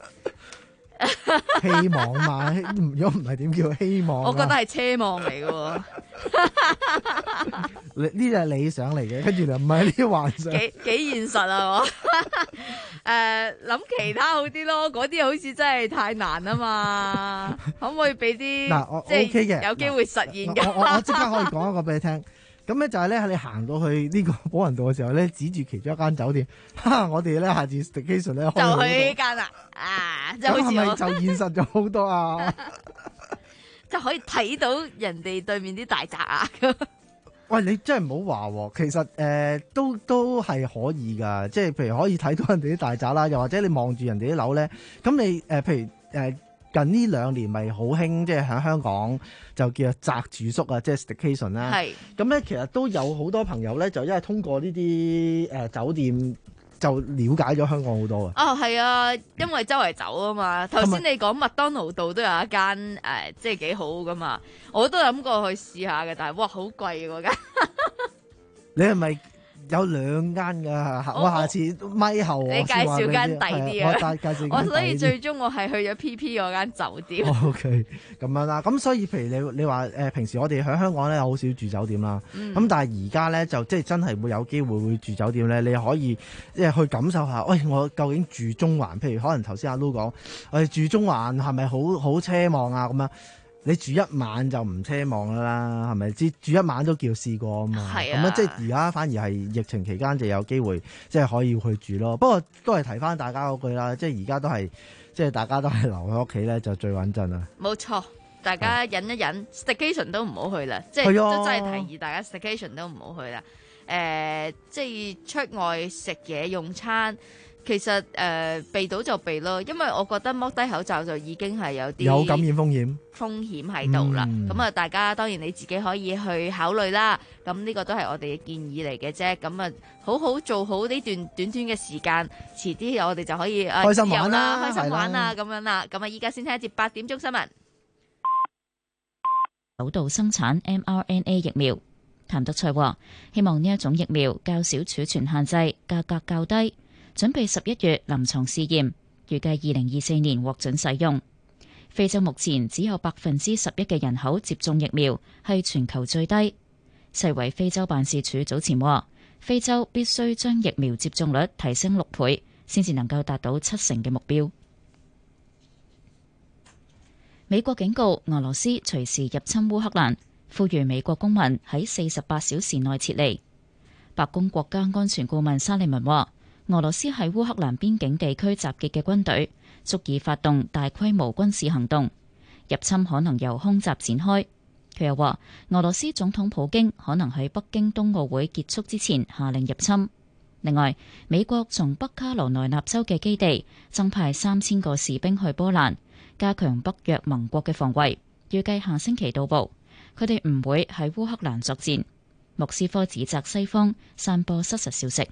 希望嘛，如果唔係點叫希望？我覺得係奢望嚟嘅喎。呢啲係理想嚟嘅，跟住就唔係呢啲幻想。幾幾現實啊！我誒諗其他好啲咯，嗰啲好似真係太難啊嘛。可唔可以俾啲嗱我 OK 嘅，有機會實現嘅？我我即刻可以講一個俾你聽。咁咧就係咧，你行到去呢個寶雲道嘅時候咧，指住其中一間酒店，哈！我哋咧下次 staycation 咧就去呢間啦，啊！就好似係咪就現實咗好多啊？就可以睇到人哋對面啲大宅啊！喂，你真係唔好話喎，其實誒、呃、都都係可以㗎，即係譬如可以睇到人哋啲大宅啦，又或者你望住人哋啲樓咧，咁你誒、呃、譬如誒。呃近呢兩年咪好興，即係喺香港就叫宅住宿啊，即係 staycation 啦。係咁咧，其實都有好多朋友咧，就因為通過呢啲誒酒店就了解咗香港好多啊。哦，係啊，因為周圍走啊嘛。頭先你講麥當勞道都有一間誒、呃，即係幾好噶嘛。我都諗過去試下嘅，但係哇，好貴嗰間。你係咪有兩間㗎，我下次咪後你介紹間抵啲啊！ 我介紹間我所以最終我係去咗 P P 嗰間酒店。 O K， 咁樣啦，咁所以譬如你你話誒平時我哋喺香港咧好少住酒店啦，咁、嗯、但係而家咧就即係真係會有機會會住酒店咧，你可以即係去感受下，喂，我究竟住中環？譬如可能頭先阿 Lu 講，我哋住中環係咪好好奢望啊？咁樣。你住一晚就唔奢望啦，係咪？住住一晚都叫試過啊嘛。係啊。咁即係而家反而係疫情期間就有機會，即係可以去住咯。不過都係提翻大家嗰句啦，即係而家都係，即係大家都係留喺屋企咧就最穩陣啦。冇錯，大家忍一忍 ，staycation 都唔好去啦。即係都真係提議大家 staycation 都唔好去啦。誒、呃，即係出外食嘢用餐。其實誒、呃、避到就避咯，因為我覺得剝低口罩就已經係有啲有感染風險風險喺度啦。咁啊、嗯，大家當然你自己可以去考慮啦。咁呢個都係我哋嘅建議嚟嘅啫。咁啊，好好做好呢段短短嘅時間，遲啲我哋就可以開心玩啦， 啊、開心玩啊咁樣啦。咁啊，依家先聽一節八點鐘新聞。 首度生產 M R N A 疫苗，譚德塞話：希望呢一種疫苗較少儲存限制，價格較低。準備十一月臨床試驗，預計二零二四年獲准使用。非洲目前只有百分之十一嘅人口接種疫苗，係全球最低。世衛非洲辦事處早前話，非洲必須將疫苗接種率提升六倍，先至能夠達到七成嘅目標。美國警告俄羅斯隨時入侵烏克蘭，呼籲美國公民喺四十八小時內撤離。白宮國家安全顧問沙利文話，俄羅斯喺烏克蘭邊境地區集結嘅軍隊足以發動大規模軍事行動，入侵可能由空襲展開。佢又話，俄羅斯總統普京可能喺北京冬奧會結束之前下令入侵。另外，美國從北卡羅來納州嘅基地增派三千個士兵去波蘭，加強北約盟國嘅防衛，預計下星期到埗。佢哋唔會喺烏克蘭作戰。莫斯科指責西方散播失實消息。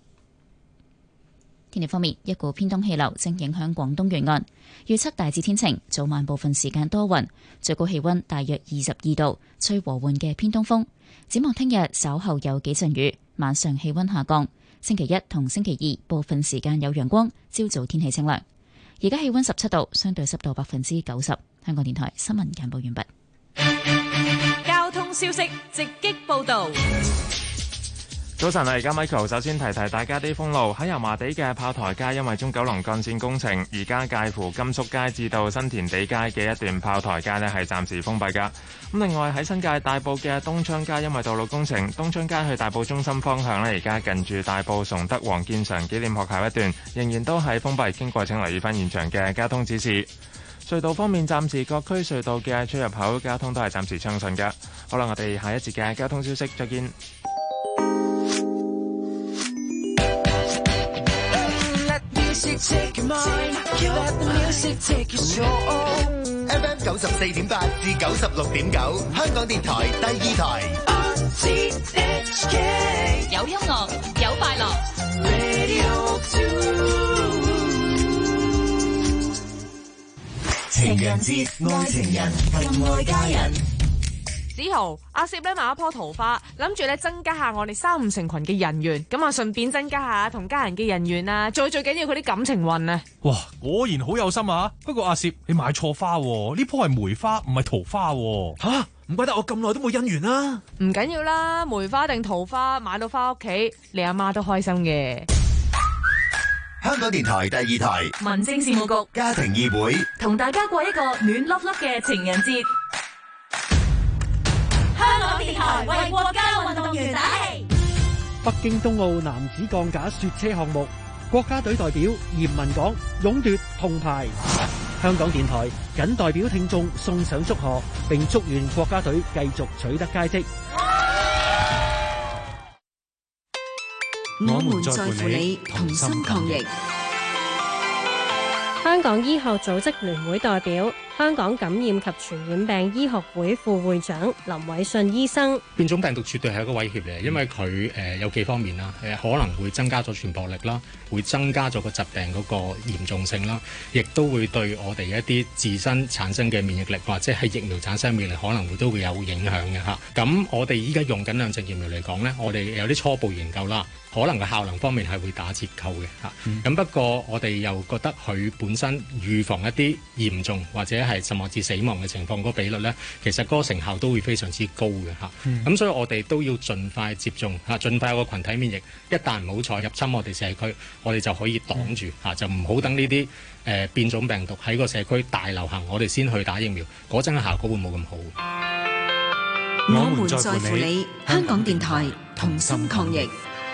天氣方面，一股偏東氣流正影響廣東沿岸，預測大致天晴，早晚部分時間多雲，最高氣溫大約二十二度，吹和緩嘅偏東風。展望聽日稍後有幾陣雨，晚上氣溫下降。星期一同星期二部分時間有陽光，朝早天氣清涼。而家氣溫十七度，相對濕度百分之九十。香港電台新聞簡報完畢。 交通消息直擊報道。 早晨啊，而家 Michael 首先提提大家啲封路。喺油麻地嘅炮台街，因為中九龍幹線工程，而家介乎甘肅街至到新田地街嘅一段炮台街呢係暫時封閉噶。咁另外喺新界大埔嘅東昌街，因為道路工程，東昌街去大埔中心方向呢，而家近住大埔崇德黃建常紀念學校一段仍然都係封閉，經過請留意翻現場嘅交通指示。隧道方面，暫時各區隧道嘅出入口交通都係暫時暢順噶。好啦，我哋下一節嘅交通消息再見。 Take your mind, let the music take your soul. F M 九十四點八至九十六點九，香港電台第二台。R T H K 有音樂，有快樂。 Radio two。情人節，愛情人，更愛家人。 子豪，阿攝咧買一棵桃花，諗住咧增加下我哋三五成群嘅人緣，咁啊順便增加下同家人嘅人緣啊，再最緊要佢啲感情運啊！ 哇，果然好有心啊！不過阿攝，你買錯花，呢棵係梅花，唔係桃花。 吓，唔怪得我咁耐都冇姻緣啦。 唔緊要啦，梅花定桃花，買到翻屋企，你阿媽都開心嘅。 香港電台第二台， 民政事務局家庭議會， 同大家過一個暖粒粒嘅情人節。 香港電台為國家運動員打氣。 北京冬奧男子鋼架雪車項目，國家隊代表嚴文港勇奪銅牌。香港電台謹代表聽眾送上祝賀，並祝願國家隊繼續取得佳績。 我們在乎你，同心抗疫。 香港醫學組織聯會代表香港感染及傳染病醫學會副會長林偉信醫生。 變種病毒絕對係一個威脅嚟，因為佢誒、呃、有幾方面啦，誒、呃、可能會增加咗傳播力啦，會增加咗個疾病嗰個嚴重性啦，亦都會對我哋一啲自身產生嘅免疫力或者係疫苗產生嘅免疫力可能會都會有影響嘅嚇。咁我哋依家用緊兩隻疫苗嚟講呢，我哋有啲初步研究啦。可能嘅效能方面係會打折扣嘅嚇，咁、嗯、不過我哋又覺得佢本身預防一啲嚴重或者係甚至死亡嘅情況嗰個比率呢，其實嗰個成效都會非常之高嘅嚇。咁、嗯、所以我哋都要盡快接種嚇，盡快有個群體免疫。一旦唔好彩入侵我哋社區，我哋就可以擋住嚇、嗯，就唔好等呢啲誒變種病毒喺個社區大流行，我哋先去打疫苗，嗰陣嘅效果會冇咁好。 我們在乎你，香港電台同心抗疫。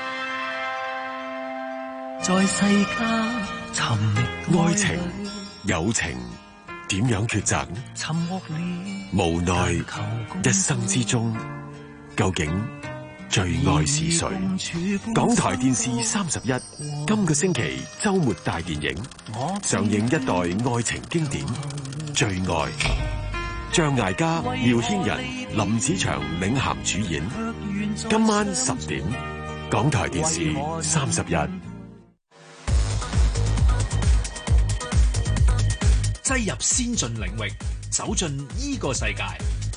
在世間尋愛情、友情，點樣抉擇呢？尋獲你，無奈一生之中，究竟最愛是誰？港台電視三十一，今個星期周末大電影上映一代愛情經典《最愛》，張艾嘉、苗軒仁、林子祥領銜主演。今晚十點，港台電視三十一。 擠入先進領域，走進依個世界。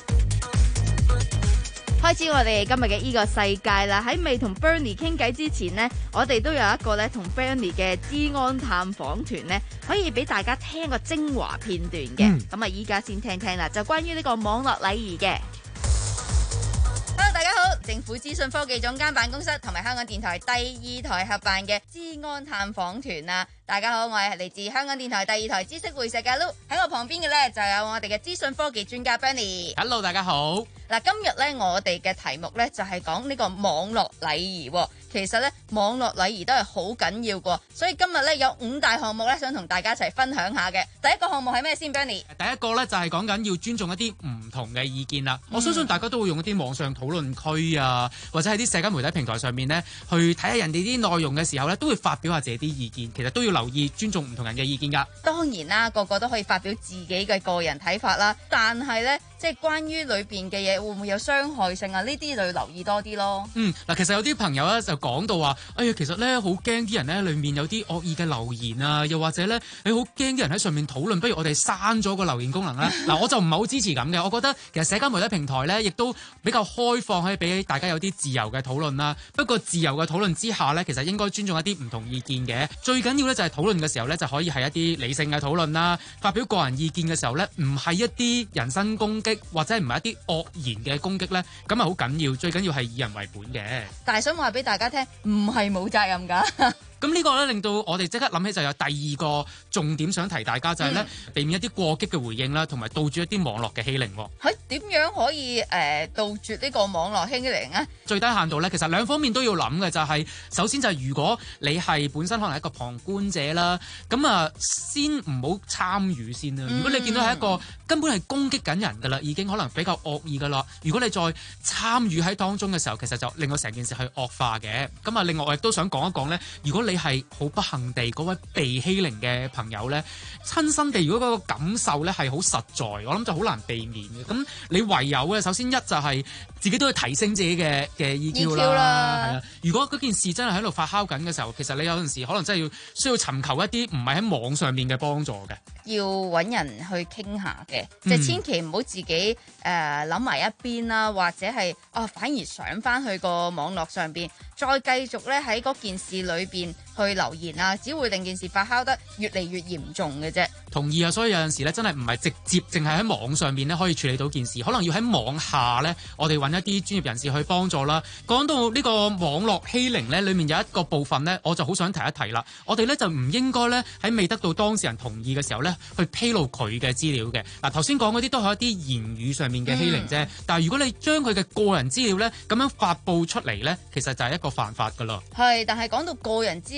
開始我哋今日嘅依個世界啦！喺未同 Bernie 傾偈之前呢，我哋都有一個咧同 Bernie 嘅資安探訪團呢，可以俾大家聽個精華片段嘅。咁啊，依家先聽聽啦，就關於呢個網絡禮儀嘅。Hello，大家好，政府資訊科技總監辦公室同埋香港電台第二台合辦嘅資安探訪團啊！大家好，我係嚟自香港電台第二台知識會社嘅 Lu， 喺我旁邊嘅呢，就有我哋嘅資訊科技專家 Bernie。 Hello， 大家好。 嗱，今日呢，我哋嘅題目呢，就係講呢個網絡禮儀。其實呢，網絡禮儀都係好緊要嘅，所以今日呢，有五大項目呢，想同大家一齊分享下嘅。第一個項目係咩先 Bernie？ 第一個呢，就係講緊要尊重一啲唔同嘅意見啦。嗯、我相信大家都會用一啲網上討論區啊，或者喺啲社交媒體平台上面呢，去睇下人哋啲內容嘅時候呢，都會發表下自己啲意見。其實都要留意尊重唔同人嘅意見㗎。 當然啦，個個都可以發表自己嘅個人睇法啦，但係呢，即係關於裏邊嘅嘢會唔會有傷害性啊？呢啲就要留意多啲咯。 嗯，嗱，其實有啲朋友咧就講到話，哎呀，其實咧好驚啲人咧裏面有啲惡意嘅留言啊，又或者咧你好驚啲人喺上面討論，不如我哋刪咗個留言功能啦。嗱，我就唔係好支持咁嘅。我覺得其實社交媒體平台咧亦都比較開放，可以俾大家有啲自由嘅討論啦。不過自由嘅討論之下咧，其實應該尊重一啲唔同意見嘅。最緊要咧就係討論嘅時候咧就可以係一啲理性嘅討論啦。發表個人意見嘅時候咧，唔係一啲人身攻擊或者唔係一啲惡言嘅攻擊咧，咁啊好緊要。最緊要係以人為本嘅。 但係想話俾大家聽，唔係冇責任㗎。 咁呢個咧令到我哋即刻諗起就有第二個重點想提大家，就係、是、咧、嗯、避免一啲過激嘅回應啦，同埋杜絕一啲網絡嘅欺凌。 係點樣可以誒、呃、杜絕呢個網絡欺凌啊？ 最低限度咧，其實兩方面都要諗嘅，就係、是、首先就係如果你係本身可能係一個旁觀者啦，咁啊先唔好參與先啦。如果你見到係一個根本係攻擊緊人㗎啦，已經可能比較惡意㗎啦，如果你再參與喺當中嘅時候，其實就令到成件事係惡化嘅。咁啊，另外我亦都想講一講咧，如果你你係好不幸地嗰位被欺凌嘅朋友呢，親身地如果嗰個感受呢係好實在，我諗就好難避免嘅。咁你唯有嘅，首先一就係自己都要提升自己嘅嘅 E Q 啦。係啊，如果嗰件事真係喺度發酵緊嘅時候，其實你有陣時可能真係要需要尋求一啲唔係喺網上面嘅幫助嘅。 要揾人去傾下嘅，即係千祈唔好自己誒諗埋一邊啦，或者係啊反而上翻去個網絡上邊，再繼續咧喺嗰件事裏邊去留言啊，只會令件事發酵得越嚟越嚴重嘅啫。 同意啊，所以有陣時咧真係唔係直接淨係喺網上面咧可以處理到件事，可能要喺網下咧，我哋揾一啲專業人士去幫助啦。講到呢個網絡欺凌咧，裡面有一個部分咧，我就好想提一提啦。我哋咧就唔應該咧喺未得到當事人同意嘅時候咧，去披露佢嘅資料嘅。嗱，頭先講嗰啲都係一啲言語上面嘅欺凌啫、嗯。但係如果你將佢嘅個人資料咧咁樣發布出嚟咧，其實就係一個犯法噶啦。 係，但係講到個人資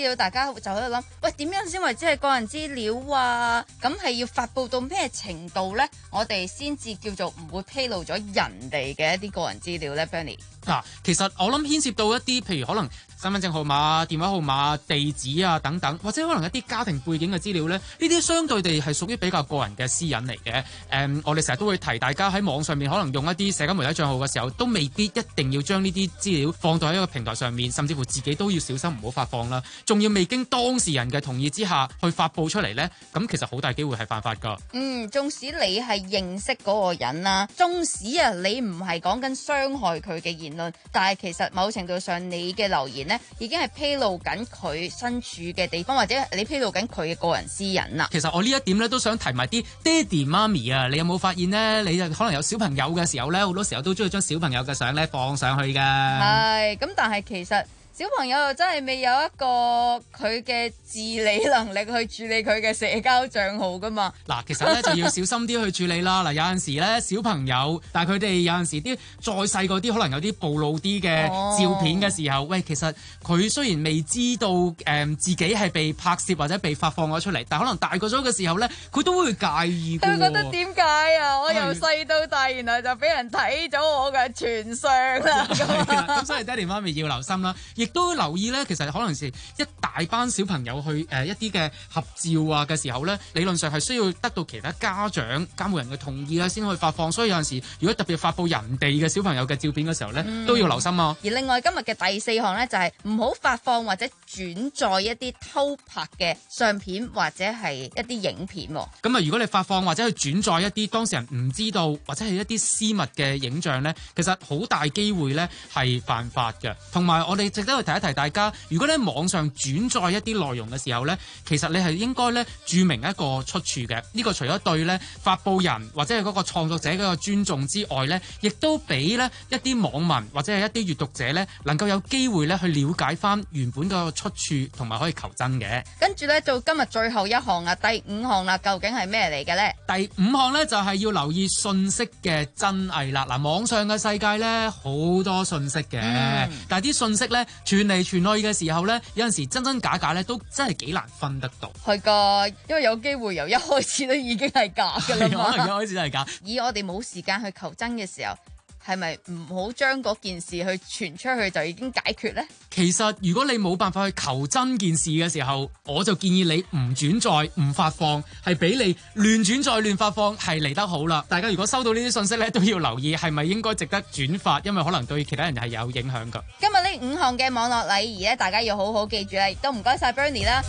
料，大家就喺度諗，喂，點樣先為之係個人資料啊？咁係要發布到咩程度咧？我哋先至叫做唔會披露咗人哋嘅一啲個人資料咧 Bernie 嗱，其實我諗牽涉到一啲，譬如可能身份證號碼、電話號碼、地址啊等等，或者可能一啲家庭背景嘅資料咧，呢啲相對地係屬於比較個人嘅私隱嚟嘅。誒、嗯，我哋成日都會提大家喺網上面可能用一啲社交媒體帳號嘅時候，都未必一定要將呢啲資料放到喺一個平台上面，甚至乎自己都要小心唔好發放啦。仲要未經當事人嘅同意之下去發布出嚟咧，咁其實好大機會係犯法㗎。 嗯，縱使你係認識嗰個人啦，縱使啊你唔係講緊傷害佢嘅言論，但係其實某程度上你嘅留言呢已經係披露緊佢身處嘅地方，或者你披露緊佢嘅個人私隱啦。 其實我呢一點咧都想提埋啲爹哋媽咪啊，你有冇發現呢？你可能有小朋友嘅時候咧，好多時候都中意將小朋友嘅相咧放上去㗎。 係，咁但係其實小朋友又真係未有一個佢嘅自理能力去處理佢嘅社交帳號噶嘛？ 嗱，其實咧就要小心啲去處理啦。嗱，有陣時咧小朋友，但係佢哋有陣時啲再細個啲，可能有啲暴露啲嘅照片嘅時候，哦、喂，其實佢雖然未知道誒、呃、自己係被拍攝或者被發放咗出嚟，但係可能大個咗嘅時候咧，佢都會介意嘅。 佢覺得點解啊？我由細到大，原來就俾人睇咗我嘅全相啦。 咁所以爹哋媽咪要留心啦。亦都留意咧，其實可能是一大班小朋友去誒、呃、一啲嘅合照啊嘅時候咧，理論上係需要得到其他家長監護人嘅同意啦，先可以發放。所以有陣時，如果特別發布人哋嘅小朋友嘅照片嘅時候咧，嗯、都要留心啊。 而另外今日嘅第四項咧，就係唔好發放或者轉載一啲偷拍嘅相片或者係一啲影片。咁啊，如果你發放或者去轉載一啲當事人唔知道或者係一啲私密嘅影像咧，其實好大機會咧係犯法嘅。同埋我哋值得去提一提大家，如果你喺網上轉載一啲內容嘅時候咧，其實你係應該咧註明一個出處嘅。呢、這個除咗對咧發布人或者係嗰個創作者嗰個尊重之外咧，亦都俾咧一啲網民或者係一啲閱讀者咧能夠有機會咧去了解翻原本個出處同埋可以求真嘅。 跟住咧到今日最後一項啊，第五項啦，究竟係咩嚟嘅咧？ 第五項咧就係、是、要留意信息嘅真偽啦。嗱，網上嘅世界咧好多信息嘅，嗯、但係啲信息咧傳嚟傳去嘅時候咧，有陣時真真假假咧都真係幾難分得到。 係噶，因為有機會由一開始都已經係假噶啦嘛。 可能一開始都係假。 以我哋冇時間去求真嘅時候，係咪唔好將嗰件事去傳出去就已經解決呢？ 其實如果你冇辦法去求真件事嘅時候，我就建議你唔轉載、唔發放，係比你亂轉載、亂發放係嚟得好啦。大家如果收到呢啲信息咧，都要留意係咪應該值得轉發，因為可能對其他人係有影響㗎。 今日呢五項嘅網絡禮儀咧，大家要好好記住啦，亦都唔該晒 Bernie 啦。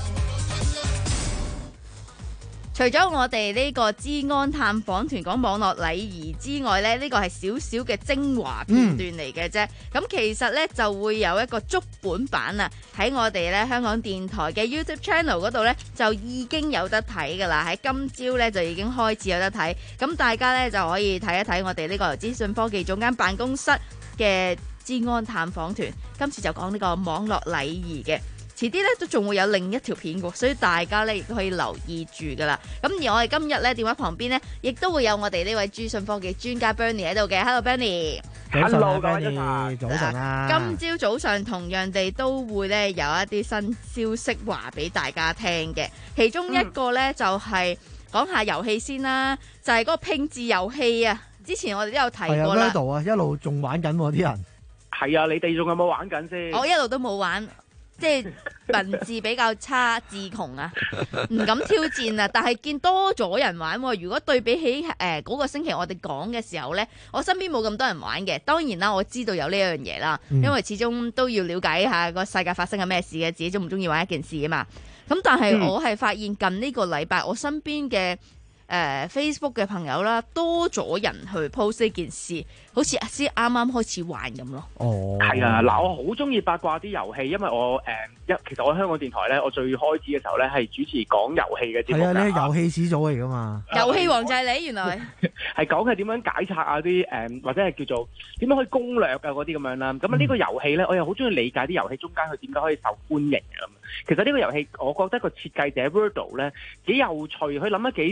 除咗我哋呢個資安探訪團講網絡禮儀之外咧，呢個係少少嘅精華片段嚟嘅啫。咁、嗯、其實呢，就會有一個足本版啊，喺我哋咧香港電台嘅 YouTube Channel 嗰度呢，就已經有得睇噶啦。喺今朝呢，就已經開始有得睇。咁大家呢，就可以睇一睇我哋呢個資訊科技總監辦公室嘅資安探訪團。今次就講呢個網絡禮儀嘅。遲啲咧都仲會有另一條片嘅，所以大家咧亦都可以留意住噶啦。咁而我哋今日咧電話旁邊咧，亦都會有我哋呢位資訊科技專家 Bernie 喺度嘅。Hello Bernie， 早晨啊 Bernie，早晨啊。 今朝早上同樣地都會咧有一啲新消息話俾大家聽嘅，其中一個咧、嗯、就係講下遊戲先啦，就係、是、嗰個拼字遊戲啊。之前我哋都有提過啦。 係啊，啊，一路仲玩緊啲人。 係啊，你哋仲有冇玩緊先？ 我一路都冇玩。即係文字比較差，字窮啊，唔敢挑戰啊。但係見多咗人玩，如果對比起誒嗰、呃嗰個星期我哋講嘅時候呢，我身邊冇咁多人玩嘅。當然啦，我知道有呢樣嘢啦，因為始終都要了解一下個世界發生緊咩事嘅，自己中唔中意玩一件事啊嘛。咁但係我係發現近呢個禮拜，我身邊嘅誒 Facebook 嘅朋友啦，多咗人去 post 呢件事，好似先啱啱開始玩咁咯。 哦，係啊，嗱，我好中意八卦啲遊戲，因為我誒一、呃、其實我喺香港電台咧，我最開始嘅時候咧係主持講遊戲嘅節目。係啊， 你係遊戲始祖嚟噶嘛？ 遊戲王就係你，原來係講係點樣解拆啊啲誒，或者係叫做點樣可以攻略啊嗰啲咁樣啦。咁啊呢個遊戲咧，我又好中意理解啲遊戲中間佢點解可以受歡迎啊咁。其實呢個遊戲，我覺得個設計者 Wordle 咧幾有趣，佢諗得幾仔細。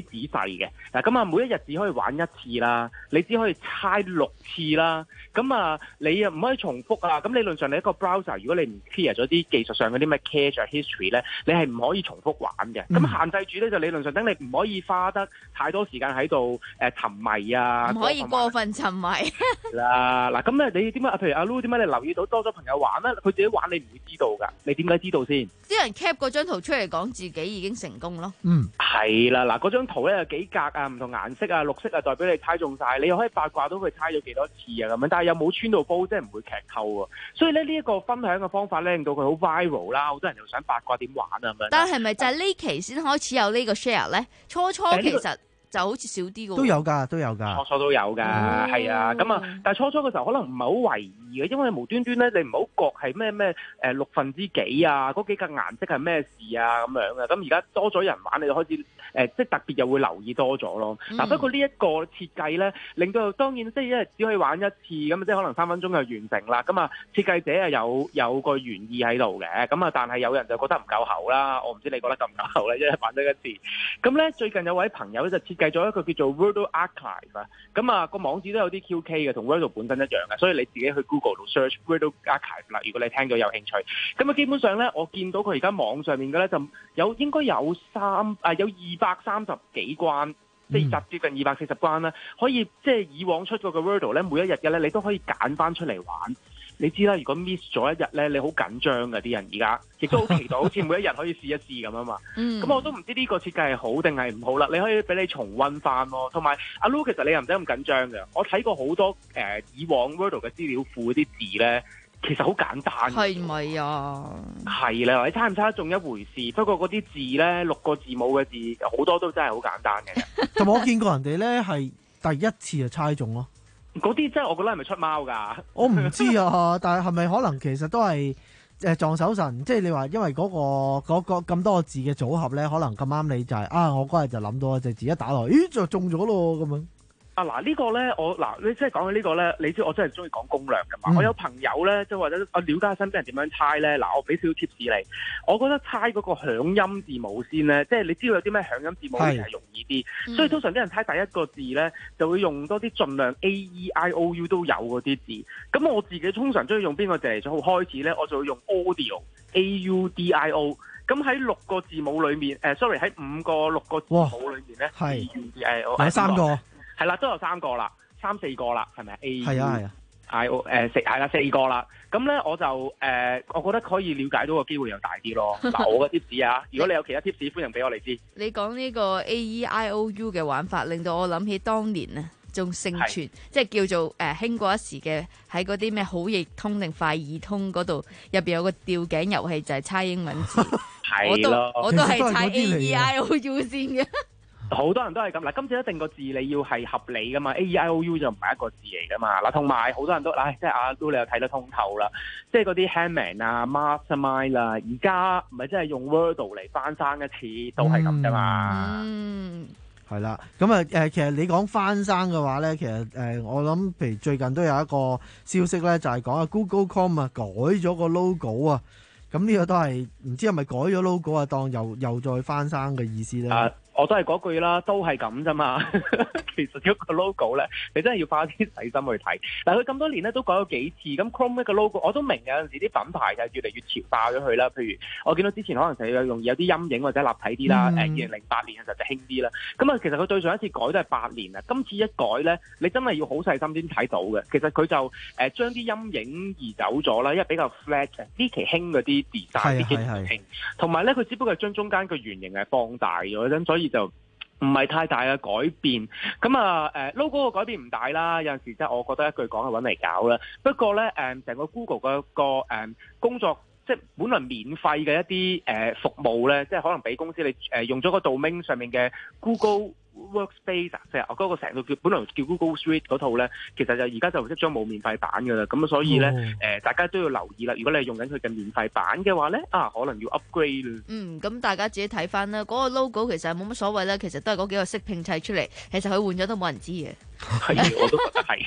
嘅。嗱，咁啊，每一日只可以玩一次啦，你只可以猜六次啦。咁啊，你又唔可以重複啊。咁理論上你一個 browser，如果你唔 clear 咗啲技術上嗰啲咩 cache 啊 history 咧，你係唔可以重複玩嘅。咁、嗯、限制住咧就理論上等你唔可以花得太多時間喺度誒沉迷啊， 唔可以過分沉迷。 啦嗱，咁咧你點解？譬如阿 Lu 點解你留意到多咗朋友玩咧？佢自己玩你唔會知道㗎，你點解知道先？ 啲人 cap 嗰張圖出嚟講自己已經成功咯。 嗯， 係啦，嗱嗰張圖咧有幾格啊，唔同顏色啊，綠色啊代表你猜中晒，你又可以八卦到佢猜咗幾多次啊咁樣，但係又冇穿到煲，即係唔會劇透喎。所以咧呢一個分享嘅方法咧，令到佢好 viral 啦，好多人又想八卦點玩啊咁樣。 但係咪就係呢期先開始有呢個 share 咧？初初其實就好似少啲嘅。 都有㗎，都有㗎。 初初都有㗎，係啊。咁啊，但係初初嘅時候可能唔係好為意嘅，因為無端端咧你唔好覺係咩咩誒六分之幾啊，嗰幾個顏色係咩事啊咁樣嘅。咁而家多咗人玩，你就開始誒、呃、即係特別又會留意多咗咯。嗱、嗯，不過呢一個設計咧，令到當然即係一日只可以玩一次，咁即係可能三分鐘就完成啦。咁啊，設計者啊有有個原意喺度嘅。咁啊，但係有人就覺得唔夠喉啦。我唔知你覺得夠唔夠喉咧，一日玩咗一次。咁咧最近有位朋友就設計咗一個叫做 Wordle Archive 啊。咁啊個網址都有啲 Q K 嘅，同 Wordle 本身一樣嘅，所以你自己去 Google 度 search Wordle Archive 啦。如果你聽到有興趣，咁啊基本上咧，我見到佢而家網上面嘅咧就有應該有三啊有二百三十幾關，即係接近二百四十關啦。可以即係以往出過嘅 Wordle 咧，每一日嘅咧你都可以揀翻出嚟玩。你知啦，如果 miss 咗一日咧，你好緊張㗎啲人而家，亦都好期待，好似每一日可以試一試咁啊嘛。咁、嗯、我都唔知呢個設計係好定係唔好啦。你可以俾你重溫翻咯。同埋阿 Lu 其實你又唔使咁緊張嘅。我睇過好多誒、呃、以往 Wordle 嘅資料庫嗰啲字咧，其實好簡單。 係咪啊？ 係啦，你猜唔猜得中一回事。不過嗰啲字咧，六個字母嘅字好多都真係好簡單嘅。 同埋我見過人哋咧係第一次就猜中咯。 嗰啲真係我覺得係咪出貓㗎？ 我唔知啊，但係係咪可能其實都係誒撞手神？即係你話因為嗰、嗰個嗰、嗰個咁多個字嘅組合咧，可能咁啱你就係、係、啊！我嗰日就諗到一隻字一打落，咦就中咗咯咁樣。 啊嗱，呢個咧，我嗱你即係講起呢個咧，你知我真係中意講攻略㗎嘛、嗯？我有朋友咧，即係或者我了解下身邊人點樣猜咧。嗱，我俾少少 tips 你，我覺得猜嗰個響音字母先咧，即係你知道有啲咩響音字母係容易啲、嗯，所以通常啲人猜第一個字咧，就會用多啲盡量 A E I O U 都有嗰啲字。咁我自己通常中意用邊個字嚟做開始咧？我就會用 audio A U D I O。咁喺六個字母裏面，誒、呃、sorry 喺五個六個字母裏面咧，係 A U D I O 有三個。 係啦，都有三個啦，三四個啦，係咪 A？ 係啊係啊 ，I O 誒四係啦，四個啦。咁咧我就誒、呃，我覺得可以了解到個機會又大啲咯。嗱，我嘅 tips 啊，如果你有其他 tips，歡迎俾我哋知。 你講呢個 A E I O U 嘅玩法，令到我諗起當年啊，仲盛傳，即係叫做誒興、呃、過一時嘅喺嗰啲咩好易通定快易通嗰度，入邊有個吊頸遊戲，就係、是、猜英文字。 係咯， 我都係猜 A E I O U 先嘅。 好多人都係咁嗱，今次一定個字你要係合理噶嘛 ，A E I O U 就唔係一個字嚟噶嘛嗱，同埋好多人都，唉，即係阿 Lu 你又睇得通透啦，即係嗰啲 Handman 啊、Mastermind 啦，而家唔係真係用 Wordle 嚟翻生一次都係咁啫嘛。 嗯， 係啦，咁啊誒，其實你講翻生嘅話咧，其實誒、呃，我諗譬如最近都有一個消息咧，就係講啊 Google dot com 啊改咗個 logo 啊，咁呢個都係唔知係咪改咗 logo 啊，當又又再翻生嘅意思咧。 Uh, 我都係嗰句啦，都係咁啫嘛。其實一個 logo 咧，你真係要花啲細心去睇。但係佢咁多年咧都改咗幾次，咁 Chrome 一個 logo 我都明有陣時啲品牌就越嚟越潮化咗佢啦。譬如我見到之前可能成日有容易有啲陰影或者立體啲啦。誒、嗯，二零零八年嘅時候就興啲啦。咁啊，其實佢對上一次改都係八年啦。今次一改咧，你真係要好細心先睇到嘅。其實佢就誒將啲陰影移走咗啦，因為比較 flat 嘅。呢期興嗰啲 design 啲機興，同埋咧佢只不過係將中間個圓形係放大咗啫，所以就唔係太大嘅改變。咁啊誒 logo 個改變唔大啦，有陣時即係我覺得一句講係揾嚟搞啦。不過咧誒成個 Google 嘅個誒工作，即係本來免費嘅一啲誒服務咧，即係可能俾公司你誒用咗個 domain 上面嘅 Google Workspace 啊，即係我嗰個成個叫本來叫 Google Suite 嗰套咧，其實就而家就即將冇免費版㗎啦。咁所以咧誒、哦呃、大家都要留意啦。如果你係用緊佢嘅免費版嘅話咧，啊可能要 upgrade 啦。 嗯，咁大家自己睇翻啦。嗰、那個 logo 其實冇乜所謂啦，其實都係嗰幾個色拼砌出嚟。其實佢換咗都冇人知嘅。 係，我都覺得係。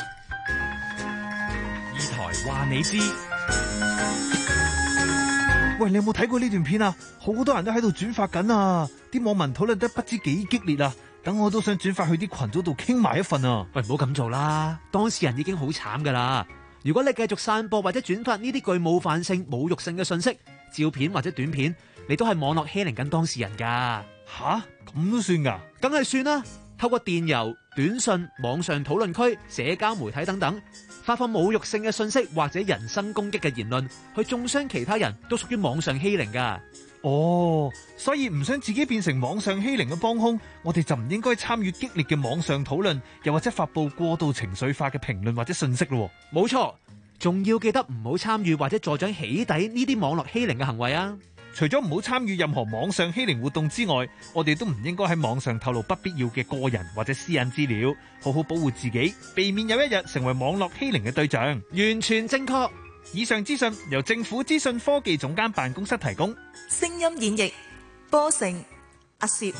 二台話你知。 喂，你有冇睇過呢段片啊？好多人都喺度轉發緊啊！啲網民討論得不知幾激烈啊！等我都想轉發去啲群組度傾埋一份啊！ 喂，唔好咁做啦，當事人已經好慘噶啦。如果你繼續散播或者轉發呢啲具冒犯性、侮辱性嘅信息、照片或者短片，你都係網絡欺凌緊當事人噶。 吓，咁都算噶？ 梗係算啦。透過電郵、短信、網上討論區、社交媒體等等，發放侮辱性嘅信息或者人身攻擊嘅言論，去中傷其他人，都屬於網上欺凌噶。 哦，所以唔想自己變成網上欺凌嘅幫兇，我哋就唔應該參與激烈嘅網上討論，又或者發佈過度情緒化嘅評論或者信息咯。 冇錯，仲要記得唔好參與或者助長起底呢啲網絡欺凌嘅行為啊！ 除咗唔好參與任何網上欺凌活動之外，我哋都唔應該喺網上透露不必要嘅個人或者私隱資料，好好保護自己，避免有一日成為網絡欺凌嘅對象。 完全正確。 以上資訊由政府資訊科技總監辦公室提供。 聲音演繹波成阿攝，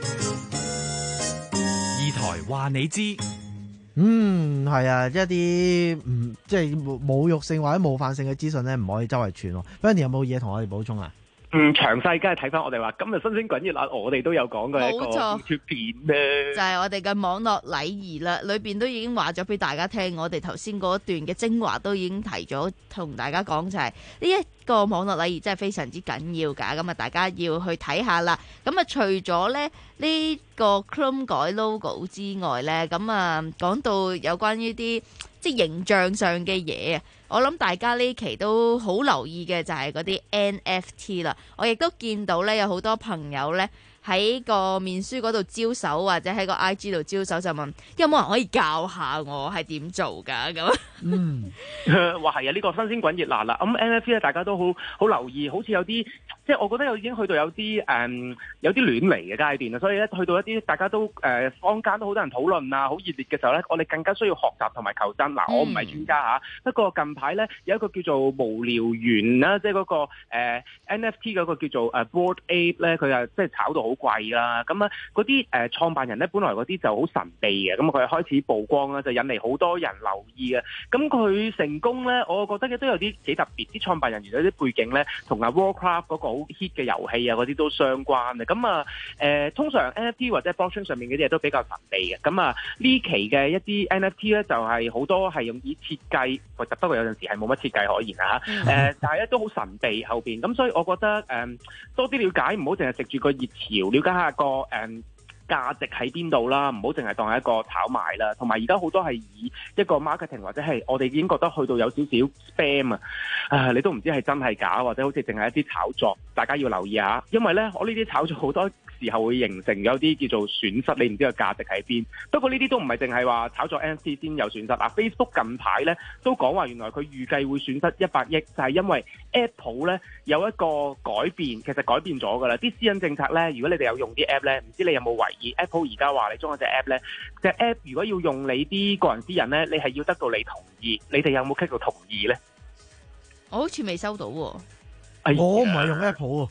二台話你知。 嗯，係啊，一啲唔即係侮辱性或者冒犯性嘅資訊咧，唔可以周圍傳。Benny 有冇嘢同我哋補充啊？ 嗯，詳細梗係睇翻我哋話今日新鮮滾熱辣，我哋都有講過一個貼片咧， 就係我哋嘅網絡禮儀啦，裏邊都已經話咗俾大家聽，我哋頭先嗰段嘅精華都已經提咗，同大家講就係呢一個網絡禮儀真係非常之緊要㗎，咁啊大家要去睇下啦。咁啊除咗咧呢個 Chrome 改 logo 之外咧，咁啊講到有關於啲即係形象上嘅嘢啊。我諗大家呢期都好留意嘅就係嗰啲 N F T 啦，我亦都見到咧有好多朋友咧喺個面書嗰度招手，或者喺個 I G 度招手，就問有冇人可以教下我係點做㗎咁。 嗯，話係啊，呢個新鮮滾熱辣啦。咁 N F T 咧，大家都好好留意，好似有啲即係我覺得有已經去到有啲誒、嗯、有啲亂嚟嘅階段啦。所以咧，去到一啲大家都誒、呃、坊間都好多人討論啊，好熱烈嘅時候咧，我哋更加需要學習同埋求真。嗱、嗯，我唔係專家嚇，不過近排咧有一個叫做無聊猿啦，即係嗰個、呃、N F T 嗰個叫做誒 Bored Ape 咧，佢啊即係炒到好貴啦。咁啊嗰啲誒創辦人咧，本來嗰啲就好神秘嘅，咁佢開始曝光啦，就引嚟好多人留意嘅。咁佢成功咧，我覺得亦都有啲幾特別。啲創辦人員有啲背景咧，同啊 Warcraft 嗰個好 hit 嘅遊戲啊，嗰啲都相關嘅。咁啊誒，通常 N F T 或者 blockchain 上面嗰啲嘢都比較神秘嘅。咁啊呢期嘅一啲 N F T 咧，就係好多係用以設計，或者不過有陣時係冇乜設計可言啊嚇。誒、呃，但係咧都好神秘後邊。咁所以我覺得誒、嗯、多啲了解，唔好淨係食住個熱潮，了解下個誒。嗯價值喺邊度啦？唔好淨係當係一個炒賣啦。同埋而家好多係以一個 marketing 或者係我哋已經覺得去到有少少 spam 啊！啊，你都唔知係真係假，或者好似淨係一啲炒作，大家要留意下。因為咧，我呢啲炒作好多時候會形成咗啲叫做損失，你唔知個價值喺邊。不過呢啲都唔係淨係話炒作 N F T 先有損失啊。Facebook 近排咧都講話原來佢預計會損失一百億，就係因為 Apple 咧有一個改變，其實改變咗㗎啦。啲私隱政策咧，如果你哋有用啲 app 咧，唔知你有冇懷疑 Apple 而家話你裝一隻 app 咧，隻 app 如果要用你啲個人私隱咧，你係要得到你同意。你哋有冇 click 到同意咧？ 我好似未收到喎。 哎、我唔係用 Apple 喎。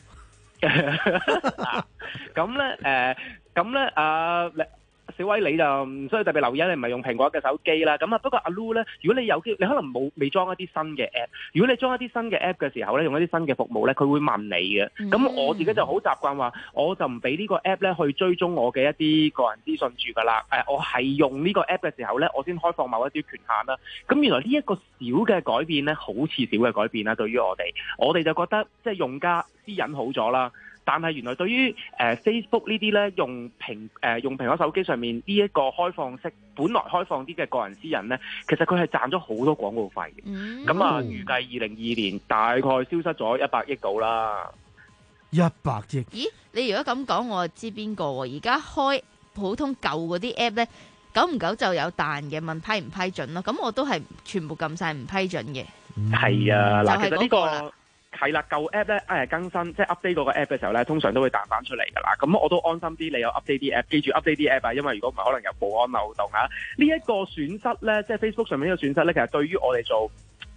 咁咧誒，咁咧啊，小威你就唔需要特別留意，你唔係用蘋果嘅手機啦。咁啊，不過阿 Lu 咧，如果你有機，你可能冇未裝一啲新嘅 app。如果你裝一啲新嘅 app 嘅時候咧，用一啲新嘅服務咧，佢會問你嘅。咁、嗯、我自己就好習慣話，我就唔俾呢個 app 咧去追蹤我嘅一啲個人資訊住噶啦。誒，我係用呢個 app 嘅時候咧，我先開放某一啲權限啦。咁原來呢一個小嘅改變咧，好似小嘅改變啦，對於我哋，我哋就覺得即係用家私隱好咗啦。但係原來對於誒、呃、Facebook 呢啲咧，用蘋誒、呃、用蘋果手機上面呢一個開放式，本來開放啲嘅個人私隱咧，其實佢係賺咗好多廣告費嘅。咁、嗯、啊，預計二零二二年大概消失咗一百億到啦。 一百億？ 咦？你如果咁講，我就知邊個喎？而家開普通舊嗰啲 app 咧，久唔久就有彈嘅問批唔批准咯。咁我都係全部撳晒唔批准嘅。 係、嗯、啊，嗱、就是，其實呢、這個。係啦，舊 app 咧誒更新，即係 update 嗰個 app 嘅時候咧，通常都會彈翻出嚟㗎啦。咁我都安心啲，你有 update 啲 app，記住 update 啲 app 啊，因為如果唔係，可能有保安漏洞啊。呢、這、一個損失咧，即係 Facebook 上面呢個損失咧，其實對於我哋做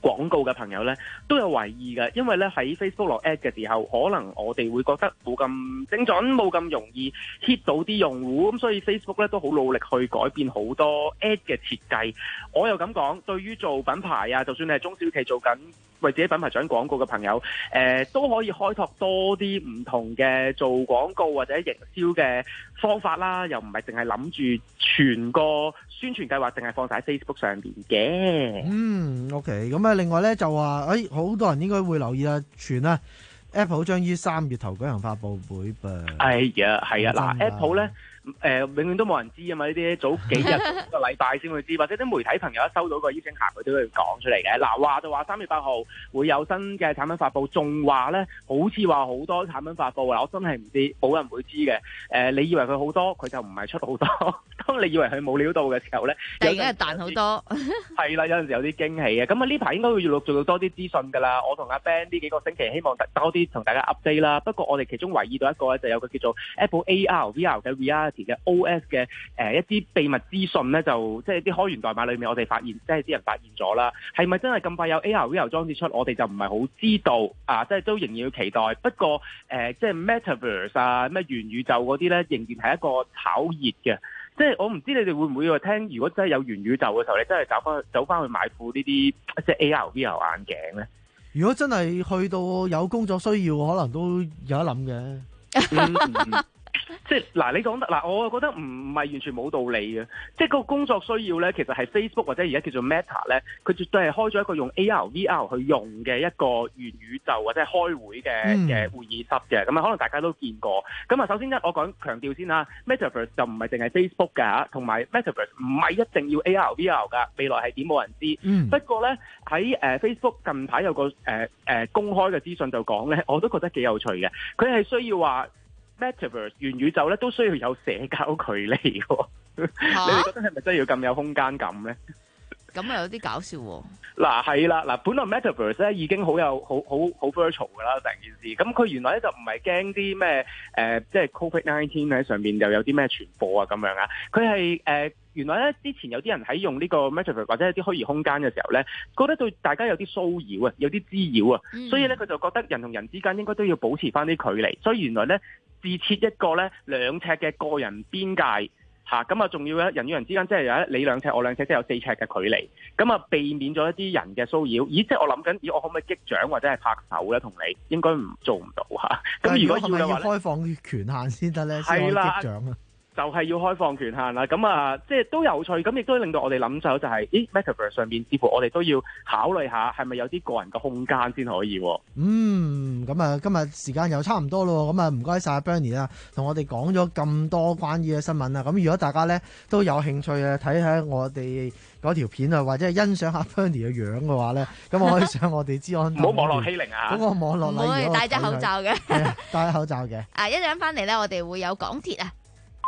廣告嘅朋友咧都有懷疑嘅，因為咧喺 Facebook 落 ad 嘅時候，可能我哋會覺得冇咁精準，冇咁容易 hit 到啲用戶，咁所以 Facebook 咧都好努力去改變好多 ad 嘅設計。我又咁講，對於做品牌啊，就算你係中小企做緊為自己品牌做緊廣告嘅朋友，誒、呃、都可以開拓多啲唔同嘅做廣告或者營銷嘅方法啦，又唔係淨係諗住全個宣傳計劃淨係放晒喺 Facebook 上邊嘅。 嗯 ，OK， 咁啊，另外咧就話，誒、哎，好多人應該會留意啊，傳啊 ，Apple 將於三月頭舉行發佈會噃。 哎呀，係啊，嗱 ，Apple 咧。誒、呃，永遠都冇人知啊嘛！呢啲早幾日個禮拜先會知，或者啲媒體朋友一收到個邀請函，佢都會講出嚟嘅。嗱，話就話三月八號會有新嘅產品發布，仲話咧好似話好多產品發布啊！我真係唔知，冇人會知嘅。誒、呃，你以為佢好多，佢就唔係出好多。當你以為佢冇料到嘅時候咧， 突然間彈好多。係啦，有陣時有啲驚喜嘅。咁啊，呢排應該會陸續到多啲資訊㗎啦。我同阿 Ben 呢幾個星期希望多啲同大家 update 啦。不過我哋其中留意到一個咧，就有個叫做 Apple A R V R 嘅 Reality 嘅 O S 嘅誒、呃、一啲秘密資訊咧，就即係啲開源代碼裏面，我哋發現即係啲人發現咗啦。係咪真係咁快有 A R V R 裝置出？我哋就唔係好知道啊！即係都仍然要期待。不過誒、呃，即係 Metaverse 啊，咩元宇宙嗰啲咧，仍然係一個炒熱嘅。即係我唔知你哋會唔會話聽，如果真係有元宇宙嘅時候，你真係走翻走翻去買副呢啲即係 A R V R 眼鏡咧？ 如果真係去到有工作需要，可能都有得諗嘅。 嗯即係嗱，你講得嗱，我覺得唔係完全冇道理嘅。即係個工作需要咧，其實係 Facebook 或者而家叫做 Meta 咧，佢絕對係開咗一個用 A R V R 去用嘅一個元宇宙或者係開會嘅嘅會議室嘅。咁啊，可能大家都見過。咁啊，首先一我講強調先啦 ，Metaverse 就唔係淨係 Facebook 㗎，同埋 Metaverse 唔係一定要 A R V R 㗎。未來係點冇人知。嗯、不過咧喺誒 Facebook 近排有個誒誒、呃、公開嘅資訊就講咧，我都覺得幾有趣嘅。佢係需要話。Metaverse 元宇宙咧都需要有社交距離喎，你哋覺得係咪真係要咁有空間感咧？ 咁啊有啲搞笑喎！ 嗱係啦，嗱本來 Metaverse 咧已經好有好好好 virtual 噶啦成件事，咁佢原來咧就唔係驚啲咩誒，即係 Covid nineteen 喺上面又有啲咩傳播啊咁樣啊，佢係誒原來咧之前有啲人喺用呢個 Metaverse 或者一啲虛擬空間嘅時候咧，覺得對大家有啲騷擾啊，有啲滋擾啊，嗯、所以咧佢就覺得人同人之間應該都要保持翻啲距離，所以原來咧自設一個咧兩尺嘅個人邊界。嚇咁啊，仲要咧人與人之間即係有一你兩尺我兩尺，即係有四尺嘅距離，咁啊避免咗一啲人嘅騷擾。咦，即係我諗緊，咦我可唔可以擊掌或者係拍手咧？同你應該唔做唔到嚇。咁如果要嘅話咧， 開放權限先得咧，先可以擊掌啊。 就係要開放權限啦，咁啊，即係都有趣，咁亦都令到我哋諗咗就係，咦 Metaverse 上面似乎我哋都要考慮下，係咪有啲個人嘅空間先可以？ 嗯，咁啊，今日時間又差唔多咯，咁啊，唔該晒 Bernie 啦，同我哋講咗咁多關於嘅新聞啊，咁如果大家咧都有興趣啊，睇下我哋嗰條片啊，或者係欣賞下 Bernie 嘅樣嘅話咧，咁我可以上我哋資安。 唔好網絡欺凌啊！ 嗰個網絡唔好戴隻口罩嘅， 戴口罩嘅。 啊，一陣翻嚟咧，我哋會有港鐵啊。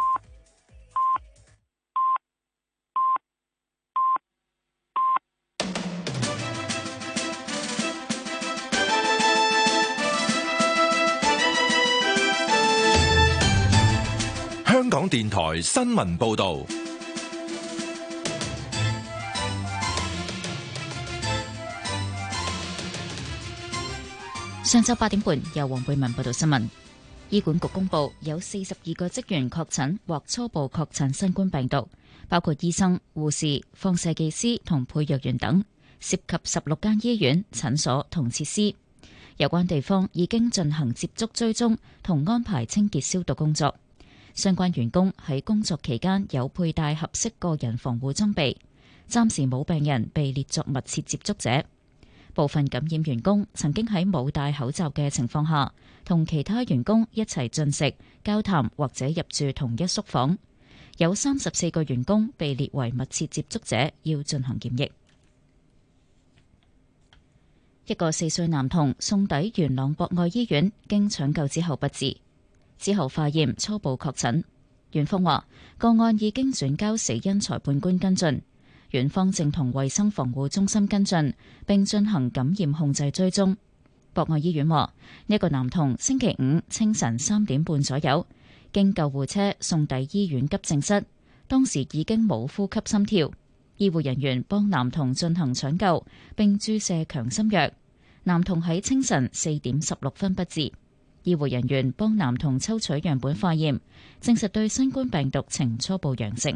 香港電台新聞報道， 上晝八點半由黃貝文報道新聞。醫管局公布有四十二個職員確診或初步確診新冠病毒，包括醫生、護士、放射技師同配藥員等，涉及十六間醫院、診所同設施。有關地方已經進行接觸追蹤同安排清潔消毒工作。相關員工喺工作期間有佩戴合適個人防護裝備，暫時冇病人被列作密切接觸者。部分感染員工曾經喺冇戴口罩嘅情況下，同其他員工一齊進食、交談或者入住同一宿房。有三十四個員工被列為密切接觸者，要進行檢疫。一個四歲男童送抵元朗博愛醫院，經搶救之後不治。之後化驗初步確診，院方話個案已經轉交死因裁判官跟進，院方正同衛生防護中心跟進，並進行感染控制追蹤。博愛醫院話呢個男童星期五清晨三點半左右經救護車送抵醫院急症室，當時已經冇呼吸心跳， 醫護人員幫男童進行搶救並注射強心藥，男童喺清晨四點十六分不治。醫護人員幫男童抽取樣本化驗，證實對新冠病毒呈初步陽性。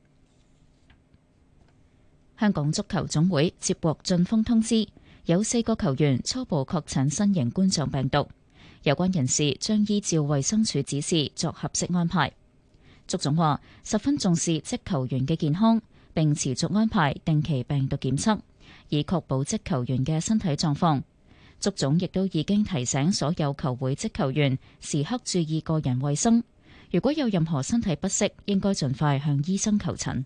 香港足球總會接獲晉峰通知，有四個球員初步確診新型冠狀病毒，有關人士將依照衛生署指示作合適安排。足總話十分重視職球員嘅健康，並持續安排定期病毒檢測，以確保職球員嘅身體狀況。足總亦都已經提醒所有球會職球員時刻注意個人衛生，如果有任何身體不適，應該盡快向醫生求診。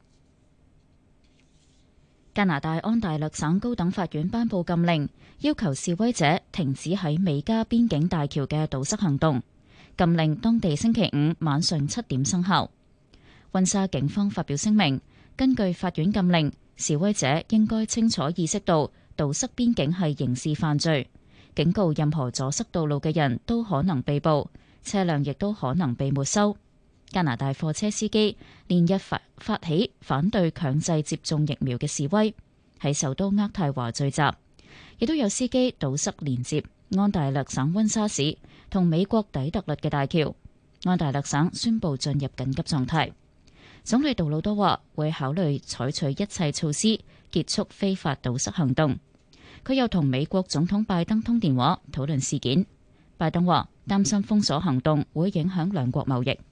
加拿大安大略省高等法院頒布禁令，要求示威者停止喺美加邊境大橋嘅堵塞行動。禁令當地星期五晚上七點生效。溫莎警方發表聲明，根據法院禁令，示威者應該清楚意識到堵塞邊境係刑事犯罪，警告任何阻塞道路嘅人都可能被捕，車輛亦都可能被沒收。加拿大貨車司機連日發發起反對強制接種疫苗嘅示威，喺首都渥太華聚集，亦都有司機堵塞連接安大略省溫莎市同美國底特律嘅大橋。安大略省宣布進入緊急狀態。總理杜魯多話會考慮採取一切措施結束非法堵塞行動。佢又同美國總統拜登通電話討論事件。拜登話擔心封鎖行動會影響兩國貿易。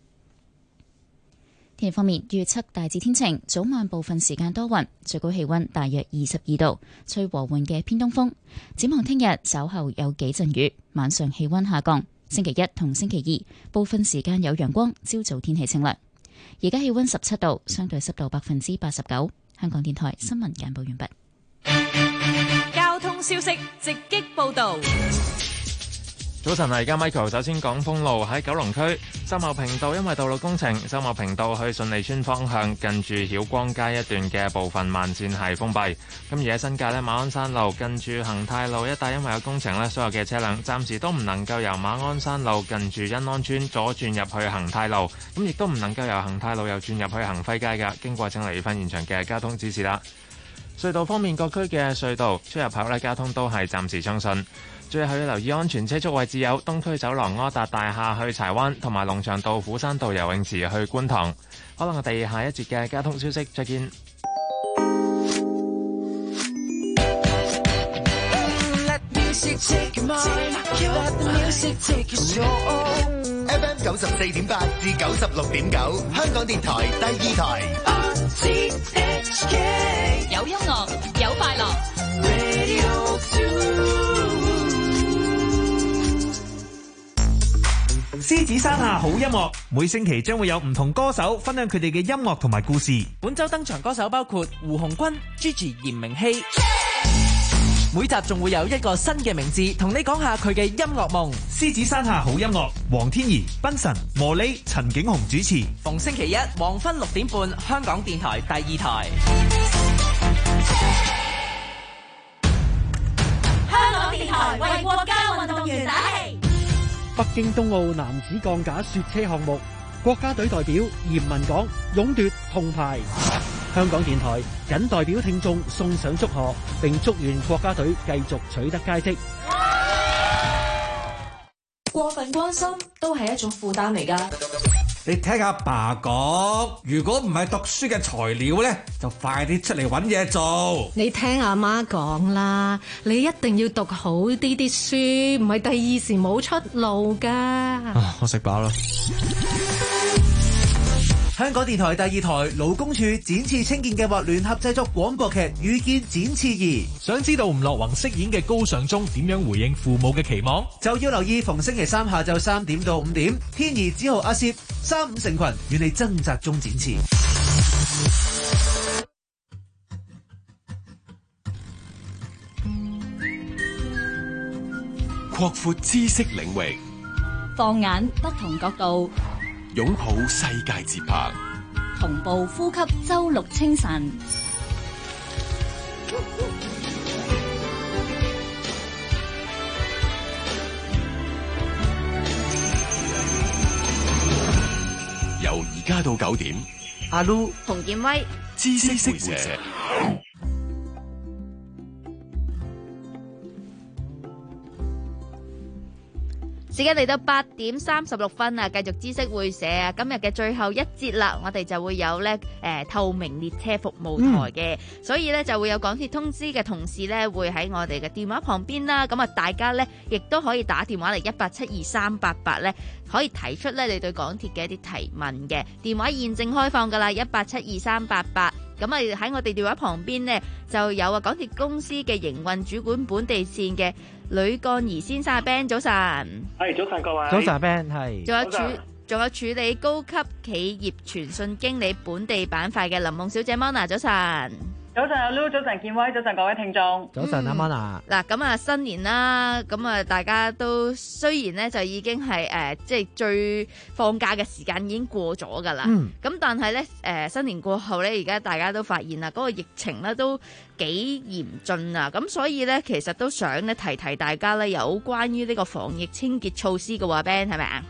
天氣方面，預測大致天晴，早晚部分時間多雲，最高氣溫大約二十二度，吹和緩嘅偏東風。展望聽日稍後有幾陣雨，晚上氣溫下降。星期一同星期二部分時間有陽光，朝早天氣清涼。而家氣溫十七度，相對濕度百分之八十九。香港電台新聞簡報完畢。 交通消息直擊報道。 早晨，而家 Michael 首先講封路。喺九龍區秀茂坪道，因為道路工程，秀茂坪道去順利村方向近住曉光街一段嘅部分慢線係封閉。咁而喺新界呢，馬鞍山路近住恒泰路一帶，因為有工程呢，所有嘅車輛暫時都唔能夠由馬鞍山路近住欣安村左轉入去恒泰路，咁亦都唔能夠由恒泰路又轉入去恒輝街嘅。經過請留意翻現場嘅交通指示啦。隧道方面，各區嘅隧道出入口呢，交通都係暫時暢順。最後要留意安全車速位置有東區走廊柯達大廈去柴灣，同埋龍翔道虎山道游泳池去觀塘。可能我哋下一節嘅交通消息再見。 F M 九十四點八至九十六點九，香港電台第二台。 有音樂，有快樂。 獅子山下好音樂，每星期將會有唔同歌手分享佢哋嘅音樂同埋故事。 本周登場歌手包括胡鴻鈞、Gigi、嚴明熙。每集仲會有一個新嘅名字，同你講下佢嘅音樂夢。 獅子山下好音樂，黃天怡、賓神、莫莉、陳景鴻主持。 逢星期一黃昏六點半，香港電台第二台。 香港電台為國家運動員打氣。 北京冬奧男子鋼架雪車項目，國家隊代表嚴文港勇奪銅牌。香港電台謹代表聽眾送上祝賀，並祝願國家隊繼續取得佳績。 過分關心都係一種負擔嚟㗎。 你聽阿爸講，如果唔係讀書嘅材料咧，就快啲出嚟搵嘢做。 你聽阿媽講啦，你一定要讀好啲啲書，唔係第二時冇出路噶。 啊，我食飽啦。 香港電台第二台勞工處展翅青見計劃聯合製作廣播劇《遇見展翅兒》。 想知道吳樂宏飾演嘅高尚中點樣回應父母嘅期望， 就要留意逢星期三下晝三點到五點，天兒子豪阿攝三五成群與你掙扎中展翅。 擴闊知識領域， 放眼不同角度， 擁抱世界節拍， 同步呼吸周六清晨。 由而家到九點， 阿 Lu、洪建威、 知識會社。 時間嚟到八點三十六分啊，繼續知識會社啊，今日嘅最後一節啦，我哋就會有咧誒、呃、透明列車服務台嘅，嗯、所以咧就會有港鐵通知嘅同事咧會喺我哋嘅電話旁邊啦，咁啊大家咧亦都可以打電話嚟一八七二三八八咧，可以提出咧你對港鐵嘅一啲提問嘅，電話現正開放噶啦，一八七二三八八。咁啊喺我哋電話旁邊呢，就有啊港鐵公司嘅營運主管本地線嘅呂幹儀先生 Ben， 早晨。 係早晨各位。 早晨 Ben 係。 仲有處仲有處理高級企業傳訊經理本地板塊嘅林夢小姐 Mona， 早晨。 早晨阿 Lu， 早晨建威，早晨各位聽眾。 早晨阿 Mona。 嗱咁啊新年啦，咁啊大家都雖然咧就已經係誒即係最放假嘅時間已經過咗㗎啦。嗯。咁但係咧誒新年過後咧，而家大家都發現啦，嗰個疫情咧都幾嚴峻啊。咁所以咧其實都想咧提提大家咧有關於呢個防疫清潔措施嘅話 Ben 係咪啊？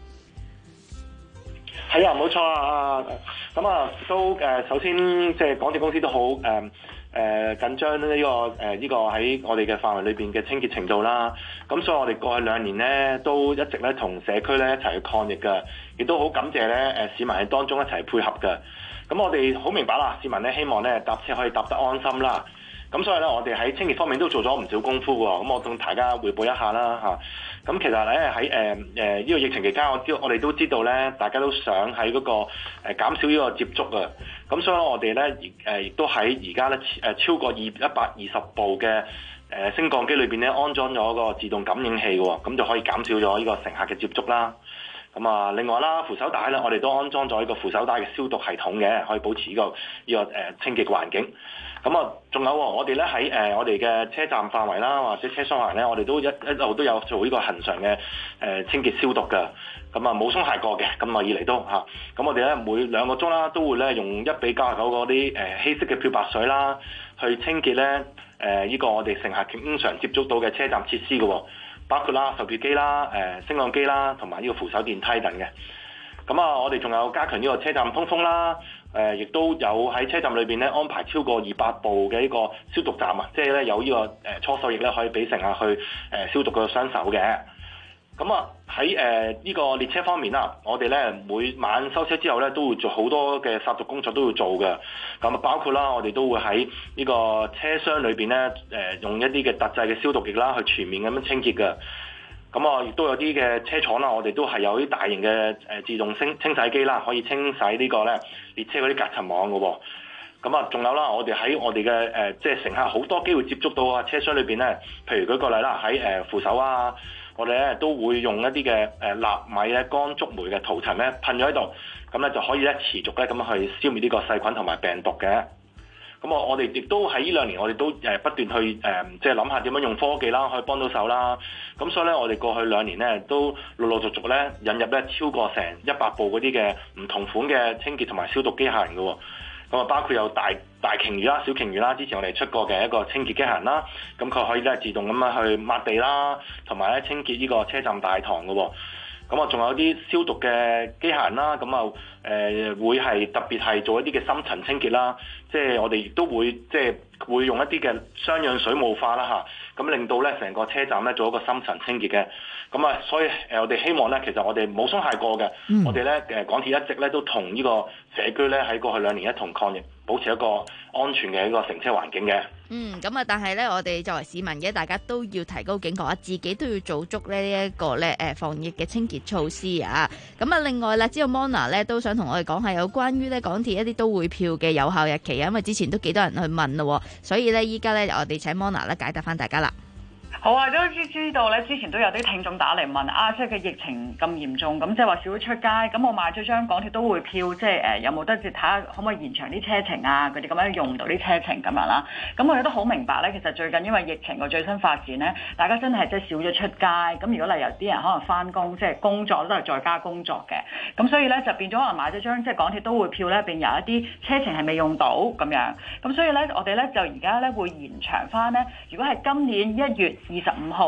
係啊，冇錯啊！咁啊，都誒、呃，首先即係港鐵公司都好誒誒緊張呢、呢個誒呢、呃呢個喺我哋嘅範圍裏邊嘅清潔程度啦。咁所以我哋過去兩年咧都一直咧同社區咧一齊去抗疫㗎，亦都好感謝咧誒市民喺當中一齊配合㗎。咁我哋好明白啦，市民咧希望咧搭車可以搭得安心啦。咁所以咧，我哋喺清潔方面都做咗唔少功夫喎。咁我同大家彙報一下啦嚇。咁其實咧喺誒誒呢個疫情期間，我知我哋都知道咧，大家都想喺嗰個誒減少呢個接觸啊。咁所以我哋咧誒亦都喺而家咧誒超過二一百二十部嘅誒升降機裏邊咧安裝咗個自動感應器喎，咁就可以減少咗呢個乘客嘅接觸啦。咁啊，另外啦，扶手帶咧，我哋都安裝咗呢個扶手帶嘅消毒系統嘅，可以保持呢、這個呢、這個誒、呃、清潔嘅環境。咁啊，仲有我哋咧喺誒我哋嘅車站範圍啦，或者車廂範圍咧，我哋都一一路都有做呢個恆常嘅誒、呃、清潔消毒㗎。咁啊冇鬆懈過嘅，咁啊以嚟都嚇。咁我哋咧每兩個鐘啦，都會咧用一比九十九嗰啲誒稀釋嘅漂白水啦，去清潔咧誒呢、呃這個我哋乘客經常接觸到嘅車站設施嘅。包括啦售票機啦、誒升降機啦，同埋呢個扶手電梯等嘅。咁啊，我哋仲有加強呢個車站通風啦。誒、呃，亦都有喺車站裏邊咧安排超過二百部嘅呢個消毒站啊，即係咧有呢個誒搓手液咧可以俾乘客去誒消毒個雙手嘅。咁啊喺誒呢個列車方面啦，我哋咧每晚收車之後咧都會做好多嘅殺毒工作都要做嘅。咁啊包括啦，我哋都會喺呢個車廂裏邊咧誒用一啲嘅特製嘅消毒液啦，去全面咁樣清潔嘅。咁啊亦都有啲嘅車廠啦，我哋都係有啲大型嘅誒自動清清洗機啦，可以清洗呢個咧列車嗰啲隔塵網嘅喎。咁啊，仲有啦，我哋喺我哋嘅誒即係乘客好多機會接觸到啊車廂裏邊咧，譬如舉個例啦，喺誒扶手啊。我哋咧都會用一啲嘅誒納米咧乾竹梅嘅塗層咧噴咗喺度，咁咧就可以咧持續咧咁去消滅呢個細菌同埋病毒嘅。咁我我哋亦都喺呢兩年，我哋都誒不斷去誒即係諗下點樣用科技啦，可以幫到手啦。咁所以咧，我哋過去兩年咧都陸陸續續咧引入咧超過成一百部嗰啲嘅唔同款嘅清潔同埋消毒機械人嘅喎。咁啊，包括有大大鯨魚啦、小鯨魚啦，之前我哋出過嘅一個清潔機械人啦，咁佢可以咧自動咁樣去抹地啦，同埋咧清潔呢個車站大堂嘅喎。咁啊，仲有啲消毒嘅機械人啦，咁啊誒會係特別係做一啲嘅深層清潔啦，即係我哋亦都會即係會用一啲嘅雙氧水霧化啦嚇，咁令到咧成個車站咧做一個深層清潔嘅。咁啊，所以誒我哋希望咧，其實我哋冇鬆懈過嘅，嗯、我哋咧誒港鐵一直咧都同呢個社區咧喺過去兩年一同抗疫，保持一個安全嘅一個乘車環境嘅。 嗯，咁啊，但係咧，我哋作為市民嘅，大家都要提高警覺啊，自己都要做足呢一個咧誒防疫嘅清潔措施啊。咁啊，另外啦，知道 Mona 咧都想同我哋講下有關於咧港鐵一啲都會票嘅有效日期啊，因為之前都幾多人去問咯，所以咧依家咧我哋請 Mona 咧解答翻大家啦。 好啊，都知知道咧，之前都有啲聽眾打嚟問啊，即係個疫情咁嚴重，咁即係話少咗出街，咁我買咗張港鐵都會票，即係誒有冇得睇下可唔可以延長啲車程啊？佢哋咁樣用唔到啲車程咁樣啦。咁我哋都好明白咧，其實最近因為疫情個最新發展咧，大家真係即係少咗出街。咁如果例如有啲人可能翻工，即係工作都係在家工作嘅，咁所以咧就變咗可能買咗張即係港鐵都會票咧，變有一啲車程係未用到咁樣。咁所以咧，我哋咧就而家咧會延長翻咧，如果係今年一月二十五號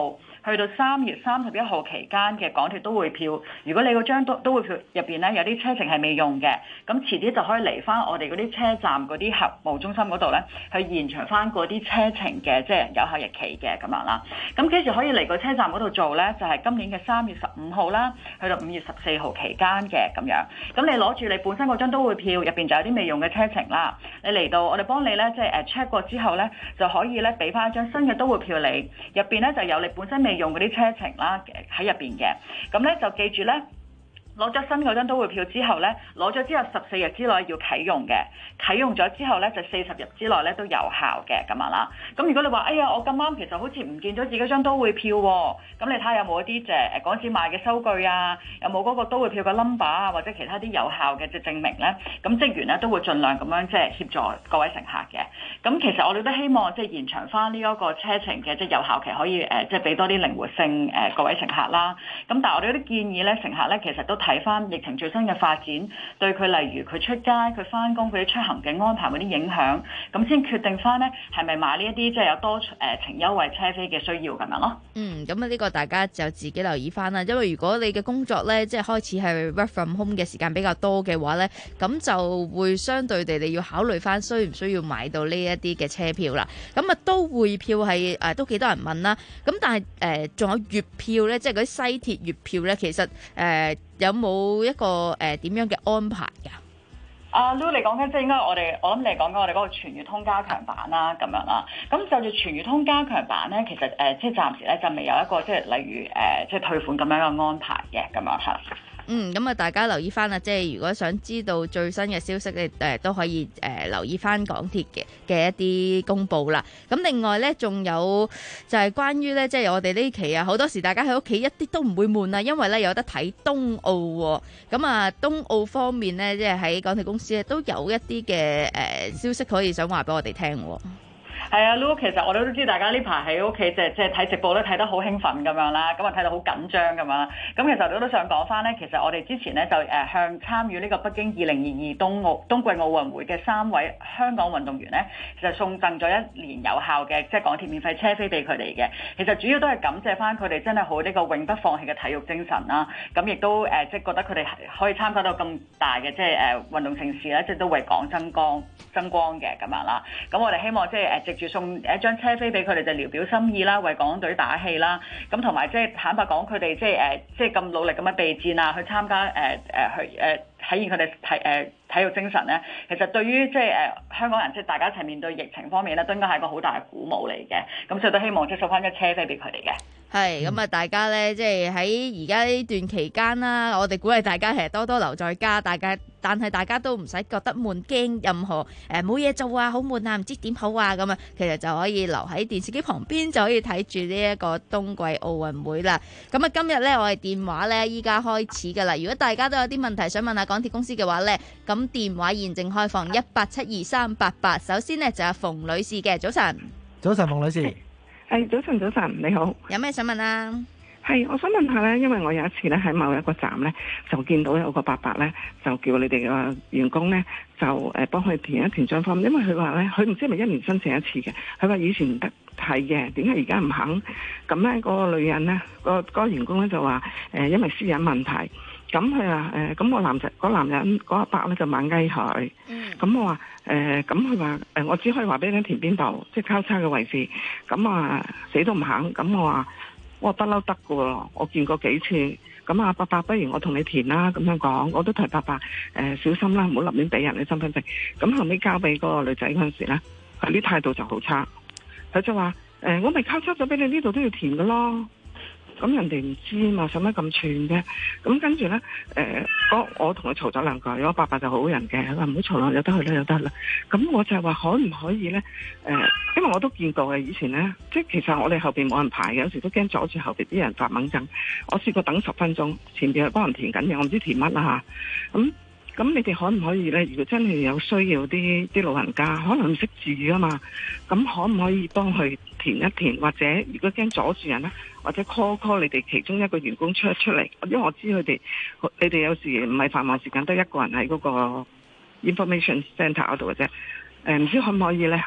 去到三月三十一號期間嘅港鐵都會票，如果你嗰張都都會票入邊咧有啲車程係未用嘅，咁遲啲就可以嚟翻我哋嗰啲車站嗰啲客務中心嗰度咧，去延長翻嗰啲車程嘅即係有效日期嘅咁樣啦。咁幾時可以嚟個車站嗰度做咧？就係、是、今年嘅三月十五號啦，去到五月十四號期間嘅咁樣。咁你攞住你本身嗰張都會票，入邊就有啲未用嘅車程啦。你嚟到我哋幫你咧，即係誒 check 過之後咧，就可以咧俾翻一張新嘅都會票你，入邊咧就有你本身未用嗰啲車程啦喺入邊嘅。咁咧就記住咧。攞咗新嗰張都會票之後咧，攞咗之後十四日之內要啟用嘅，啟用咗之後咧就四十日之內咧都有效嘅咁樣啦。咁如果你話哎呀我咁啱其實好似唔見咗自己張都會票喎，咁你睇下有冇一啲即係誒港紙賣嘅收據啊，有冇嗰個都會票嘅 number 啊，或者其他啲有效嘅即係證明咧，咁職員咧都會盡量咁樣即係協助各位乘客嘅。咁其實我哋都希望即係延長翻呢一個車程嘅即係有效期，可以誒即係俾多啲靈活性誒各位乘客啦。咁但係我哋都建議咧乘客咧其實都睇翻疫情最新嘅發展，對佢例如佢出街、佢翻工、佢啲出行嘅安排嗰啲影響，咁先決定翻咧係咪買呢一啲即係有多誒程優惠車飛嘅需要咁樣咯。 嗯，咁啊呢個大家就自己留意翻啦，因為如果你嘅工作咧即係開始係 work from home 嘅時間比較多嘅話咧，咁就會相對地你要考慮翻需唔需要買到呢一啲嘅車票啦。咁啊都會票係誒、呃、都幾多人問啦，咁但係誒仲有月票咧，即係嗰啲西鐵月票咧，其實誒。呃有冇一個誒點、呃、樣嘅安排㗎？ 阿 Lu 你講緊即係應該我哋，我諗你講緊我哋嗰個全月通加強版啦，咁樣啦。咁就住全月通加強版咧，其實誒、呃、即係暫時咧就未有一個即係例如誒、呃、即係退款咁樣嘅安排嘅，咁樣係。 嗯，咁啊，大家留意翻啦，即係如果想知道最新嘅消息咧，誒、呃、都可以誒、呃、留意翻港鐵嘅嘅一啲公佈啦。咁另外咧，仲有就係關於咧，即係我哋呢期啊，好多時大家喺屋企一啲都唔會悶啊，因為咧有得睇冬奧喎。咁啊，冬奧方面咧，即係喺港鐵公司咧都有一啲嘅誒消息可以想話俾我哋聽喎。 係啊，Lu，其實我哋都知大家呢排喺屋企即係即係睇直播都睇得好興奮咁樣啦，咁啊睇到好緊張咁樣啦。咁其實我都想講翻咧，其實我哋之前咧就誒向參與呢個北京二零二二冬奧冬季奧運會嘅三位香港運動員咧，其實送贈咗一年有效嘅即係港鐵免費車飛俾佢哋嘅。其實主要都係感謝翻佢哋真係好呢個永不放棄嘅體育精神啦。咁亦都誒即係覺得佢哋可以參加到咁大嘅即係誒運動盛事咧，即係都為港爭光爭光嘅咁樣啦。咁我哋希望即係誒直住送一張車飛俾佢哋就聊表心意啦，為港隊打氣啦。咁同埋即係坦白講，佢哋即係誒即係咁努力咁樣備戰啊，去參加誒誒、呃、去誒、呃、體現佢哋體誒體育精神咧。其實對於即係誒香港人即係大家一齊面對疫情方面咧，都應該係一個好大嘅鼓舞嚟嘅。咁所以都希望即係送翻張車飛俾佢哋嘅。 係咁啊！大家咧，即係喺而家呢段期間啦，我哋鼓勵大家其實多多留在家，大家但係大家都唔使覺得悶，驚任何誒冇嘢做啊，好悶啊，唔知點好啊咁啊，其實就可以留喺電視機旁邊就可以睇住呢一個冬季奧運會啦。咁啊，今日咧我哋電話咧依家開始噶啦。如果大家都有啲問題想問下港鐵公司嘅話咧，咁電話現正開放一八七二三八八。首先呢，就係馮女士嘅，早晨。 早晨，馮女士。 係早晨，早晨，你好。 有咩想問啊？ 係，我想問下咧，因為我有一次咧喺某一個站咧，就見到有個伯伯咧，就叫你哋嘅員工咧，就誒幫佢填一填張 form，因為佢話咧，佢唔知係咪一年申請一次嘅，佢話以前唔得係嘅，點解而家唔肯？咁咧嗰個女人咧，個嗰個員工咧就話誒，因為私隱問題。咁佢話誒，咁個男仔嗰男人嗰阿伯咧就猛雞佢。咁我話誒，咁佢話誒，我只可以話俾你填邊度，即係交叉嘅位置。咁啊死都唔肯。咁我話我不嬲得㗎喎，我見過幾次。咁啊伯伯，不如我同你填啦。咁樣講，我都提伯伯誒小心啦，唔好立亂俾人嘅身份證。咁後尾交俾嗰個女仔嗰陣時咧，佢啲態度就好差。佢就話誒，我咪交叉咗俾你，呢度都要填㗎咯。咁人哋唔知嘛，使乜咁串啫？咁跟住咧，誒、呃，我我同佢嘈咗兩句，我爸爸就好人嘅，佢話唔好嘈啦，有得去啦，有得啦。咁我就係話可唔可以咧？誒、呃，因為我都見過嘅，以前咧，即係其實我哋後邊冇人排嘅，有時都驚阻住後邊啲人發猛震。我試過等十分鐘，前邊係幫人填緊嘅，我唔知填乜啦嚇。咁咁你哋可唔可以咧？如果真係有需要啲啲老人家，可能唔識字啊嘛，咁可唔可以幫佢填一填？或者如果驚阻住人咧？或者 call call 你哋其中一個員工出出嚟，因為我知佢哋，你哋有時唔係繁忙時間得一個人喺嗰個 information centre 嗰度嘅啫。誒、呃，唔知可唔可以咧？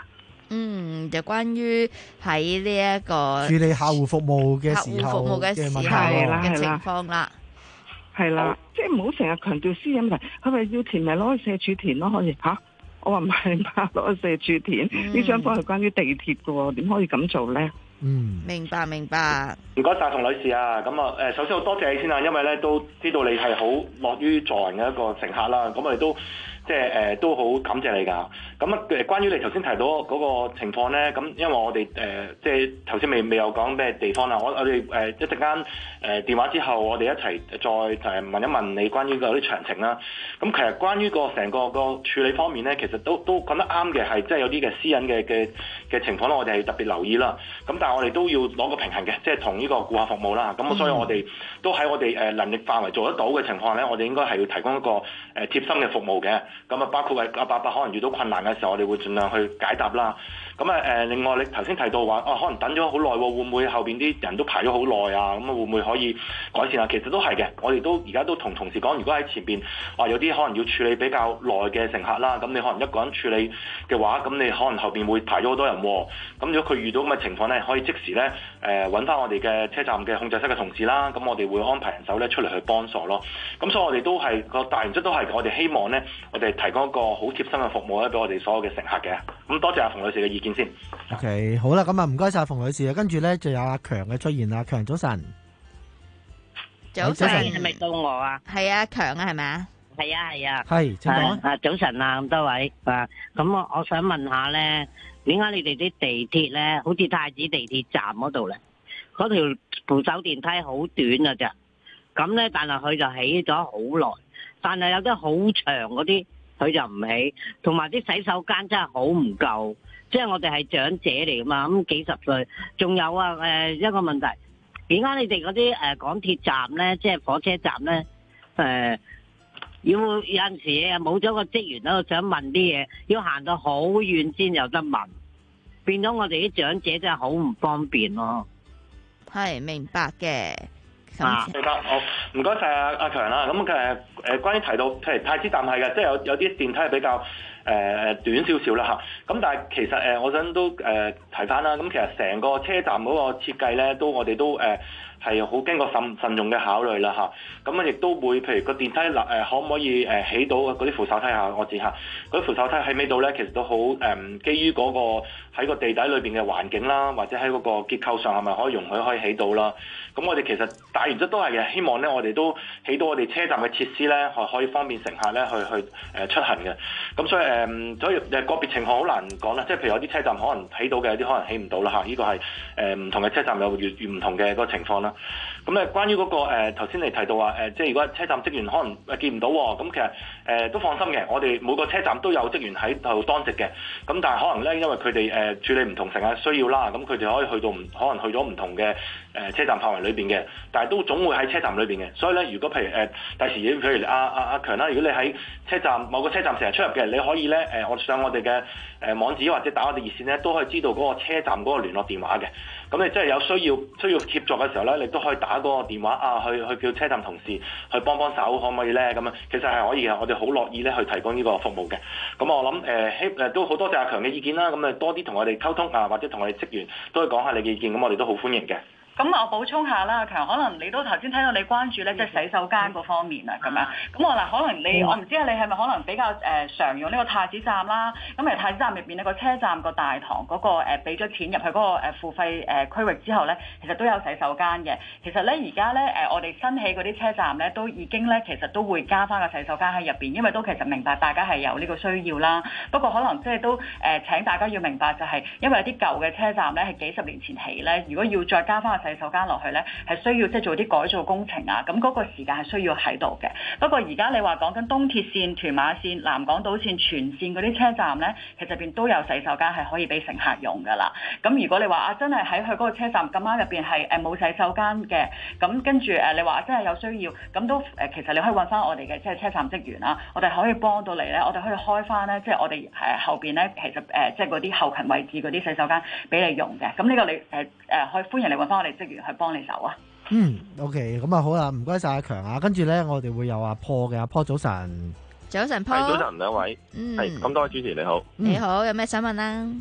嗯，就關於喺呢一個處理客戶服務嘅時客戶候服務嘅時候嘅情況啦。 係啦，即係唔好成日強調私隱問題。佢咪要填咪攞去社署填咯，可以嚇？我話唔係嘛，攞去社署填呢張方係關於地鐵嘅喎，點可以咁做咧？ 嗯， 明白明白。 唔該晒，馮女士啊，咁啊誒，首先好多謝你先啊，因為咧都知道你係好樂於助人嘅一個乘客啦，咁我哋都即係誒、呃、都好感謝你㗎。咁啊誒，關於你頭先提到嗰個情況咧，咁因為我哋誒、呃、即係頭先未未有講咩地方啦，我我哋誒一陣間誒電話之後，我哋一齊再誒問一問你關於嗰啲詳情啦。咁其實關於個成個個處理方面咧，其實都都講得啱嘅，係即係有啲嘅私隱嘅嘅嘅情況咧，我哋係特別留意啦。咁但係我哋都要攞個平衡嘅，即係同呢個顧客服務啦。咁所以我哋都喺我哋誒能力範圍做得到嘅情況咧，我哋應該係要提供一個誒貼心嘅服務嘅。咁啊，包括係阿伯伯可能遇到困難嘅時候，我哋會盡量去解答啦。咁啊誒，另外你頭先提到話，哦、啊、可能等咗好耐喎，會唔會後邊啲人都排咗好耐啊？咁啊會唔會可以改善啊？其實都係嘅，我哋都而家都同同事講，如果喺前邊話有啲可能要處理比較耐嘅乘客啦，咁你可能一個人處理嘅話，咁你可能後邊會排咗好多人喎。咁如果佢遇到咁嘅情況咧，可以即時咧誒揾翻我哋嘅車站嘅控制室嘅同事啦，咁我哋會安排人手咧出嚟去幫助咯。咁所以我哋都係個大原則都係我哋希望咧，我哋提供一個好貼心嘅服務咧，俾我哋所有嘅乘客嘅。咁多謝阿馮女士嘅意見先。 OK， 好啦，咁啊唔該晒馮女士啊，跟住咧就有阿強嘅出現啦，強早晨。 早晨， 係咪到我啊？ 係啊，強啊，係咪啊？ 係啊，係啊。 係，請講。 啊，早晨啊，咁多位啊，咁我我想問下咧，點解你哋啲地鐵咧，好似太子地鐵站嗰度咧，嗰條扶手電梯好短啊咋？咁咧，但係佢就起咗好耐，但係有啲好長嗰啲，佢就唔起，同埋啲洗手間真係好唔夠。即係我哋係長者嚟噶嘛，咁幾十歲，仲有啊誒一個問題，點解你哋嗰啲誒港鐵站咧，即係火車站咧，誒要有陣時啊冇咗個職員喺度想問啲嘢，要行到好遠先有得問，變咗我哋啲長者真係好唔方便咯。 係明白嘅。 啊，明白，好，唔該晒阿阿強啦。咁誒誒，關於提到譬如太子站係嘅，即係有有啲電梯係比較誒誒、呃、短少少啦嚇。咁但係其實誒、呃，我想都誒、呃、提翻啦。咁其實成個車站嗰個設計咧，都我哋都誒係好經過慎慎重嘅考慮啦嚇。咁啊，亦都會譬如個電梯嗱誒、呃，可唔可以誒起到嗰啲扶手梯下？我指下嗰啲扶手梯喺尾度咧，其實都好誒、呃，基於嗰、那個喺個地底裏邊嘅環境啦，或者喺嗰個結構上係咪可以容許可以起到啦？咁我哋其實大原則都係嘅，希望咧我哋都起到我哋車站嘅設施咧，可可以方便乘客咧去去誒出行嘅。咁所以誒、呃，所以誒個別情況好難講啦。即係譬如有啲車站可能起到嘅，有啲可能起唔到啦嚇。呢、這個係誒唔同嘅車站有越越唔同嘅嗰個情況啦。咁誒關於嗰、那個誒頭先你提到話誒、呃，即係如果車站職員可能誒見唔到喎，咁其實誒、呃、都放心嘅。我哋每個車站都有職員喺度當值嘅。咁但係可能咧，因為佢哋誒處理唔同乘客需要啦，咁佢哋可以去到唔可能去咗唔同嘅誒車站範圍裏邊嘅，但係都總會喺車站裏邊嘅。所以咧，如果譬如誒第時譬如阿阿阿強啦，如果你喺車站某個車站成日出入嘅，你可以咧誒，我上我哋嘅誒網址或者打我哋熱線咧，都可以知道嗰個車站嗰個聯絡電話嘅。咁你真係有需要需要協助嘅時候咧，你都可以打嗰個電話啊，去去叫車站同事去幫幫手，可唔可以咧？咁樣其實係可以嘅，我哋好樂意咧去提供呢個服務嘅。咁我諗誒希誒都好多謝阿強嘅意見啦。咁誒多啲同我哋溝通啊，或者同我哋職員都可以講下你嘅意見，咁我哋都好歡迎嘅。 咁我補充下啦，強，可能你都頭先聽到你關注咧，即係洗手間嗰方面啊，咁樣。咁我嗱，可能你我唔知啊，你係咪可能比較誒、呃、常用呢個太子站啦？咁誒太子站入邊呢個車站個大堂嗰、那個誒俾咗錢入去嗰、那個、呃、付費誒區域之後咧，其實都有洗手間嘅。其實咧而家咧誒我哋新起嗰啲車站咧都已經咧其實都會加翻個洗手間喺入邊，因為都其實明白大家係有呢個需要啦。不過可能即係都誒、呃、請大家要明白就係、是，因為有啲舊嘅車站咧係幾十年前起咧，如果要再加翻個洗手間落去咧，係需要即係做啲改造工程啊，咁嗰個時間係需要喺度嘅。不過而家你話講緊東鐵線、屯馬線、南港島線全線嗰啲車站咧，其實入邊都有洗手間係可以俾乘客用噶啦。咁如果你話啊真係喺佢嗰個車站咁啱入邊係誒冇洗手間嘅，咁跟住誒你話真係有需要，咁都誒其實你可以揾翻我哋嘅即係車站職員啦，我哋可以幫到你咧，我哋可以開翻咧，即係我哋誒後邊咧其實誒即係嗰啲後勤位置嗰啲洗手間俾你用嘅。咁呢個你誒誒可以歡迎你揾翻我哋職員去幫你手啊。 嗯 ，OK， 咁啊好啦，唔該晒阿強啊，跟住咧我哋會有阿坡嘅，阿坡早晨， 早晨坡， 係早晨兩位，係咁多位主持你好， 你好，有咩想問啊？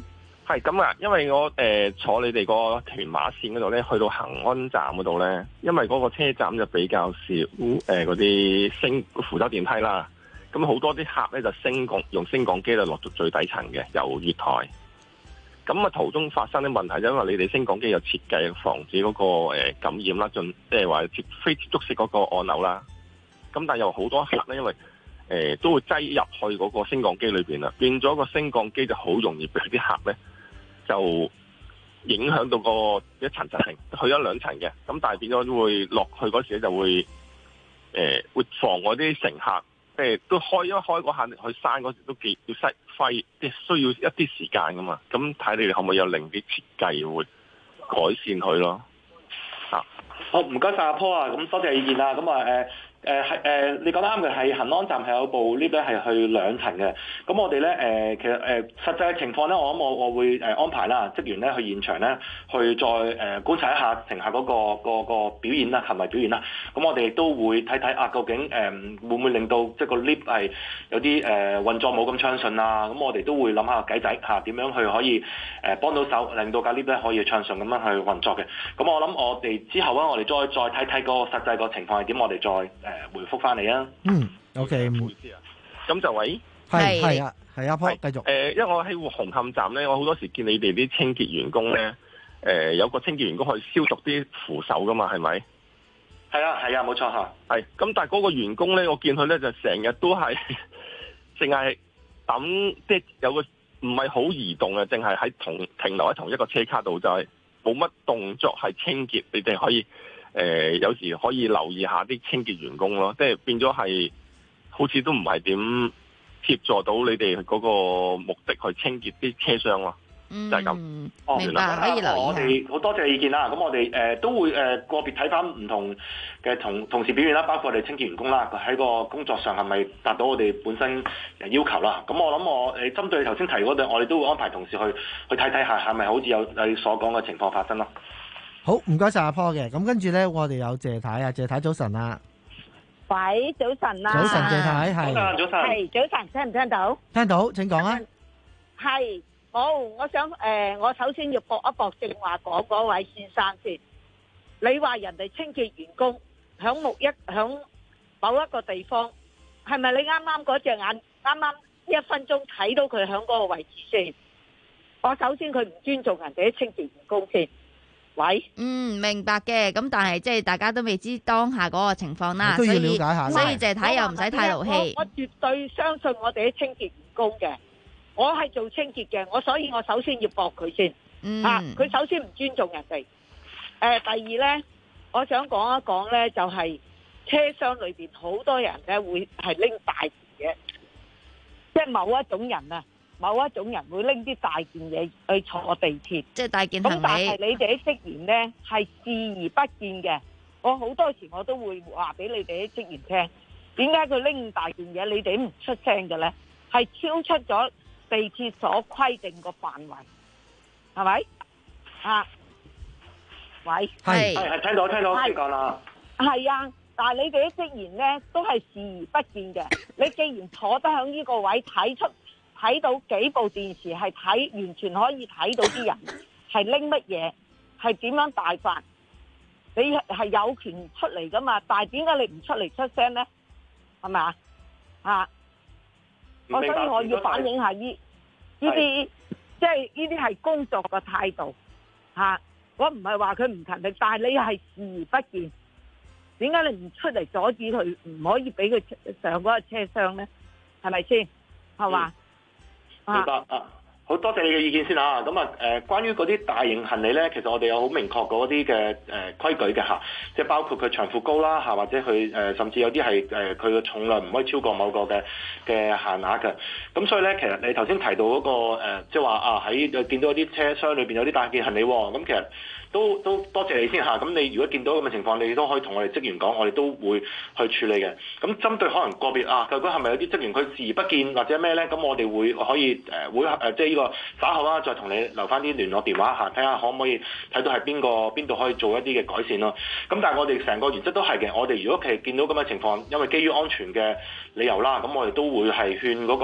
係咁啊，因為我誒、呃、坐你哋個屯馬線嗰度咧，去到恒安站嗰度咧，因為嗰個車站就比較少誒嗰啲升扶手電梯啦，咁好多啲客咧就升降用升降機就落到最底層嘅，由月台。咁啊途中發生啲問題，因為你哋升降機有設計防止嗰、那個、呃、感染啦，盡即係話接非接觸式嗰個按鈕啦。咁但係有好多客咧，因為誒、呃、都會擠入去嗰個升降機裏邊啦，變咗個升降機就好容易俾啲客咧。就影響到個一層層停，去咗兩層嘅，咁但係變咗都會落去嗰時咧就會誒、呃、會妨礙啲乘客，即係都開一開嗰下去閂嗰時都幾要嘥費，即係需要一啲時間噶嘛。咁睇你哋可唔可以有另啲設計會改善佢咯？啊， 好唔該晒阿 Paul 啊，咁多謝意見啦。咁啊誒。誒係誒，你講得啱嘅，係恆安站係有部 lift 咧係去兩層嘅。咁我哋咧誒，其實誒、呃、實際嘅情況咧，我諗我我會誒安排啦，職員咧去現場咧去再誒、呃、觀察一下乘客嗰、那個、那個、那個表現啦，行為表現啦。咁我哋亦都會睇睇啊，究竟誒、呃、會唔會令到即係個 lift 係有啲誒、呃、運作冇咁暢順啊？咁我哋都會諗下計仔嚇點樣去可以誒、呃、幫到手，令到架 lift 咧可以暢順咁樣去運作嘅。咁我諗我哋之後咧，我哋再再睇睇嗰個實際個情況係點，我哋再誒。呃誒回覆翻你啊！ 嗯 ，OK，唔好意思啊。咁就喂， 係係啊，係阿 Paul 繼續。 誒，因為我喺紅磡站咧，我好多時見你哋啲清潔員工咧，誒有個清潔員工去消毒啲扶手噶嘛，係咪？ 係啊，係啊，冇錯嚇。 係，咁但係嗰個員工咧，我見佢咧就成日都係淨係等，即係有個唔係好移動嘅，淨係喺同停留喺同一個車卡度，就係冇乜動作係清潔，你哋可以。誒、呃、有時可以留意下啲清潔員工咯，即係變咗係好似都唔係點協助到你哋嗰個目的去清潔啲車廂咯，嗯、就係咁。 明白，可以留意下。 我哋好多謝意見啦，咁我哋誒、呃、都會誒、呃、個別睇翻唔同嘅同同事表現啦，包括我哋清潔員工啦，喺個工作上係咪達到我哋本身嘅要求啦？咁我諗我誒針對你頭先提嗰度，我哋都會安排同事去去睇睇下係咪好似有你所講嘅情況發生咯。 好，唔該晒阿 Paul 嘅，咁跟住咧，我哋有謝太啊，謝太早晨啊， 喂，早晨啊， 早晨謝太係， 早晨， 係早晨，聽唔聽到？ 聽到，請講啊。 係，好，我想誒、呃，我首先要駁一駁正話講嗰位先生先。你話人哋清潔員工響目一響某一個地方，係咪你啱啱嗰隻眼啱啱一分鐘睇到佢響嗰個位置先？我首先佢唔尊重人哋啲清潔員工先。喂， 嗯，明白嘅，咁但係即係大家都未知當下嗰個情況啦， 都要了解下， 所以謝太又唔使太勞氣。 我絕對相信我哋啲清潔員工嘅，我係做清潔嘅，我所以我首先要駁佢先， 嗯、 啊，佢首先唔尊重人哋。誒、呃，第二呢，我想講一講呢，就係、是、車廂裏邊好多人咧會係拎大件嘅，即係某一種人啊。某一種人會拎啲大件嘢去坐地鐵， 即係大件行李。 咁但係你哋啲職員呢係視而不見嘅。我好多時我都會話俾你哋啲職員聽，點解佢拎大件嘢，你哋唔出聲嘅呢？係超出咗地鐵所規定個範圍，係咪？啊，喂， 係係係聽到聽到，先講啦。 係啊，但係你哋啲職員呢都係視而不見嘅。你既然坐得響呢個位睇出。睇到幾部電視係睇，完全可以睇到啲人係拎乜嘢，係點樣大法，你係有權出嚟噶嘛？但係點解你唔出嚟出聲呢？係咪啊？啊！我所以我要反映下呢呢啲，即係呢啲係工作嘅態度嚇、啊。我唔係話佢唔勤力，但係你係視而不見。點解你唔出嚟阻止佢，唔可以俾佢上嗰個車廂呢？係咪先？係嘛？嗯明白啊！好多謝你嘅意見先啊！咁啊誒，關於嗰啲大型行李咧，其實我哋有好明確嗰啲嘅誒規矩嘅嚇，即係包括佢長褲高啦嚇，或者佢誒、呃、甚至有啲係誒佢嘅重量唔可以超過某個嘅嘅限額嘅。咁所以咧，其實你頭先提到嗰、那個、呃、即係話啊喺見到一啲車廂裏邊有啲大件行李喎，咁其實都都多謝你先嚇。咁你如果見到咁嘅情況，你都可以同我哋職員講，我哋都會去處理嘅。咁針對可能個別啊，究竟係咪有啲職員佢視而不見或者咩咧？咁我哋會可以誒、呃、會誒、呃、即係呢個稍後啦，再同你留翻啲聯絡電話嚇，睇下可唔可以睇到係邊個邊度可以做一啲嘅改善咯。咁但係我哋成個原則都係嘅，我哋如果其實見到咁嘅情況，因為基於安全嘅理由啦，咁我哋都會係勸嗰個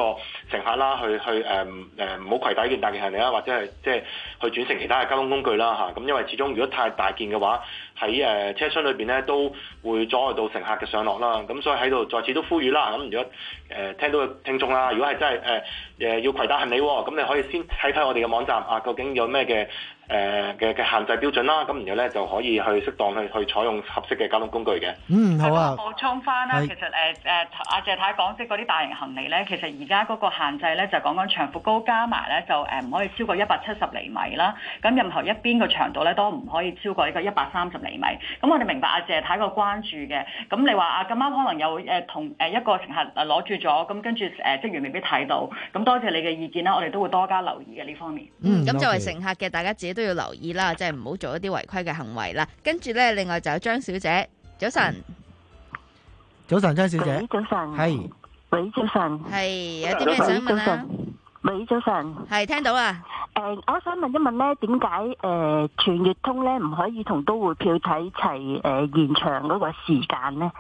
乘客啦，去去誒誒唔好攜帶一件大件行李啦，或者係即係去轉乘其他嘅交通工具啦嚇。咁、啊、因為始終如果太大件嘅話，喺誒、呃、車廂裏邊咧都會阻礙到乘客嘅上落啦。咁所以喺度再次都呼籲啦。咁如果誒、呃、聽到嘅聽眾啦，如果係真係誒誒要攜帶行李喎，咁你可以先睇睇我哋嘅網站啊，究竟有咩嘅誒嘅嘅限制標準啦。咁然後咧就可以去適當去去採用合適嘅交通工具嘅。 嗯，好啊。 補充翻啦，其實誒誒阿謝太講即係嗰啲大型行李咧，其實而家嗰個限制咧就講緊長闊高加埋咧就誒唔可以超過一百七十厘米啦。咁任何一邊嘅長度咧都唔可以超過呢個一百三十厘米。咁我哋明白阿謝太個關注嘅。咁你話啊咁啱可能有誒同誒一個乘客誒攞住咗，咁跟住誒職員未必睇到。咁多謝你嘅意見啦，我哋都會多加留意嘅呢方面。 嗯，咁作為乘客嘅大家自己都要留意啦，即係唔好做一啲違規嘅行為啦。跟住咧，另外就有張小姐，早晨。 早晨，張小姐。 喂，早晨。 係。 喂，早晨。 係有啲咩想問啊？ 喂，早晨。 係聽到啊。 誒、呃，我想問一問咧，點解誒全月通咧唔可以同都會票睇齊誒延長嗰個時間咧？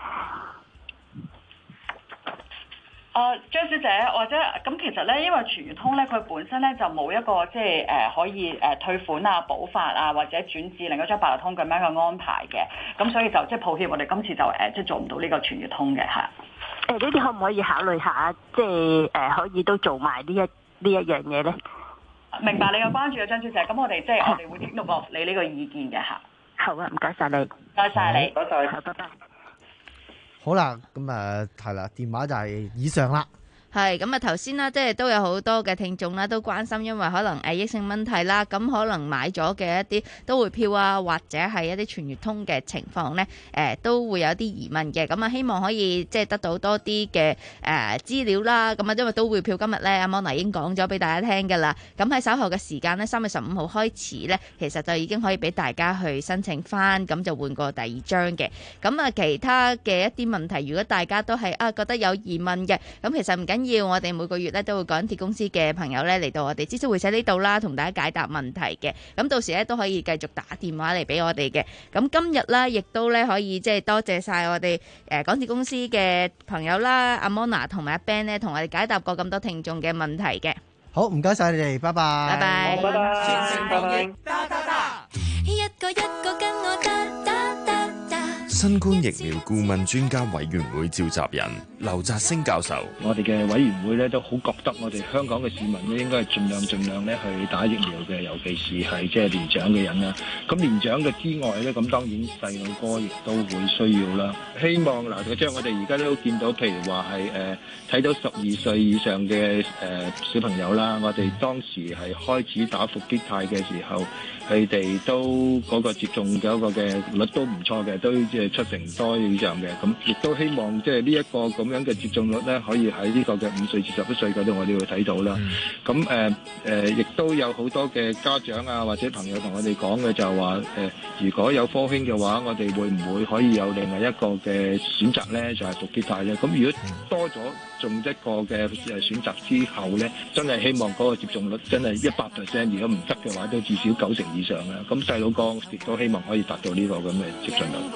誒、呃、張小姐，或者咁其實咧，因為全月通咧，佢本身咧就冇一個即係誒、呃、可以誒、呃、退款啊、補發啊，或者轉至另一張八達通咁樣嘅安排嘅。咁所以就即係抱歉，我哋今次就誒、呃、即係做唔到呢個全月通嘅嚇。 誒呢啲可唔可以考慮下，即係誒、呃、可以都做埋呢一呢一樣嘢咧？ 明白你嘅關注啊，張小姐。咁我哋即係我哋會聽到落你呢個意見嘅嚇。 好啊，唔該晒你。 唔該晒你。 唔該曬。 好，拜拜。 好啦，咁啊係啦，電話就係以上啦。 係咁啊！頭先啦，即係都有好多嘅聽眾啦，都關心，因為可能誒疫情問題啦，咁可能買咗嘅一啲都會票啊，或者係一啲全月通嘅情況呢，誒、呃、都會有啲疑問嘅。咁啊，希望可以即係得到多啲嘅誒資料啦。咁啊，因為都會票今日呢，阿 Mona 已經講咗俾大家聽㗎啦。咁喺稍後嘅時間呢，三月十五號開始呢，其實就已經可以俾大家去申請翻，咁就換過第二張嘅。咁啊，其他嘅一啲問題，如果大家都係啊覺得有疑問嘅，咁其實唔緊要，我哋每個月咧都會港鐵公司嘅朋友咧嚟到我哋資訊會社呢度啦，同大家解答問題嘅。咁到時咧都可以繼續打電話嚟俾我哋嘅。咁今日咧亦都咧可以即係多謝晒我哋誒港鐵公司嘅朋友啦，阿 Mona 同埋阿 Ben 咧同我哋解答過咁多聽眾嘅問題嘅。 好，唔該晒你哋，拜拜。 拜拜。 拜拜。 全城防疫， 打打打，一個一個跟我打打打打。 新冠疫苗顧問專家委員會召集人劉澤星教授， 我哋嘅委員會咧都好覺得我哋香港嘅市民咧應該係盡量盡量咧去打疫苗嘅，尤其是係即係年長嘅人啦。咁年長嘅之外咧，咁當然細路哥亦都會需要啦。希望嗱，即係我哋而家都見到，譬如話係誒睇到十二歲以上嘅誒、呃、小朋友啦，我哋當時係開始打復必泰嘅時候，佢哋都嗰個接種嘅一個嘅率都唔錯嘅，都即係七成多以上嘅。咁亦都希望即係呢一個咁樣嘅接種率咧，可以喺呢個嘅五歲至十一歲嗰度，我哋會睇到啦。咁誒誒，亦都有好多嘅家長啊或者朋友同我哋講嘅就係話誒，如果有科興嘅話，我哋會唔會可以有另外一個嘅選擇咧？就係復必泰咧。咁如果多咗中一個嘅誒選擇之後咧，真係希望嗰個接種率真係一百 percent， 如果唔得嘅話，都至少九成以上啦。咁細佬哥亦都希望可以達到呢個咁嘅接種率。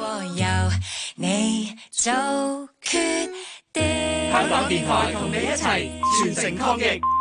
香港電台同你一齊全城抗疫。